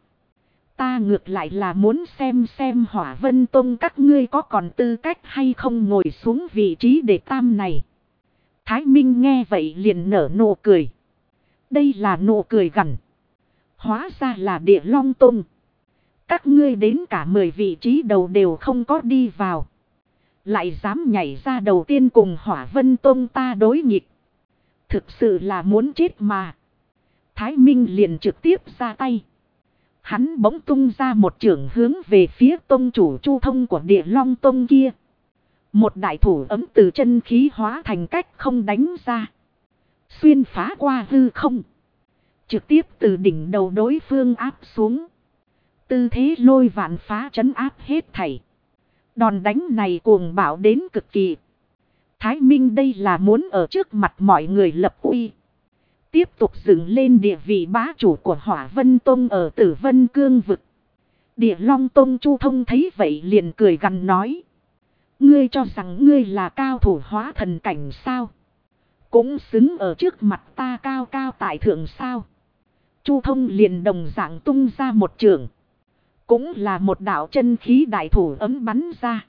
Ta ngược lại là muốn xem Hỏa Vân Tông các ngươi có còn tư cách hay không ngồi xuống vị trí đệ tam này. Thái Minh nghe vậy liền nở nụ cười. Đây là nụ cười gằn. Hóa ra là Địa Long Tông. Các ngươi đến cả 10 vị trí đầu đều không có đi vào. Lại dám nhảy ra đầu tiên cùng Hỏa Vân Tông ta đối nghịch. Thực sự là muốn chết mà. Thái Minh liền trực tiếp ra tay. Hắn bỗng tung ra một chưởng hướng về phía tông chủ Chu Thông của Địa Long Tông kia. Một đại thủ ấm từ chân khí hóa thành cách không đánh ra. Xuyên phá qua hư không. Trực tiếp từ đỉnh đầu đối phương áp xuống. Tư thế lôi vạn phá trấn áp hết thảy. Đòn đánh này cuồng bạo đến cực kỳ. Thái Minh đây là muốn ở trước mặt mọi người lập uy. Tiếp tục dựng lên địa vị bá chủ của Hỏa Vân Tông ở Tử Vân Cương vực. Địa Long Tông Chu Thông thấy vậy liền cười gằn nói. Ngươi cho rằng ngươi là cao thủ hóa thần cảnh sao? Cũng xứng ở trước mặt ta cao cao tại thượng sao? Chu Thông liền đồng dạng tung ra một chưởng. Cũng là một đạo chân khí đại thủ ấm bắn ra.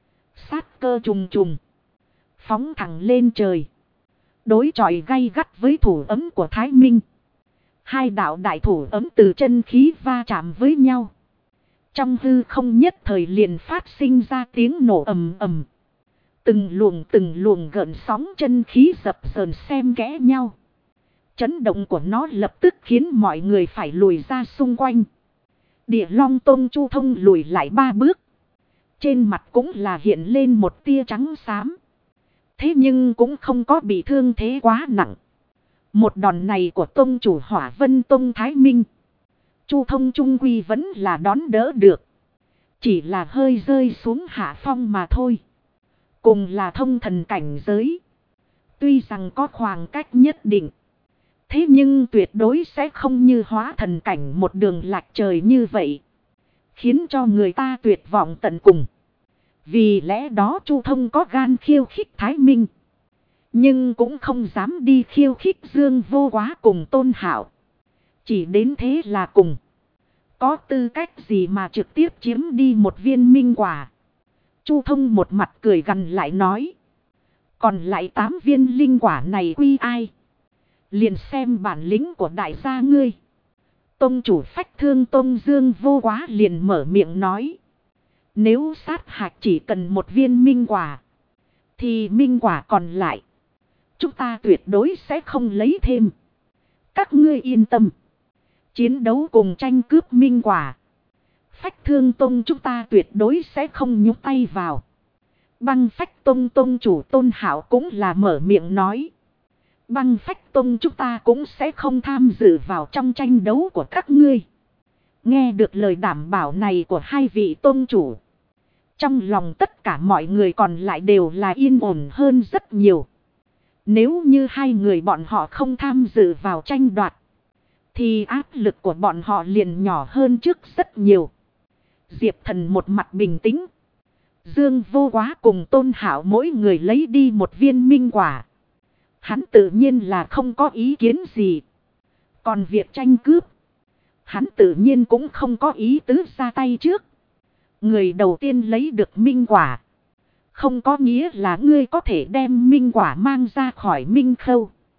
Sát cơ trùng trùng. Phóng thẳng lên trời. Đối chọi gay gắt với thủ ấm của Thái Minh. Hai đạo đại thủ ấm từ chân khí va chạm với nhau. Trong hư không nhất thời liền phát sinh ra tiếng nổ ầm ầm. Từng luồng gợn sóng chân khí dập dờn xen kẽ nhau. Chấn động của nó lập tức khiến mọi người phải lùi ra xung quanh. Địa Long Tông Chu Thông lùi lại 3 bước. Trên mặt cũng là hiện lên một tia trắng xám. Thế nhưng cũng không có bị thương thế quá nặng. Một đòn này của tông chủ Hỏa Vân Tông Thái Minh. Chu Thông trung quy vẫn là đón đỡ được. Chỉ là hơi rơi xuống hạ phong mà thôi. Cùng là thông thần cảnh giới. Tuy rằng có khoảng cách nhất định. Thế nhưng tuyệt đối sẽ không như hóa thần cảnh một đường lạc trời như vậy. Khiến cho người ta tuyệt vọng tận cùng. Vì lẽ đó Chu Thông có gan khiêu khích Thái Minh. Nhưng cũng không dám đi khiêu khích Dương Vô Quá cùng Tôn Hạo. Chỉ đến thế là cùng. Có tư cách gì mà trực tiếp chiếm đi một viên minh quả. Chu Thông một mặt cười gằn lại nói. Còn lại 8 viên linh quả này quy ai? Liền xem bản lĩnh của đại gia ngươi. Tông chủ Phách Thương Tông Dương Vô Quá liền mở miệng nói. Nếu sát hạch chỉ cần một viên minh quả. Thì minh quả còn lại. Chúng ta tuyệt đối sẽ không lấy thêm. Các ngươi yên tâm. Chiến đấu cùng tranh cướp minh quả. Phách Thương Tông chúng ta tuyệt đối sẽ không nhúc tay vào. Băng Phách Tông Tông chủ Tôn Hạo cũng là mở miệng nói. Băng Phách Tông chúng ta cũng sẽ không tham dự vào trong tranh đấu của các ngươi. Nghe được lời đảm bảo này của hai vị tông chủ. Trong lòng tất cả mọi người còn lại đều là yên ổn hơn rất nhiều. Nếu như hai người bọn họ không tham dự vào tranh đoạt. Thì áp lực của bọn họ liền nhỏ hơn trước rất nhiều. Diệp Thần một mặt bình tĩnh. Dương Vô Quá cùng Tôn Hạo mỗi người lấy đi một viên minh quả. Hắn tự nhiên là không có ý kiến gì. Còn việc tranh cướp. Hắn tự nhiên cũng không có ý tứ ra tay trước. Người đầu tiên lấy được minh quả. Không có nghĩa là ngươi có thể đem minh quả mang ra khỏi minh khâu.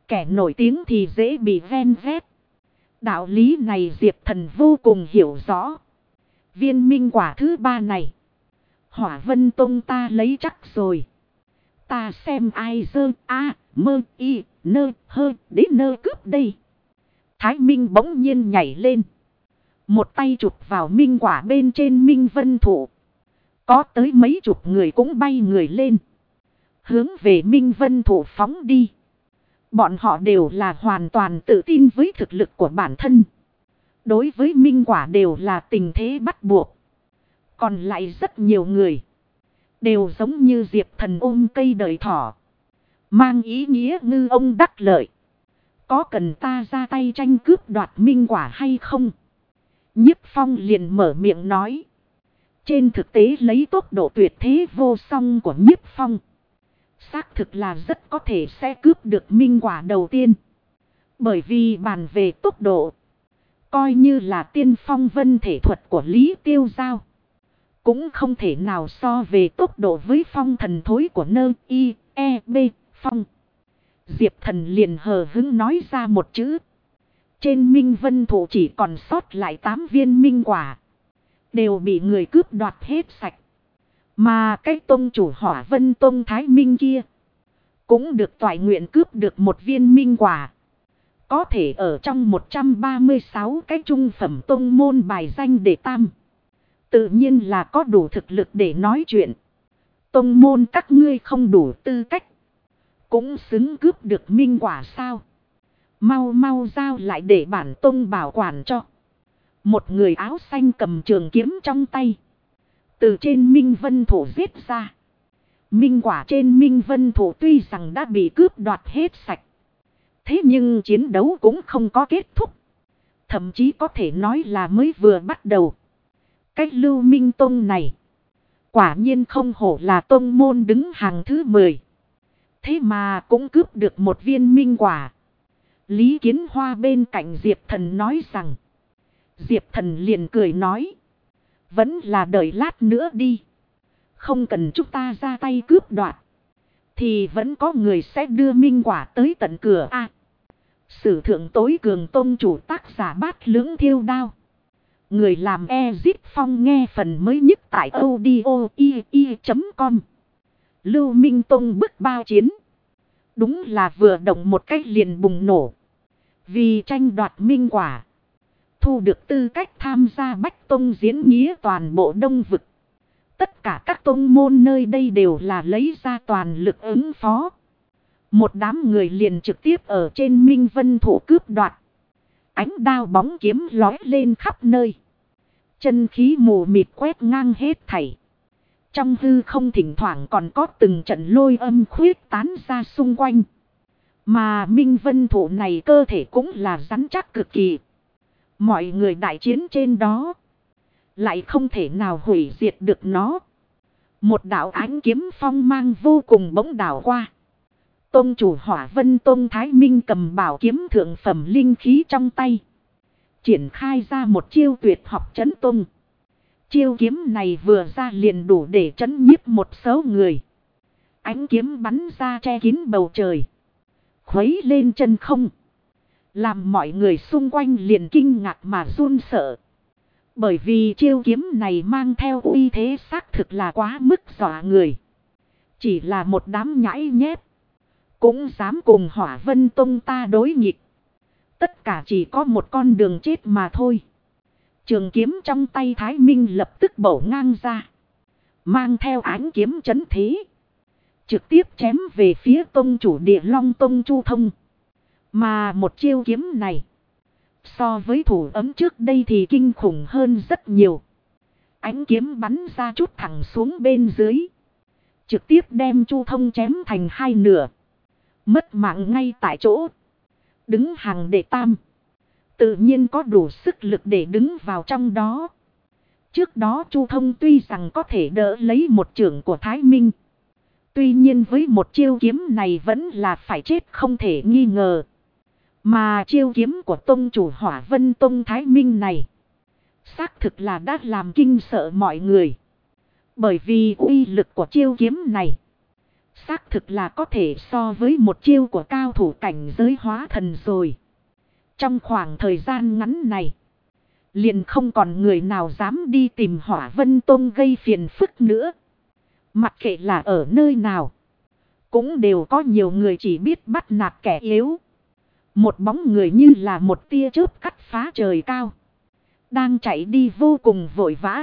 Kẻ nổi tiếng thì dễ bị ven vét. Đạo lý này Diệp Thần vô cùng hiểu rõ. Viên minh quả thứ ba này, Hỏa Vân Tông ta lấy chắc rồi. Ta xem ai dơ a mơ y nơ hơ đế nơ cướp đây. Thái Minh bỗng nhiên nhảy lên. Một tay chụp vào minh quả bên trên minh vân thụ. Có tới mấy chục người cũng bay người lên. Hướng về minh vân thụ phóng đi. Bọn họ đều là hoàn toàn tự tin với thực lực của bản thân. Đối với minh quả đều là tình thế bắt buộc. Còn lại rất nhiều người. Đều giống như Diệp Thần ôm cây đợi thỏ. Mang ý nghĩa ngư ông đắc lợi. Có cần ta ra tay tranh cướp đoạt minh quả hay không? Nhiếp Phong liền mở miệng nói. Trên thực tế lấy tốc độ tuyệt thế vô song của Nhiếp Phong, xác thực là rất có thể sẽ cướp được minh quả đầu tiên. Bởi vì bàn về tốc độ, coi như là tiên phong vân thể thuật của Lý Tiêu Giao, cũng không thể nào so về tốc độ với phong thần thối của nơ y e b phong. Diệp Thần liền hờ hứng nói ra một chữ. Trên minh vân thụ chỉ còn sót lại 8 viên minh quả. Đều bị người cướp đoạt hết sạch. Mà cái tông chủ Hỏa Vân Tông Thái Minh kia cũng được toại nguyện cướp được một viên minh quả. Có thể ở trong 136 cái trung phẩm tông môn bài danh đệ tam. Tự nhiên là có đủ thực lực để nói chuyện. Tông môn các ngươi không đủ tư cách, cũng xứng cướp được minh quả sao? Mau mau giao lại để bản tông bảo quản cho. Một người áo xanh cầm trường kiếm trong tay, từ trên minh vân thổ giết ra. Minh quả trên minh vân thổ tuy rằng đã bị cướp đoạt hết sạch, thế nhưng chiến đấu cũng không có kết thúc. Thậm chí có thể nói là mới vừa bắt đầu. Cách Lưu Minh Tông này quả nhiên không hổ là tông môn đứng hàng thứ 10. Thế mà cũng cướp được một viên minh quả. Lý Kiến Hoa bên cạnh Diệp Thần nói rằng. Diệp Thần liền cười nói. Vẫn là đợi lát nữa đi. Không cần chúng ta ra tay cướp đoạt, thì vẫn có người sẽ đưa minh quả tới tận cửa a. Sử thượng tối cường tông chủ tác giả Bát Lưỡng Thiêu Đao. Người làm Ezit Phong nghe phần mới nhất tại audio.com. Lưu Minh Tông bức bao chiến. Đúng là vừa động một cách liền bùng nổ. Vì tranh đoạt minh quả, thu được tư cách tham gia Bách Tông diễn nghĩa toàn bộ Đông Vực. Tất cả các tông môn nơi đây đều là lấy ra toàn lực ứng phó. Một đám người liền trực tiếp ở trên minh vân thụ cướp đoạt. Ánh đao bóng kiếm lói lên khắp nơi. Chân khí mù mịt quét ngang hết thảy. Trong hư không thỉnh thoảng còn có từng trận lôi âm khuyết tán ra xung quanh. Mà minh vân thụ này cơ thể cũng là rắn chắc cực kỳ. Mọi người đại chiến trên đó, lại không thể nào hủy diệt được nó. Một đạo ánh kiếm phong mang vô cùng bỗng đảo qua. Tông chủ Hỏa Vân Tông Thái Minh cầm bảo kiếm thượng phẩm linh khí trong tay, triển khai ra một chiêu tuyệt học chấn tung. Chiêu kiếm này vừa ra liền đủ để chấn nhiếp một số người. Ánh kiếm bắn ra che kín bầu trời, khuấy lên chân không, làm mọi người xung quanh liền kinh ngạc mà run sợ. Bởi vì chiêu kiếm này mang theo uy thế xác thực là quá mức dọa người. Chỉ là một đám nhãi nhép cũng dám cùng Hỏa Vân Tông ta đối nghịch. Tất cả chỉ có một con đường chết mà thôi. Trường kiếm trong tay Thái Minh lập tức bổ ngang ra, mang theo ánh kiếm chấn thế, trực tiếp chém về phía tông chủ Địa Long Tông Chu Thông. Mà một chiêu kiếm này, so với thủ ấm trước đây thì kinh khủng hơn rất nhiều. Ánh kiếm bắn ra chút thẳng xuống bên dưới, trực tiếp đem Chu Thông chém thành hai nửa, mất mạng ngay tại chỗ. Đứng hàng đệ tam, tự nhiên có đủ sức lực để đứng vào trong đó. Trước đó Chu Thông tuy rằng có thể đỡ lấy một chưởng của Thái Minh, tuy nhiên với một chiêu kiếm này vẫn là phải chết không thể nghi ngờ. Mà chiêu kiếm của tông chủ Hỏa Vân Tông Thái Minh này, xác thực là đã làm kinh sợ mọi người. Bởi vì uy lực của chiêu kiếm này, Xác thực là có thể so với một chiêu của cao thủ cảnh giới hóa thần rồi. Trong khoảng thời gian ngắn này, liền không còn người nào dám đi tìm Hỏa Vân Tông gây phiền phức nữa. Mặc kệ là ở nơi nào, cũng đều có nhiều người chỉ biết bắt nạt kẻ yếu. Một bóng người như là một tia chớp cắt phá trời cao, đang chạy đi vô cùng vội vã.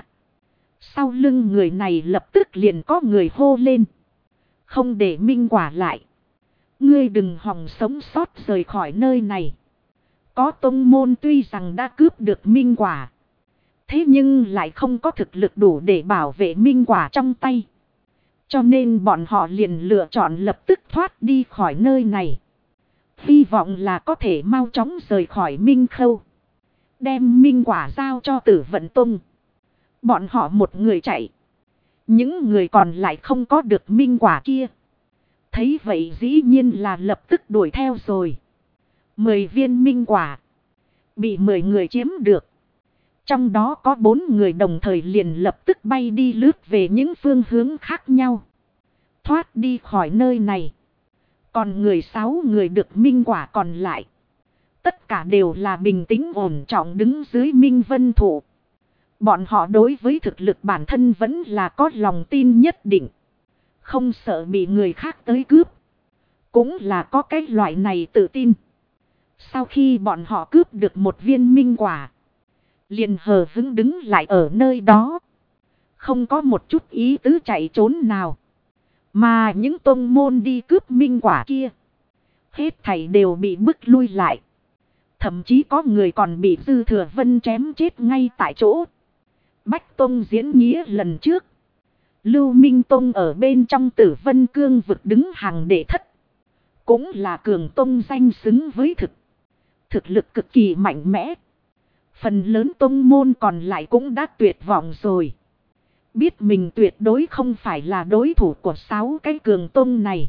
Sau lưng người này lập tức liền có người hô lên. Không để Minh Quả lại. Ngươi đừng hòng sống sót rời khỏi nơi này. Có tông môn tuy rằng đã cướp được Minh Quả, thế nhưng lại không có thực lực đủ để bảo vệ Minh Quả trong tay. Cho nên bọn họ liền lựa chọn lập tức thoát đi khỏi nơi này. Hy vọng là có thể mau chóng rời khỏi Minh Khâu, đem Minh Quả giao cho Tử Vận Tông. Bọn họ một người chạy, những người còn lại không có được Minh Quả kia. Thấy vậy dĩ nhiên là lập tức đuổi theo rồi. 10 viên Minh Quả bị 10 người chiếm được. Trong đó có 4 người đồng thời liền lập tức bay đi lướt về những phương hướng khác nhau, thoát đi khỏi nơi này. Còn người 6 người được Minh Quả còn lại, tất cả đều là bình tĩnh ổn trọng đứng dưới Minh Vân Thụ. Bọn họ đối với thực lực bản thân vẫn là có lòng tin nhất định, không sợ bị người khác tới cướp. Cũng là có cái loại này tự tin. Sau khi bọn họ cướp được một viên Minh Quả, liền hờ hững đứng lại ở nơi đó, không có một chút ý tứ chạy trốn nào. Mà những tông môn đi cướp Minh Quả kia, hết thảy đều bị bức lui lại. Thậm chí có người còn bị Dư Thừa Vân chém chết ngay tại chỗ. Bách Tông diễn nghĩa lần trước, Lưu Minh Tông ở bên trong Tử Vân Cương vực đứng hàng đệ thất, cũng là cường tông danh xứng với thực lực cực kỳ mạnh mẽ. Phần lớn tông môn còn lại cũng đã tuyệt vọng rồi, biết mình tuyệt đối không phải là đối thủ của 6 cái cường tông này.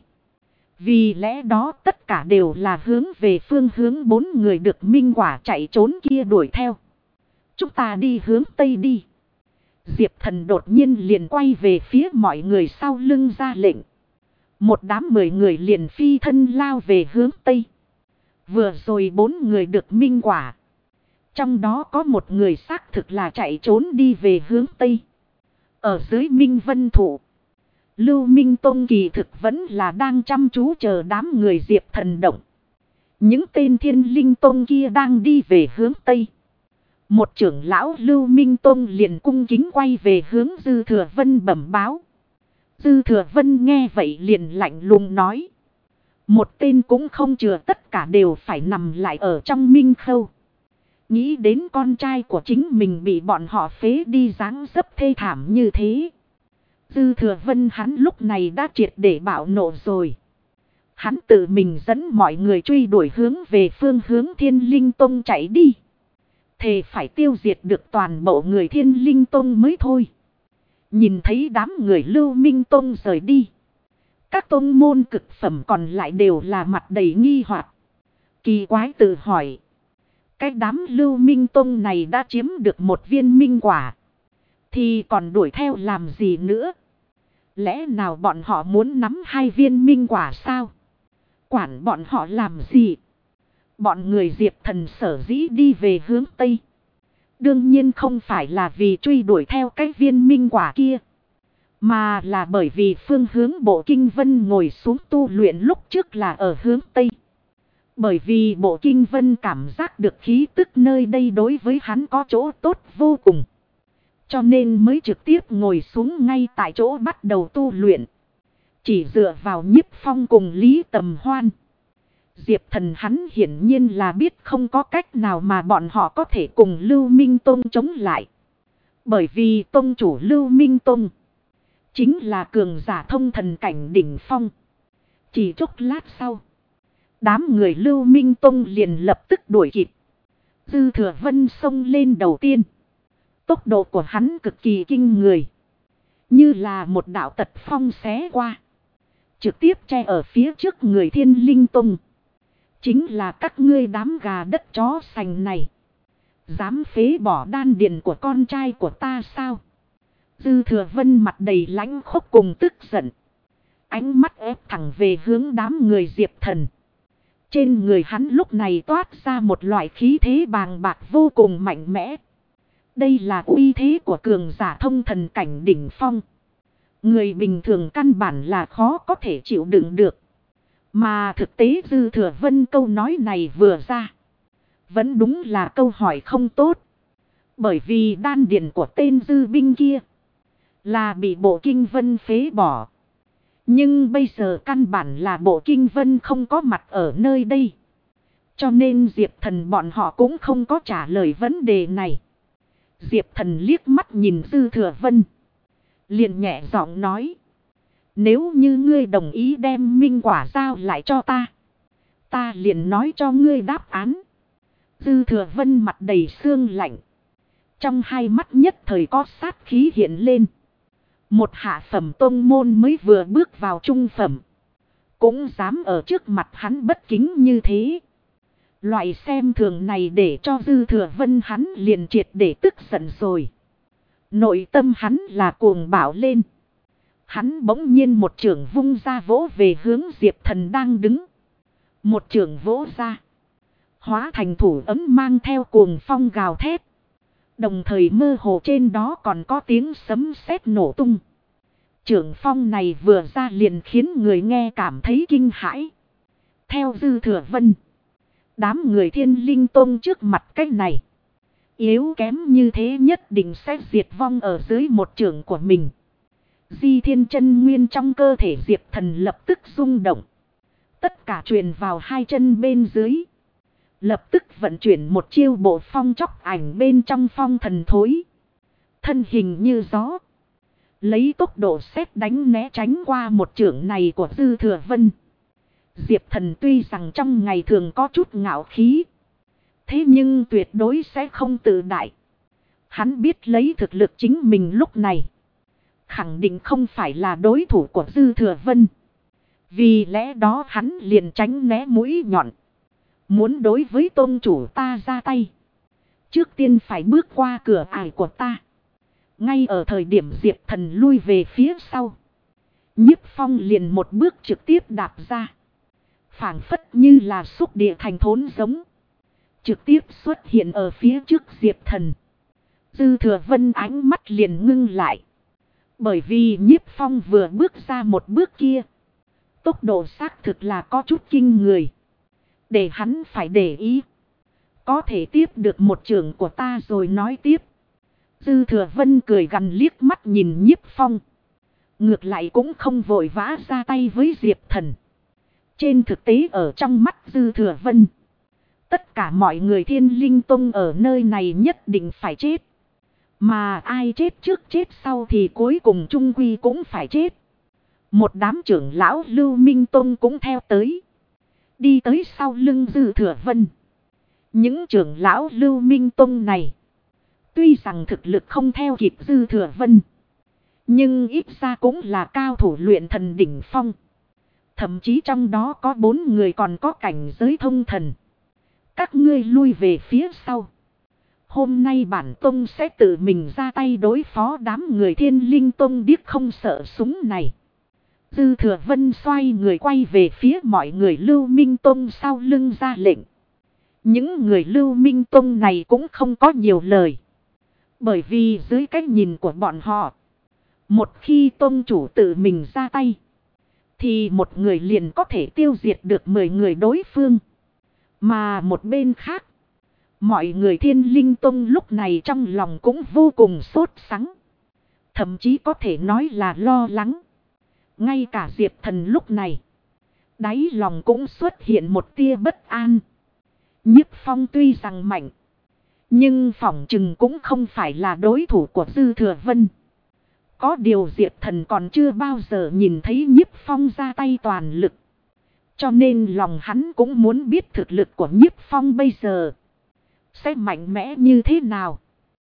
Vì lẽ đó tất cả đều là hướng về phương hướng 4 người được Minh Quả chạy trốn kia đuổi theo. Chúng ta đi hướng Tây đi. Diệp Thần đột nhiên liền quay về phía mọi người sau lưng ra lệnh. Một đám 10 người liền phi thân lao về hướng Tây. Vừa rồi 4 người được Minh Quả, trong đó có một người xác thực là chạy trốn đi về hướng Tây. Ở dưới Minh Vân Thụ, Lưu Minh Tông kỳ thực vẫn là đang chăm chú chờ đám người Diệp Thần động. Những tên Thiên Linh Tông kia đang đi về hướng Tây. Một trưởng lão Lưu Minh Tông liền cung kính quay về hướng Dư Thừa Vân bẩm báo. Dư Thừa Vân nghe vậy liền lạnh lùng nói. Một tên cũng không chừa, tất cả đều phải nằm lại ở trong Minh Khâu. Nghĩ đến con trai của chính mình bị bọn họ phế đi dáng dấp thê thảm như thế, Dư Thừa Vân hắn lúc này đã triệt để bạo nộ rồi. Hắn tự mình dẫn mọi người truy đuổi hướng về phương hướng Thiên Linh Tông chạy đi. Thề phải tiêu diệt được toàn bộ người Thiên Linh Tông mới thôi. Nhìn thấy đám người Lưu Minh Tông rời đi, các tông môn cực phẩm còn lại đều là mặt đầy nghi hoặc, kỳ quái tự hỏi. Cái đám Lưu Minh Tông này đã chiếm được một viên Minh Quả, thì còn đuổi theo làm gì nữa? Lẽ nào bọn họ muốn nắm 2 viên Minh Quả sao? Quản bọn họ làm gì? Bọn người Diệp Thần sở dĩ đi về hướng Tây, đương nhiên không phải là vì truy đuổi theo cái viên Minh Quả kia, mà là bởi vì phương hướng Bộ Kinh Vân ngồi xuống tu luyện lúc trước là ở hướng Tây. Bởi vì Bộ Kinh Vân cảm giác được khí tức nơi đây đối với hắn có chỗ tốt vô cùng, cho nên mới trực tiếp ngồi xuống ngay tại chỗ bắt đầu tu luyện. Chỉ dựa vào Nhiếp Phong cùng Lý Tầm Hoan, Diệp Thần hắn hiển nhiên là biết không có cách nào mà bọn họ có thể cùng Lưu Minh Tông chống lại. Bởi vì tông chủ Lưu Minh Tông chính là cường giả thông thần cảnh đỉnh phong. Chỉ chốc lát sau, đám người Lưu Minh Tông liền lập tức đuổi kịp. Dư Thừa Vân xông lên đầu tiên. Tốc độ của hắn cực kỳ kinh người, như là một đạo tật phong xé qua, trực tiếp che ở phía trước người Thiên Linh Tông. Chính là các ngươi đám gà đất chó sành này, dám phế bỏ đan điền của con trai của ta sao? Dư Thừa Vân mặt đầy lãnh khốc cùng tức giận. ánh mắt ép thẳng về hướng đám người Diệp Thần. Trên người hắn lúc này toát ra một loại khí thế bàng bạc vô cùng mạnh mẽ. Đây là uy thế của cường giả thông thần cảnh đỉnh phong. Người bình thường căn bản là khó có thể chịu đựng được. Mà thực tế Dư Thừa Vân câu nói này vừa ra, vẫn đúng là câu hỏi không tốt. Bởi vì đan điền của tên dư binh kia là bị bộ kinh vân phế bỏ. Nhưng bây giờ căn bản là bộ kinh vân không có mặt ở nơi đây. Cho nên Diệp Thần bọn họ cũng không có trả lời vấn đề này. Diệp Thần liếc mắt nhìn Dư Thừa Vân, liền nhẹ giọng nói. Nếu như ngươi đồng ý đem minh quả giao lại cho ta, ta liền nói cho ngươi đáp án. Dư Thừa Vân mặt đầy sương lạnh. Trong hai mắt nhất thời có sát khí hiện lên. Một hạ phẩm tông môn mới vừa bước vào trung phẩm, cũng dám ở trước mặt hắn bất kính như thế. Loại xem thường này để cho Dư Thừa Vân hắn liền triệt để tức giận rồi. Nội tâm hắn là cuồng bạo lên. Hắn bỗng nhiên một chưởng vung ra vỗ về hướng Diệp Thần đang đứng. Một chưởng vỗ ra, hóa thành thủ ấm mang theo cuồng phong gào thét. Đồng thời mơ hồ trên đó còn có tiếng sấm sét nổ tung. Chưởng phong này vừa ra liền khiến người nghe cảm thấy kinh hãi. Theo Dư Thừa Vân, đám người Thiên Linh Tông trước mặt cách này, yếu kém như thế nhất định sẽ diệt vong ở dưới một chưởng của mình. Di Thiên chân nguyên trong cơ thể Diệp Thần lập tức rung động. Tất cả truyền vào hai chân bên dưới. Lập tức vận chuyển một chiêu bộ phong chóc ảnh bên trong phong thần thối. Thân hình như gió, lấy tốc độ sét đánh né tránh qua một chưởng này của Dư Thừa Vân. Diệp Thần tuy rằng trong ngày thường có chút ngạo khí, thế nhưng tuyệt đối sẽ không tự đại. Hắn biết lấy thực lực chính mình lúc này, khẳng định không phải là đối thủ của Dư Thừa Vân. Vì lẽ đó hắn liền tránh né mũi nhọn. Muốn đối với tôn chủ ta ra tay, trước tiên phải bước qua cửa ải của ta. Ngay ở thời điểm Diệp Thần lui về phía sau, Nhiếp Phong liền một bước trực tiếp đạp ra. Phảng phất như là xúc địa thành thốn giống, trực tiếp xuất hiện ở phía trước Diệp Thần. Dư Thừa Vân ánh mắt liền ngưng lại. Bởi vì Nhiếp Phong vừa bước ra một bước kia, tốc độ xác thực là có chút kinh người, để hắn phải để ý. Có thể tiếp được một chưởng của ta rồi nói tiếp. Dư Thừa Vân cười gằn liếc mắt nhìn Nhiếp Phong. Ngược lại cũng không vội vã ra tay với Diệp Thần. Trên thực tế ở trong mắt Dư Thừa Vân, tất cả mọi người Thiên Linh Tông ở nơi này nhất định phải chết. Mà ai chết trước chết sau thì cuối cùng chung quy cũng phải chết. Một đám trưởng lão Lưu Minh Tông cũng theo tới, đi tới sau lưng Dư Thừa Vân. Những trưởng lão Lưu Minh Tông này, tuy rằng thực lực không theo kịp Dư Thừa Vân, nhưng ít ra cũng là cao thủ luyện thần đỉnh phong. Thậm chí trong đó có 4 người còn có cảnh giới thông thần. Các ngươi lui về phía sau. Hôm nay bản tông sẽ tự mình ra tay đối phó đám người Thiên Linh Tông điếc không sợ súng này. Dư Thừa Vân xoay người quay về phía mọi người Lưu Minh Tông sau lưng ra lệnh. Những người Lưu Minh Tông này cũng không có nhiều lời. Bởi vì dưới cái nhìn của bọn họ, một khi tông chủ tự mình ra tay, thì một người liền có thể tiêu diệt được 10 người đối phương. Mà một bên khác, mọi người Thiên Linh Tông lúc này trong lòng cũng vô cùng sốt sắng. Thậm chí có thể nói là lo lắng. Ngay cả Diệp Thần lúc này, đáy lòng cũng xuất hiện một tia bất an. Nhiếp Phong tuy rằng mạnh, nhưng phỏng chừng cũng không phải là đối thủ của Dư Thừa Vân. Có điều Diệp Thần còn chưa bao giờ nhìn thấy Nhiếp Phong ra tay toàn lực. Cho nên lòng hắn cũng muốn biết thực lực của Nhiếp Phong bây giờ sẽ mạnh mẽ như thế nào.